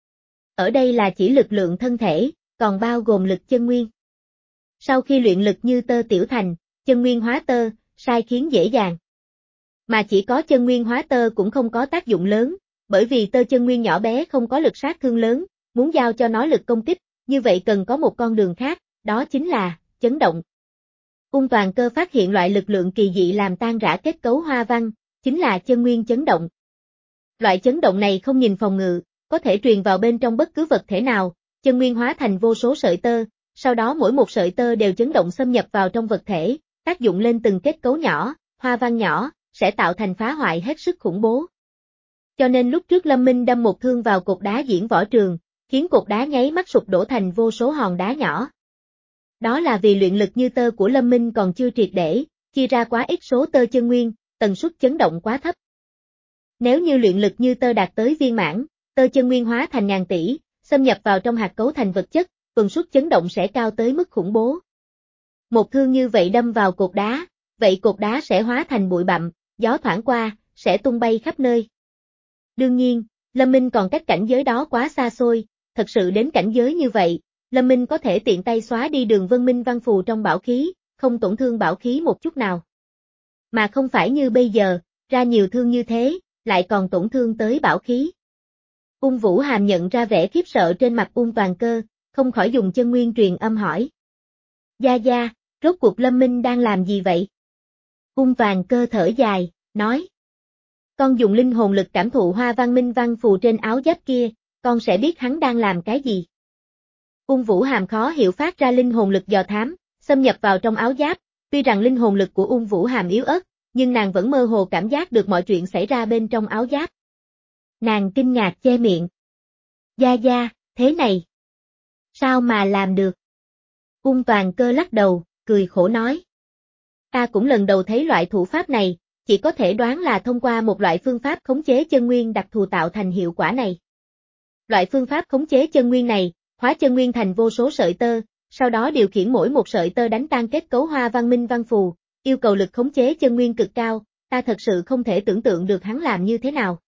Ở đây là chỉ lực lượng thân thể, còn bao gồm lực chân nguyên. Sau khi luyện lực như tơ tiểu thành, chân nguyên hóa tơ, sai khiến dễ dàng. Mà chỉ có chân nguyên hóa tơ cũng không có tác dụng lớn, bởi vì tơ chân nguyên nhỏ bé không có lực sát thương lớn, muốn giao cho nó lực công kích, như vậy cần có một con đường khác, đó chính là chấn động. Ung Toàn Cơ phát hiện loại lực lượng kỳ dị làm tan rã kết cấu hoa văn, chính là chân nguyên chấn động. Loại chấn động này không nhìn phòng ngự, có thể truyền vào bên trong bất cứ vật thể nào, chân nguyên hóa thành vô số sợi tơ, sau đó mỗi một sợi tơ đều chấn động xâm nhập vào trong vật thể, tác dụng lên từng kết cấu nhỏ, hoa văn nhỏ, sẽ tạo thành phá hoại hết sức khủng bố. Cho nên lúc trước Lâm Minh đâm một thương vào cột đá diễn võ trường, khiến cột đá nháy mắt sụp đổ thành vô số hòn đá nhỏ. Đó là vì luyện lực như tơ của Lâm Minh còn chưa triệt để, chia ra quá ít số tơ chân nguyên, tần suất chấn động quá thấp. Nếu như luyện lực như tơ đạt tới viên mãn, tơ chân nguyên hóa thành ngàn tỷ, xâm nhập vào trong hạt cấu thành vật chất, tần suất chấn động sẽ cao tới mức khủng bố. Một thương như vậy đâm vào cột đá, vậy cột đá sẽ hóa thành bụi bặm, gió thoảng qua, sẽ tung bay khắp nơi. Đương nhiên, Lâm Minh còn cách cảnh giới đó quá xa xôi, thật sự đến cảnh giới như vậy, Lâm Minh có thể tiện tay xóa đi đường vân minh văn phù trong bảo khí, không tổn thương bảo khí một chút nào. Mà không phải như bây giờ, ra nhiều thương như thế, lại còn tổn thương tới bảo khí. Ung Vũ Hàm nhận ra vẻ khiếp sợ trên mặt Ung Toàn Cơ, không khỏi dùng chân nguyên truyền âm hỏi. Gia Gia, rốt cuộc Lâm Minh đang làm gì vậy? Ung Toàn Cơ thở dài, nói. Con dùng linh hồn lực cảm thụ hoa văn minh văn phù trên áo giáp kia, con sẽ biết hắn đang làm cái gì. Ung Vũ Hàm khó hiểu phát ra linh hồn lực dò thám, xâm nhập vào trong áo giáp, tuy rằng linh hồn lực của Ung Vũ Hàm yếu ớt, nhưng nàng vẫn mơ hồ cảm giác được mọi chuyện xảy ra bên trong áo giáp. Nàng kinh ngạc che miệng. Gia Gia, thế này. Sao mà làm được? Ung Toàn Cơ lắc đầu, cười khổ nói. Ta cũng lần đầu thấy loại thủ pháp này, chỉ có thể đoán là thông qua một loại phương pháp khống chế chân nguyên đặc thù tạo thành hiệu quả này. Loại phương pháp khống chế chân nguyên này, hóa chân nguyên thành vô số sợi tơ, sau đó điều khiển mỗi một sợi tơ đánh tan kết cấu hoa văn minh văn phù, yêu cầu lực khống chế chân nguyên cực cao, ta thật sự không thể tưởng tượng được hắn làm như thế nào.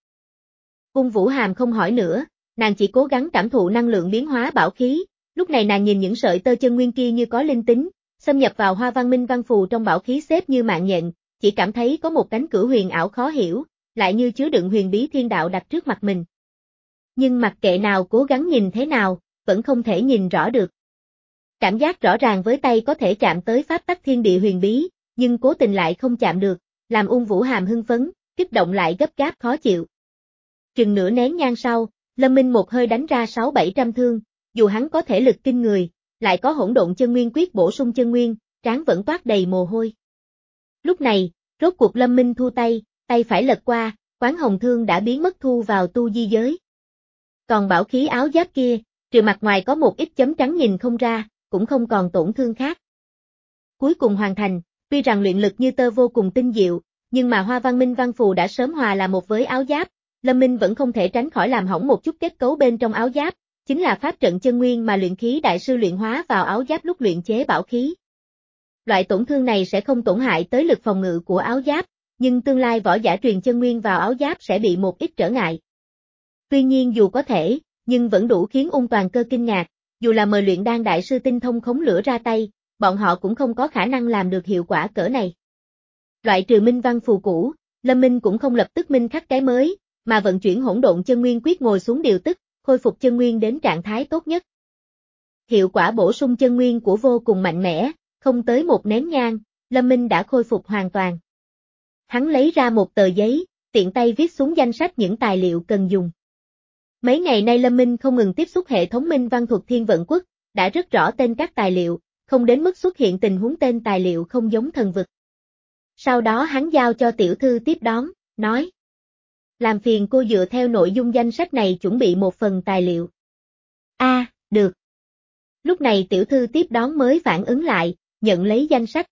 Ung Vũ Hàm không hỏi nữa, nàng chỉ cố gắng cảm thụ năng lượng biến hóa bảo khí, lúc này nàng nhìn những sợi tơ chân nguyên kia như có linh tính, xâm nhập vào hoa văn minh văn phù trong bảo khí xếp như mạng nhện, chỉ cảm thấy có một cánh cửa huyền ảo khó hiểu, lại như chứa đựng huyền bí thiên đạo đặt trước mặt mình. Nhưng mặc kệ nào cố gắng nhìn thế nào, vẫn không thể nhìn rõ được. Cảm giác rõ ràng với tay có thể chạm tới pháp tắc thiên địa huyền bí, nhưng cố tình lại không chạm được, làm Ung Vũ Hàm hưng phấn, kích động lại gấp gáp khó chịu. Chừng nửa nén nhang sau, Lâm Minh một hơi đánh ra sáu bảy trăm thương, dù hắn có thể lực kinh người, lại có hỗn độn chân nguyên quyết bổ sung chân nguyên, trán vẫn toát đầy mồ hôi. Lúc này, rốt cuộc Lâm Minh thu tay, tay phải lật qua, quán hồng thương đã biến mất thu vào tu di giới. Còn bảo khí áo giáp kia, trừ mặt ngoài có một ít chấm trắng nhìn không ra, cũng không còn tổn thương khác. Cuối cùng hoàn thành, tuy rằng luyện lực như tơ vô cùng tinh diệu, nhưng mà hoa văn minh văn phù đã sớm hòa là một với áo giáp, Lâm Minh vẫn không thể tránh khỏi làm hỏng một chút kết cấu bên trong áo giáp, chính là pháp trận chân nguyên mà luyện khí đại sư luyện hóa vào áo giáp lúc luyện chế bảo khí. Loại tổn thương này sẽ không tổn hại tới lực phòng ngự của áo giáp, nhưng tương lai võ giả truyền chân nguyên vào áo giáp sẽ bị một ít trở ngại. Tuy nhiên dù có thể, nhưng vẫn đủ khiến Ung Toàn Cơ kinh ngạc, dù là mời luyện đan đại sư tinh thông khống lửa ra tay, bọn họ cũng không có khả năng làm được hiệu quả cỡ này. Loại trừ minh văn phù cũ, Lâm Minh cũng không lập tức minh khắc cái mới, mà vận chuyển hỗn độn chân nguyên quyết ngồi xuống điều tức, khôi phục chân nguyên đến trạng thái tốt nhất. Hiệu quả bổ sung chân nguyên của vô cùng mạnh mẽ, không tới một nén nhang, Lâm Minh đã khôi phục hoàn toàn. Hắn lấy ra một tờ giấy, tiện tay viết xuống danh sách những tài liệu cần dùng. Mấy ngày nay Lâm Minh không ngừng tiếp xúc hệ thống minh văn thuật Thiên Vận Quốc, đã rất rõ tên các tài liệu, không đến mức xuất hiện tình huống tên tài liệu không giống thần vực. Sau đó hắn giao cho tiểu thư tiếp đón, nói: làm phiền cô dựa theo nội dung danh sách này chuẩn bị một phần tài liệu. A, à, được. Lúc này tiểu thư tiếp đón mới phản ứng lại, nhận lấy danh sách.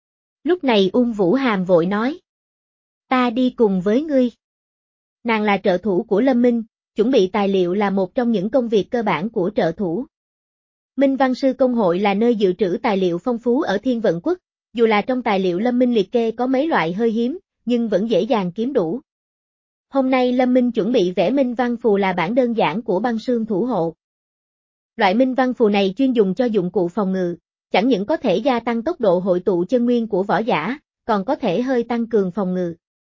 Lúc này Ung Vũ Hàm vội nói: ta đi cùng với ngươi. Nàng là trợ thủ của Lâm Minh, chuẩn bị tài liệu là một trong những công việc cơ bản của trợ thủ. Minh Văn Sư Công Hội là nơi dự trữ tài liệu phong phú ở Thiên Vận Quốc, dù là trong tài liệu Lâm Minh liệt kê có mấy loại hơi hiếm, nhưng vẫn dễ dàng kiếm đủ. Hôm nay Lâm Minh chuẩn bị vẽ Minh Văn Phù là bản đơn giản của băng sương thủ hộ. Loại Minh Văn Phù này chuyên dùng cho dụng cụ phòng ngự, chẳng những có thể gia tăng tốc độ hội tụ chân nguyên của võ giả, còn có thể hơi tăng cường phòng ngự.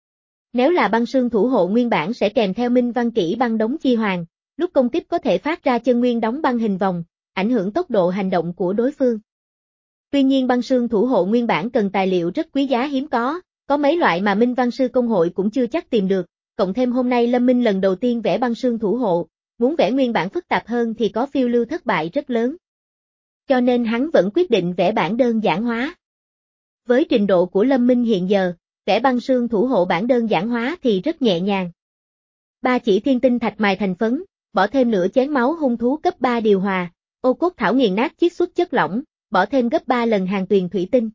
Nếu là băng sương thủ hộ nguyên bản sẽ kèm theo Minh Văn kỹ băng đóng chi hoàng, lúc công kích có thể phát ra chân nguyên đóng băng hình vòng, ảnh hưởng tốc độ hành động của đối phương. Tuy nhiên băng sương thủ hộ nguyên bản cần tài liệu rất quý giá hiếm có, có mấy loại mà Minh Văn Sư Công Hội cũng chưa chắc tìm được, cộng thêm hôm nay Lâm Minh lần đầu tiên vẽ băng sương thủ hộ, muốn vẽ nguyên bản phức tạp hơn thì có phiêu lưu thất bại rất lớn. Cho nên hắn vẫn quyết định vẽ bản đơn giản hóa. Với trình độ của Lâm Minh hiện giờ, vẽ băng sương thủ hộ bản đơn giản hóa thì rất nhẹ nhàng. Ba chỉ thiên tinh thạch mài thành phấn, bỏ thêm nửa chén máu hung thú cấp ba điều hòa, ô cốt thảo nghiền nát chiết xuất chất lỏng, bỏ thêm gấp ba lần hàng tuyền thủy tinh.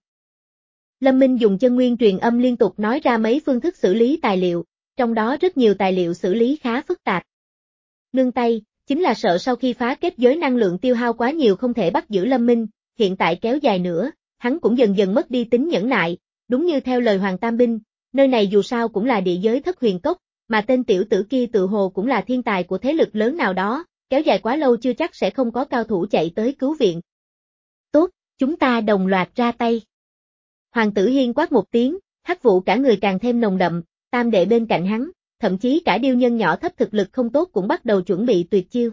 Lâm Minh dùng chân nguyên truyền âm liên tục nói ra mấy phương thức xử lý tài liệu, trong đó rất nhiều tài liệu xử lý khá phức tạp. Nương tay, chính là sợ sau khi phá kết giới năng lượng tiêu hao quá nhiều không thể bắt giữ Lâm Minh, hiện tại kéo dài nữa, hắn cũng dần dần mất đi tính nhẫn nại, đúng như theo lời Hoàng Tam Binh, nơi này dù sao cũng là địa giới thất huyền cốc, mà tên tiểu tử kia tự hồ cũng là thiên tài của thế lực lớn nào đó, kéo dài quá lâu chưa chắc sẽ không có cao thủ chạy tới cứu viện. Tốt, chúng ta đồng loạt ra tay. Hoàng Tử Hiên quát một tiếng, hắc vụ cả người càng thêm nồng đậm, tam đệ bên cạnh hắn, thậm chí cả điêu nhân nhỏ thấp thực lực không tốt cũng bắt đầu chuẩn bị tuyệt chiêu.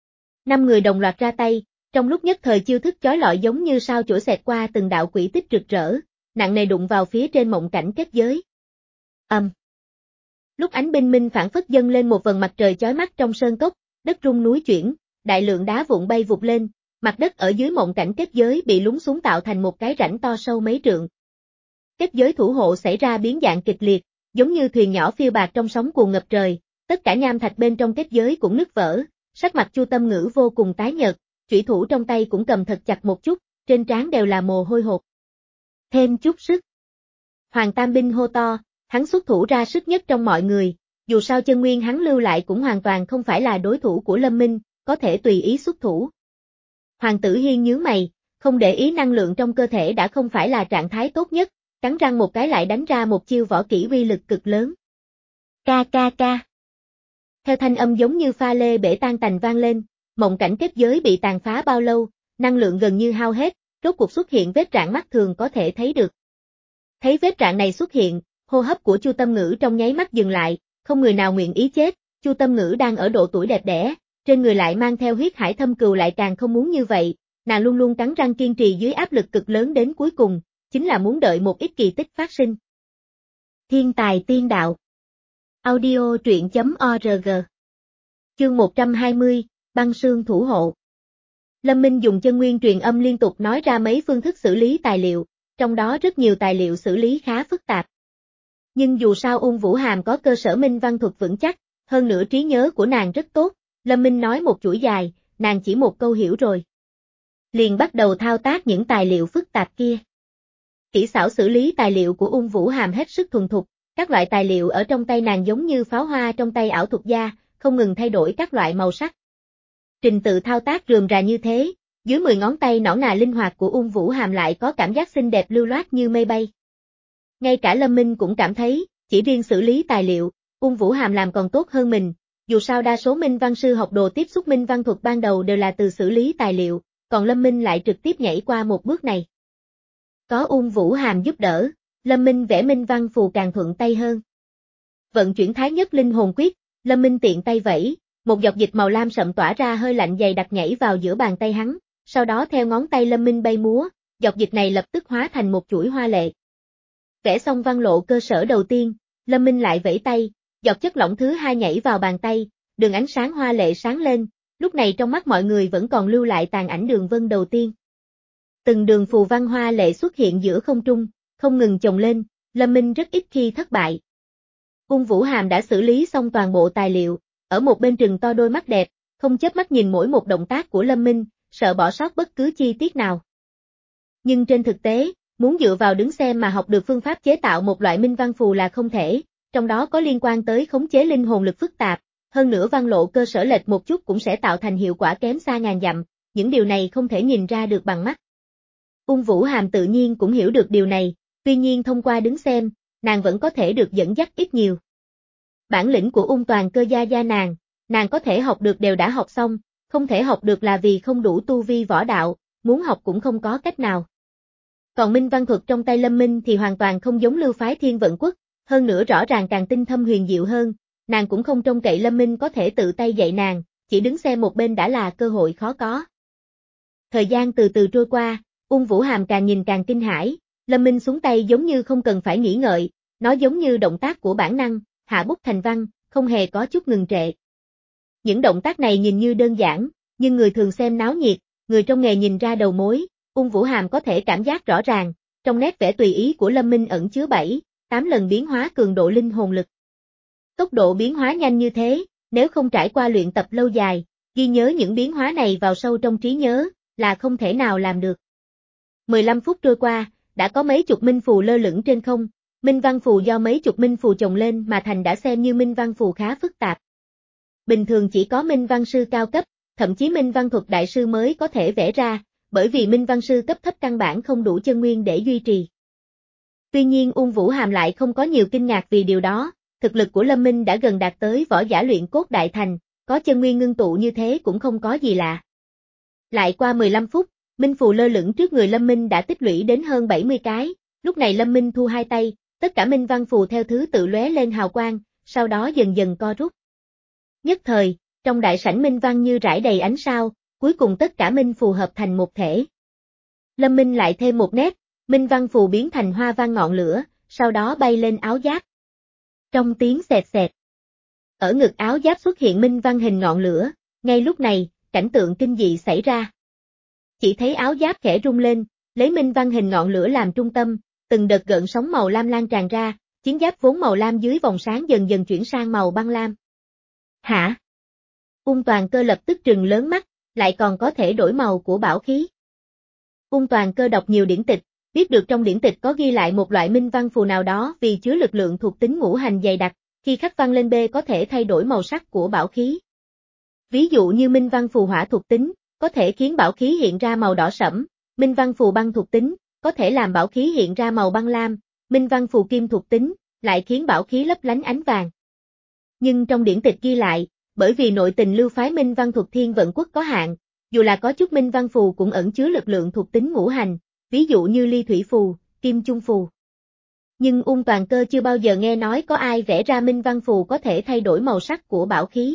Năm người đồng loạt ra tay, trong lúc nhất thời chiêu thức chói lọi giống như sao chổi xẹt qua từng đạo quỷ tích rực rỡ, nặng nề đụng vào phía trên mộng cảnh kết giới. Ầm. Um. Lúc ánh bình minh phản phất dâng lên một vầng mặt trời chói mắt trong sơn cốc, đất rung núi chuyển, đại lượng đá vụn bay vụt lên, mặt đất ở dưới mộng cảnh kết giới bị lún xuống tạo thành một cái rãnh to sâu mấy trượng. Kết giới thủ hộ xảy ra biến dạng kịch liệt, giống như thuyền nhỏ phiêu bạt trong sóng cuồng ngập trời, tất cả nham thạch bên trong kết giới cũng nứt vỡ, sắc mặt Chu Tâm Ngữ vô cùng tái nhợt, chủy thủ trong tay cũng cầm thật chặt một chút, trên trán đều là mồ hôi hột. Thêm chút sức. Hoàng Tam Binh hô to, hắn xuất thủ ra sức nhất trong mọi người, dù sao chân nguyên hắn lưu lại cũng hoàn toàn không phải là đối thủ của Lâm Minh, có thể tùy ý xuất thủ. Hoàng Tử Hiên nhướng mày, không để ý năng lượng trong cơ thể đã không phải là trạng thái tốt nhất, cắn răng một cái lại đánh ra một chiêu võ kỹ uy lực cực lớn. Ca ca ca. Theo thanh âm giống như pha lê bể tan tành vang lên, mộng cảnh kết giới bị tàn phá bao lâu, năng lượng gần như hao hết, rốt cuộc xuất hiện vết rạn mắt thường có thể thấy được. Thấy vết rạn này xuất hiện, hô hấp của Chu Tâm Ngữ trong nháy mắt dừng lại, không người nào nguyện ý chết, Chu Tâm Ngữ đang ở độ tuổi đẹp đẽ, trên người lại mang theo huyết hải thâm cừu lại càng không muốn như vậy, nàng luôn luôn cắn răng kiên trì dưới áp lực cực lớn đến cuối cùng, chính là muốn đợi một ít kỳ tích phát sinh. Thiên tài tiên đạo. Audio truyện chấm org. Chương một trăm hai mươi, băng sương thủ hộ. Lâm Minh dùng chân nguyên truyền âm liên tục nói ra mấy phương thức xử lý tài liệu, trong đó rất nhiều tài liệu xử lý khá phức tạp. Nhưng dù sao Ung Vũ Hàm có cơ sở minh văn thuật vững chắc, hơn nữa trí nhớ của nàng rất tốt, Lâm Minh nói một chuỗi dài, nàng chỉ một câu hiểu rồi. Liền bắt đầu thao tác những tài liệu phức tạp kia. Kỹ xảo xử lý tài liệu của Ung Vũ Hàm hết sức thuần thục, các loại tài liệu ở trong tay nàng giống như pháo hoa trong tay ảo thuật gia, không ngừng thay đổi các loại màu sắc. Trình tự thao tác rườm rà như thế, dưới mười ngón tay nõn nà linh hoạt của Ung Vũ Hàm lại có cảm giác xinh đẹp lưu loát như mây bay. Ngay cả Lâm Minh cũng cảm thấy, chỉ riêng xử lý tài liệu, Ung Vũ Hàm làm còn tốt hơn mình, dù sao đa số minh văn sư học đồ tiếp xúc minh văn thuật ban đầu đều là từ xử lý tài liệu, còn Lâm Minh lại trực tiếp nhảy qua một bước này. Có Ung Vũ Hàm giúp đỡ, Lâm Minh vẽ minh văn phù càng thuận tay hơn. Vận chuyển Thái Nhất Linh Hồn Quyết, Lâm Minh tiện tay vẫy, một giọt dịch màu lam sậm tỏa ra hơi lạnh dày đặc nhảy vào giữa bàn tay hắn, sau đó theo ngón tay Lâm Minh bay múa, giọt dịch này lập tức hóa thành một chuỗi hoa lệ. Vẽ xong văn lộ cơ sở đầu tiên, Lâm Minh lại vẫy tay, giọt chất lỏng thứ hai nhảy vào bàn tay, đường ánh sáng hoa lệ sáng lên, lúc này trong mắt mọi người vẫn còn lưu lại tàn ảnh đường vân đầu tiên. Từng đường phù văn hoa lệ xuất hiện giữa không trung, không ngừng chồng lên, Lâm Minh rất ít khi thất bại. Ung Vũ Hàm đã xử lý xong toàn bộ tài liệu, ở một bên trừng to đôi mắt đẹp, không chớp mắt nhìn mỗi một động tác của Lâm Minh, sợ bỏ sót bất cứ chi tiết nào. Nhưng trên thực tế, muốn dựa vào đứng xem mà học được phương pháp chế tạo một loại minh văn phù là không thể, trong đó có liên quan tới khống chế linh hồn lực phức tạp, hơn nữa văn lộ cơ sở lệch một chút cũng sẽ tạo thành hiệu quả kém xa ngàn dặm, những điều này không thể nhìn ra được bằng mắt. Ung Vũ Hàm tự nhiên cũng hiểu được điều này, tuy nhiên thông qua đứng xem, nàng vẫn có thể được dẫn dắt ít nhiều. Bản lĩnh của Ung Toàn Cơ gia gia nàng, nàng có thể học được đều đã học xong, không thể học được là vì không đủ tu vi võ đạo, muốn học cũng không có cách nào. Còn minh văn thuật trong tay Lâm Minh thì hoàn toàn không giống lưu phái Thiên Vận Quốc, hơn nữa rõ ràng càng tinh thâm huyền diệu hơn, nàng cũng không trông cậy Lâm Minh có thể tự tay dạy nàng, chỉ đứng xem một bên đã là cơ hội khó có. Thời gian từ từ trôi qua, Ung Vũ Hàm càng nhìn càng kinh hãi, Lâm Minh xuống tay giống như không cần phải nghĩ ngợi, nó giống như động tác của bản năng, hạ bút thành văn, không hề có chút ngừng trệ. Những động tác này nhìn như đơn giản, nhưng người thường xem náo nhiệt, người trong nghề nhìn ra đầu mối, Ung Vũ Hàm có thể cảm giác rõ ràng, trong nét vẽ tùy ý của Lâm Minh ẩn chứa bảy, tám lần biến hóa cường độ linh hồn lực. Tốc độ biến hóa nhanh như thế, nếu không trải qua luyện tập lâu dài, ghi nhớ những biến hóa này vào sâu trong trí nhớ, là không thể nào làm được. mười lăm phút trôi qua, đã có mấy chục minh phù lơ lửng trên không, minh văn phù do mấy chục minh phù chồng lên mà thành đã xem như minh văn phù khá phức tạp. Bình thường chỉ có minh văn sư cao cấp, thậm chí minh văn thuật đại sư mới có thể vẽ ra, bởi vì minh văn sư cấp thấp căn bản không đủ chân nguyên để duy trì. Tuy nhiên Ung Vũ Hàm lại không có nhiều kinh ngạc vì điều đó, thực lực của Lâm Minh đã gần đạt tới võ giả luyện cốt đại thành, có chân nguyên ngưng tụ như thế cũng không có gì lạ. Lại qua mười lăm phút, minh phù lơ lửng trước người Lâm Minh đã tích lũy đến hơn bảy mươi cái, lúc này Lâm Minh thu hai tay, tất cả minh văn phù theo thứ tự lóe lên hào quang, sau đó dần dần co rút. Nhất thời, trong đại sảnh minh văn như rải đầy ánh sao, cuối cùng tất cả minh phù hợp thành một thể. Lâm Minh lại thêm một nét, minh văn phù biến thành hoa văn ngọn lửa, sau đó bay lên áo giáp. Trong tiếng xẹt xẹt, ở ngực áo giáp xuất hiện minh văn hình ngọn lửa, ngay lúc này, cảnh tượng kinh dị xảy ra. Chỉ thấy áo giáp khẽ rung lên, lấy minh văn hình ngọn lửa làm trung tâm, từng đợt gợn sóng màu lam lan tràn ra, chiến giáp vốn màu lam dưới vòng sáng dần dần chuyển sang màu băng lam. Hả? Ung Toàn Cơ lập tức trừng lớn mắt, lại còn có thể đổi màu của bảo khí. Ung Toàn Cơ đọc nhiều điển tịch, biết được trong điển tịch có ghi lại một loại minh văn phù nào đó vì chứa lực lượng thuộc tính ngũ hành dày đặc, khi khắc văn lên B có thể thay đổi màu sắc của bảo khí. Ví dụ như minh văn phù hỏa thuộc tính, có thể khiến bảo khí hiện ra màu đỏ sẫm, minh văn phù băng thuộc tính, có thể làm bảo khí hiện ra màu băng lam, minh văn phù kim thuộc tính, lại khiến bảo khí lấp lánh ánh vàng. Nhưng trong điển tịch ghi lại, bởi vì nội tình lưu phái minh văn thuật Thiên Vận Quốc có hạn, dù là có chút minh văn phù cũng ẩn chứa lực lượng thuộc tính ngũ hành, ví dụ như ly thủy phù, kim chung phù. Nhưng Ung Toàn Cơ chưa bao giờ nghe nói có ai vẽ ra minh văn phù có thể thay đổi màu sắc của bảo khí.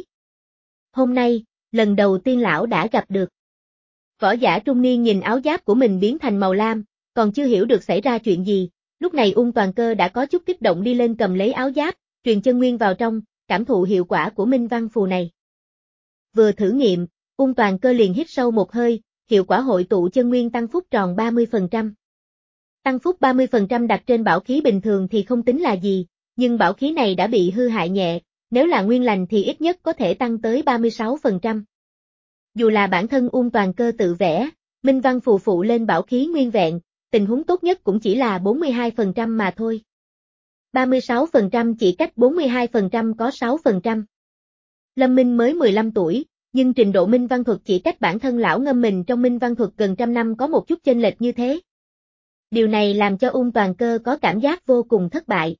Hôm nay, lần đầu tiên lão đã gặp được. Võ giả trung niên nhìn áo giáp của mình biến thành màu lam, còn chưa hiểu được xảy ra chuyện gì, lúc này Ung Toàn Cơ đã có chút kích động đi lên cầm lấy áo giáp, truyền chân nguyên vào trong, cảm thụ hiệu quả của minh văn phù này. Vừa thử nghiệm, Ung Toàn Cơ liền hít sâu một hơi, hiệu quả hội tụ chân nguyên tăng phúc tròn ba mươi phần trăm. Tăng phúc ba mươi phần trăm đặt trên bảo khí bình thường thì không tính là gì, nhưng bảo khí này đã bị hư hại nhẹ, nếu là nguyên lành thì ít nhất có thể tăng tới ba mươi sáu phần trăm. Dù là bản thân Ung Toàn Cơ tự vẽ, minh văn phù phụ lên bảo khí nguyên vẹn, tình huống tốt nhất cũng chỉ là bốn mươi hai phần trăm mà thôi. ba mươi sáu phần trăm chỉ cách bốn mươi hai phần trăm có sáu phần trăm. Lâm Minh mới mười lăm tuổi, nhưng trình độ minh văn thuật chỉ cách bản thân lão ngâm mình trong minh văn thuật gần trăm năm có một chút chênh lệch như thế. Điều này làm cho Ung Toàn Cơ có cảm giác vô cùng thất bại.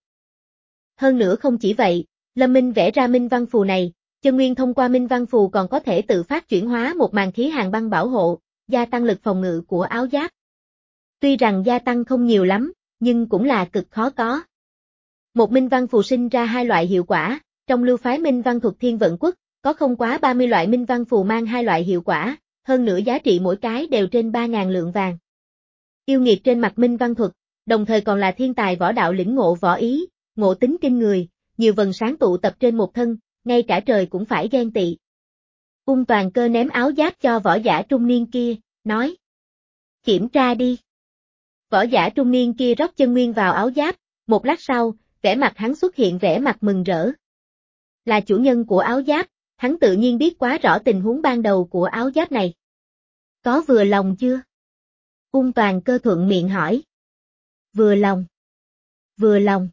Hơn nữa không chỉ vậy, Lâm Minh vẽ ra minh văn phù này, chân nguyên thông qua minh văn phù còn có thể tự phát chuyển hóa một màn khí hàn băng bảo hộ, gia tăng lực phòng ngự của áo giáp. Tuy rằng gia tăng không nhiều lắm, nhưng cũng là cực khó có. Một minh văn phù sinh ra hai loại hiệu quả, trong lưu phái minh văn thuật Thiên Vận Quốc, có không quá ba mươi loại minh văn phù mang hai loại hiệu quả, hơn nữa giá trị mỗi cái đều trên ba nghìn lượng vàng. Yêu nghiệt trên mặt minh văn thuật, đồng thời còn là thiên tài võ đạo lĩnh ngộ võ ý, ngộ tính kinh người, nhiều vần sáng tụ tập trên một thân, ngay cả trời cũng phải ghen tị. Ung Toàn Cơ ném áo giáp cho võ giả trung niên kia, nói. Kiểm tra đi. Võ giả trung niên kia rót chân nguyên vào áo giáp, một lát sau, vẻ mặt hắn xuất hiện vẻ mặt mừng rỡ. Là chủ nhân của áo giáp, hắn tự nhiên biết quá rõ tình huống ban đầu của áo giáp này. Có vừa lòng chưa? Ung Toàn Cơ thuận miệng hỏi. Vừa lòng. Vừa lòng.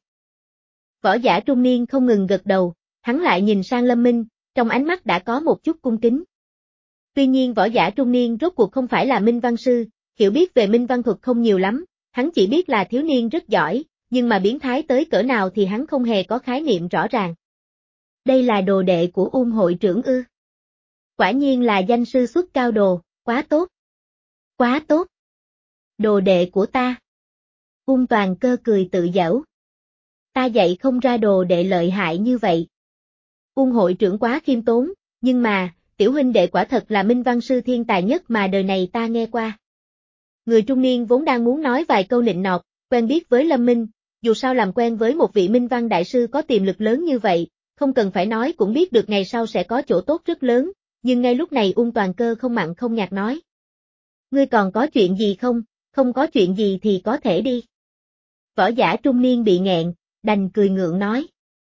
Võ giả trung niên không ngừng gật đầu, hắn lại nhìn sang Lâm Minh, trong ánh mắt đã có một chút cung kính. Tuy nhiên võ giả trung niên rốt cuộc không phải là minh văn sư, hiểu biết về minh văn thuật không nhiều lắm, hắn chỉ biết là thiếu niên rất giỏi, nhưng mà biến thái tới cỡ nào thì hắn không hề có khái niệm rõ ràng. Đây là đồ đệ của Ung hội trưởng ư? Quả nhiên là danh sư xuất cao đồ, quá tốt. Quá tốt. Đồ đệ của ta. Ung Toàn Cơ cười tự giễu. Ta dạy không ra đồ đệ lợi hại như vậy. Ung hội trưởng quá khiêm tốn, nhưng mà, tiểu huynh đệ quả thật là minh văn sư thiên tài nhất mà đời này ta nghe qua. Người trung niên vốn đang muốn nói vài câu nịnh nọt, quen biết với Lâm Minh, dù sao làm quen với một vị minh văn đại sư có tiềm lực lớn như vậy, không cần phải nói cũng biết được ngày sau sẽ có chỗ tốt rất lớn, nhưng ngay lúc này Ung Toàn Cơ không mặn không nhạt nói. Ngươi còn có chuyện gì không, không có chuyện gì thì có thể đi. Võ giả trung niên bị nghẹn, đành cười ngượng nói.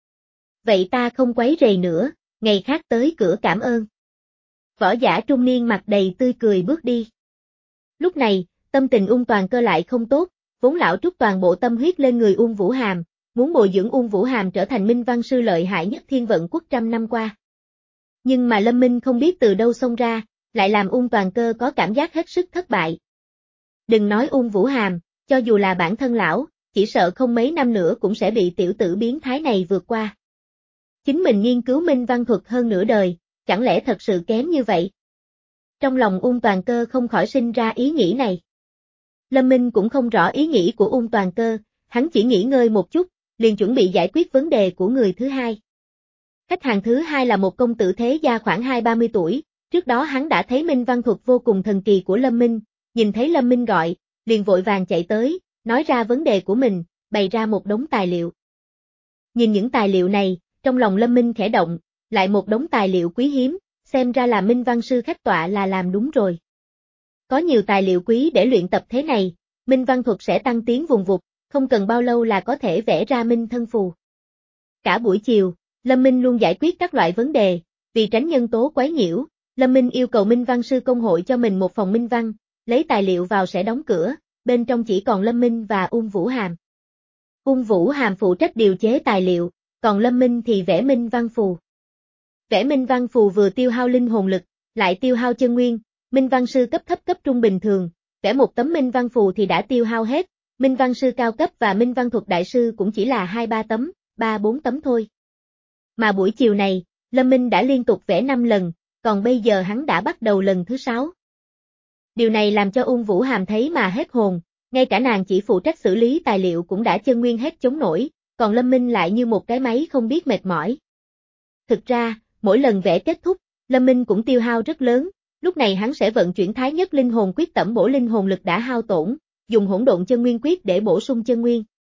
Vậy ta không quấy rầy nữa, ngày khác tới cửa cảm ơn. Võ giả trung niên mặt đầy tươi cười bước đi. Lúc này, tâm tình Ung Toàn Cơ lại không tốt, vốn lão trút toàn bộ tâm huyết lên người Ung Vũ Hàm, muốn bồi dưỡng Ung Vũ Hàm trở thành minh văn sư lợi hại nhất Thiên Vận Quốc trăm năm qua. Nhưng mà Lâm Minh không biết từ đâu xông ra, lại làm Ung Toàn Cơ có cảm giác hết sức thất bại. Đừng nói Ung Vũ Hàm, cho dù là bản thân lão, chỉ sợ không mấy năm nữa cũng sẽ bị tiểu tử biến thái này vượt qua. Chính mình nghiên cứu minh văn thuật hơn nửa đời, chẳng lẽ thật sự kém như vậy? Trong lòng Ung Toàn Cơ không khỏi sinh ra ý nghĩ này. Lâm Minh cũng không rõ ý nghĩ của Ung Toàn Cơ, hắn chỉ nghỉ ngơi một chút, liền chuẩn bị giải quyết vấn đề của người thứ hai. Khách hàng thứ hai là một công tử thế gia khoảng hai ba mươi tuổi, trước đó hắn đã thấy minh văn thuật vô cùng thần kỳ của Lâm Minh, nhìn thấy Lâm Minh gọi, liền vội vàng chạy tới, nói ra vấn đề của mình, bày ra một đống tài liệu. Nhìn những tài liệu này, trong lòng Lâm Minh khẽ động, lại một đống tài liệu quý hiếm, xem ra là minh văn sư khách tọa là làm đúng rồi. Có nhiều tài liệu quý để luyện tập thế này, minh văn thuật sẽ tăng tiến vùng vụt, không cần bao lâu là có thể vẽ ra minh thân phù. Cả buổi chiều, Lâm Minh luôn giải quyết các loại vấn đề, vì tránh nhân tố quấy nhiễu, Lâm Minh yêu cầu minh văn sư công hội cho mình một phòng minh văn, lấy tài liệu vào sẽ đóng cửa, bên trong chỉ còn Lâm Minh và Ung Vũ Hàm. Ung Vũ Hàm phụ trách điều chế tài liệu, còn Lâm Minh thì vẽ minh văn phù. Vẽ minh văn phù vừa tiêu hao linh hồn lực, lại tiêu hao chân nguyên, minh văn sư cấp thấp cấp trung bình thường, vẽ một tấm minh văn phù thì đã tiêu hao hết, minh văn sư cao cấp và minh văn thuật đại sư cũng chỉ là hai ba tấm, ba bốn tấm thôi. Mà buổi chiều này, Lâm Minh đã liên tục vẽ năm lần, còn bây giờ hắn đã bắt đầu lần thứ sáu. Điều này làm cho Ung Vũ Hàm thấy mà hết hồn, ngay cả nàng chỉ phụ trách xử lý tài liệu cũng đã chân nguyên hết chống nổi, còn Lâm Minh lại như một cái máy không biết mệt mỏi. Thực ra, mỗi lần vẽ kết thúc, Lâm Minh cũng tiêu hao rất lớn, lúc này hắn sẽ vận chuyển Thái Nhất Linh Hồn Quyết tẩm bổ linh hồn lực đã hao tổn, dùng Hỗn Độn Chân Nguyên Quyết để bổ sung chân nguyên.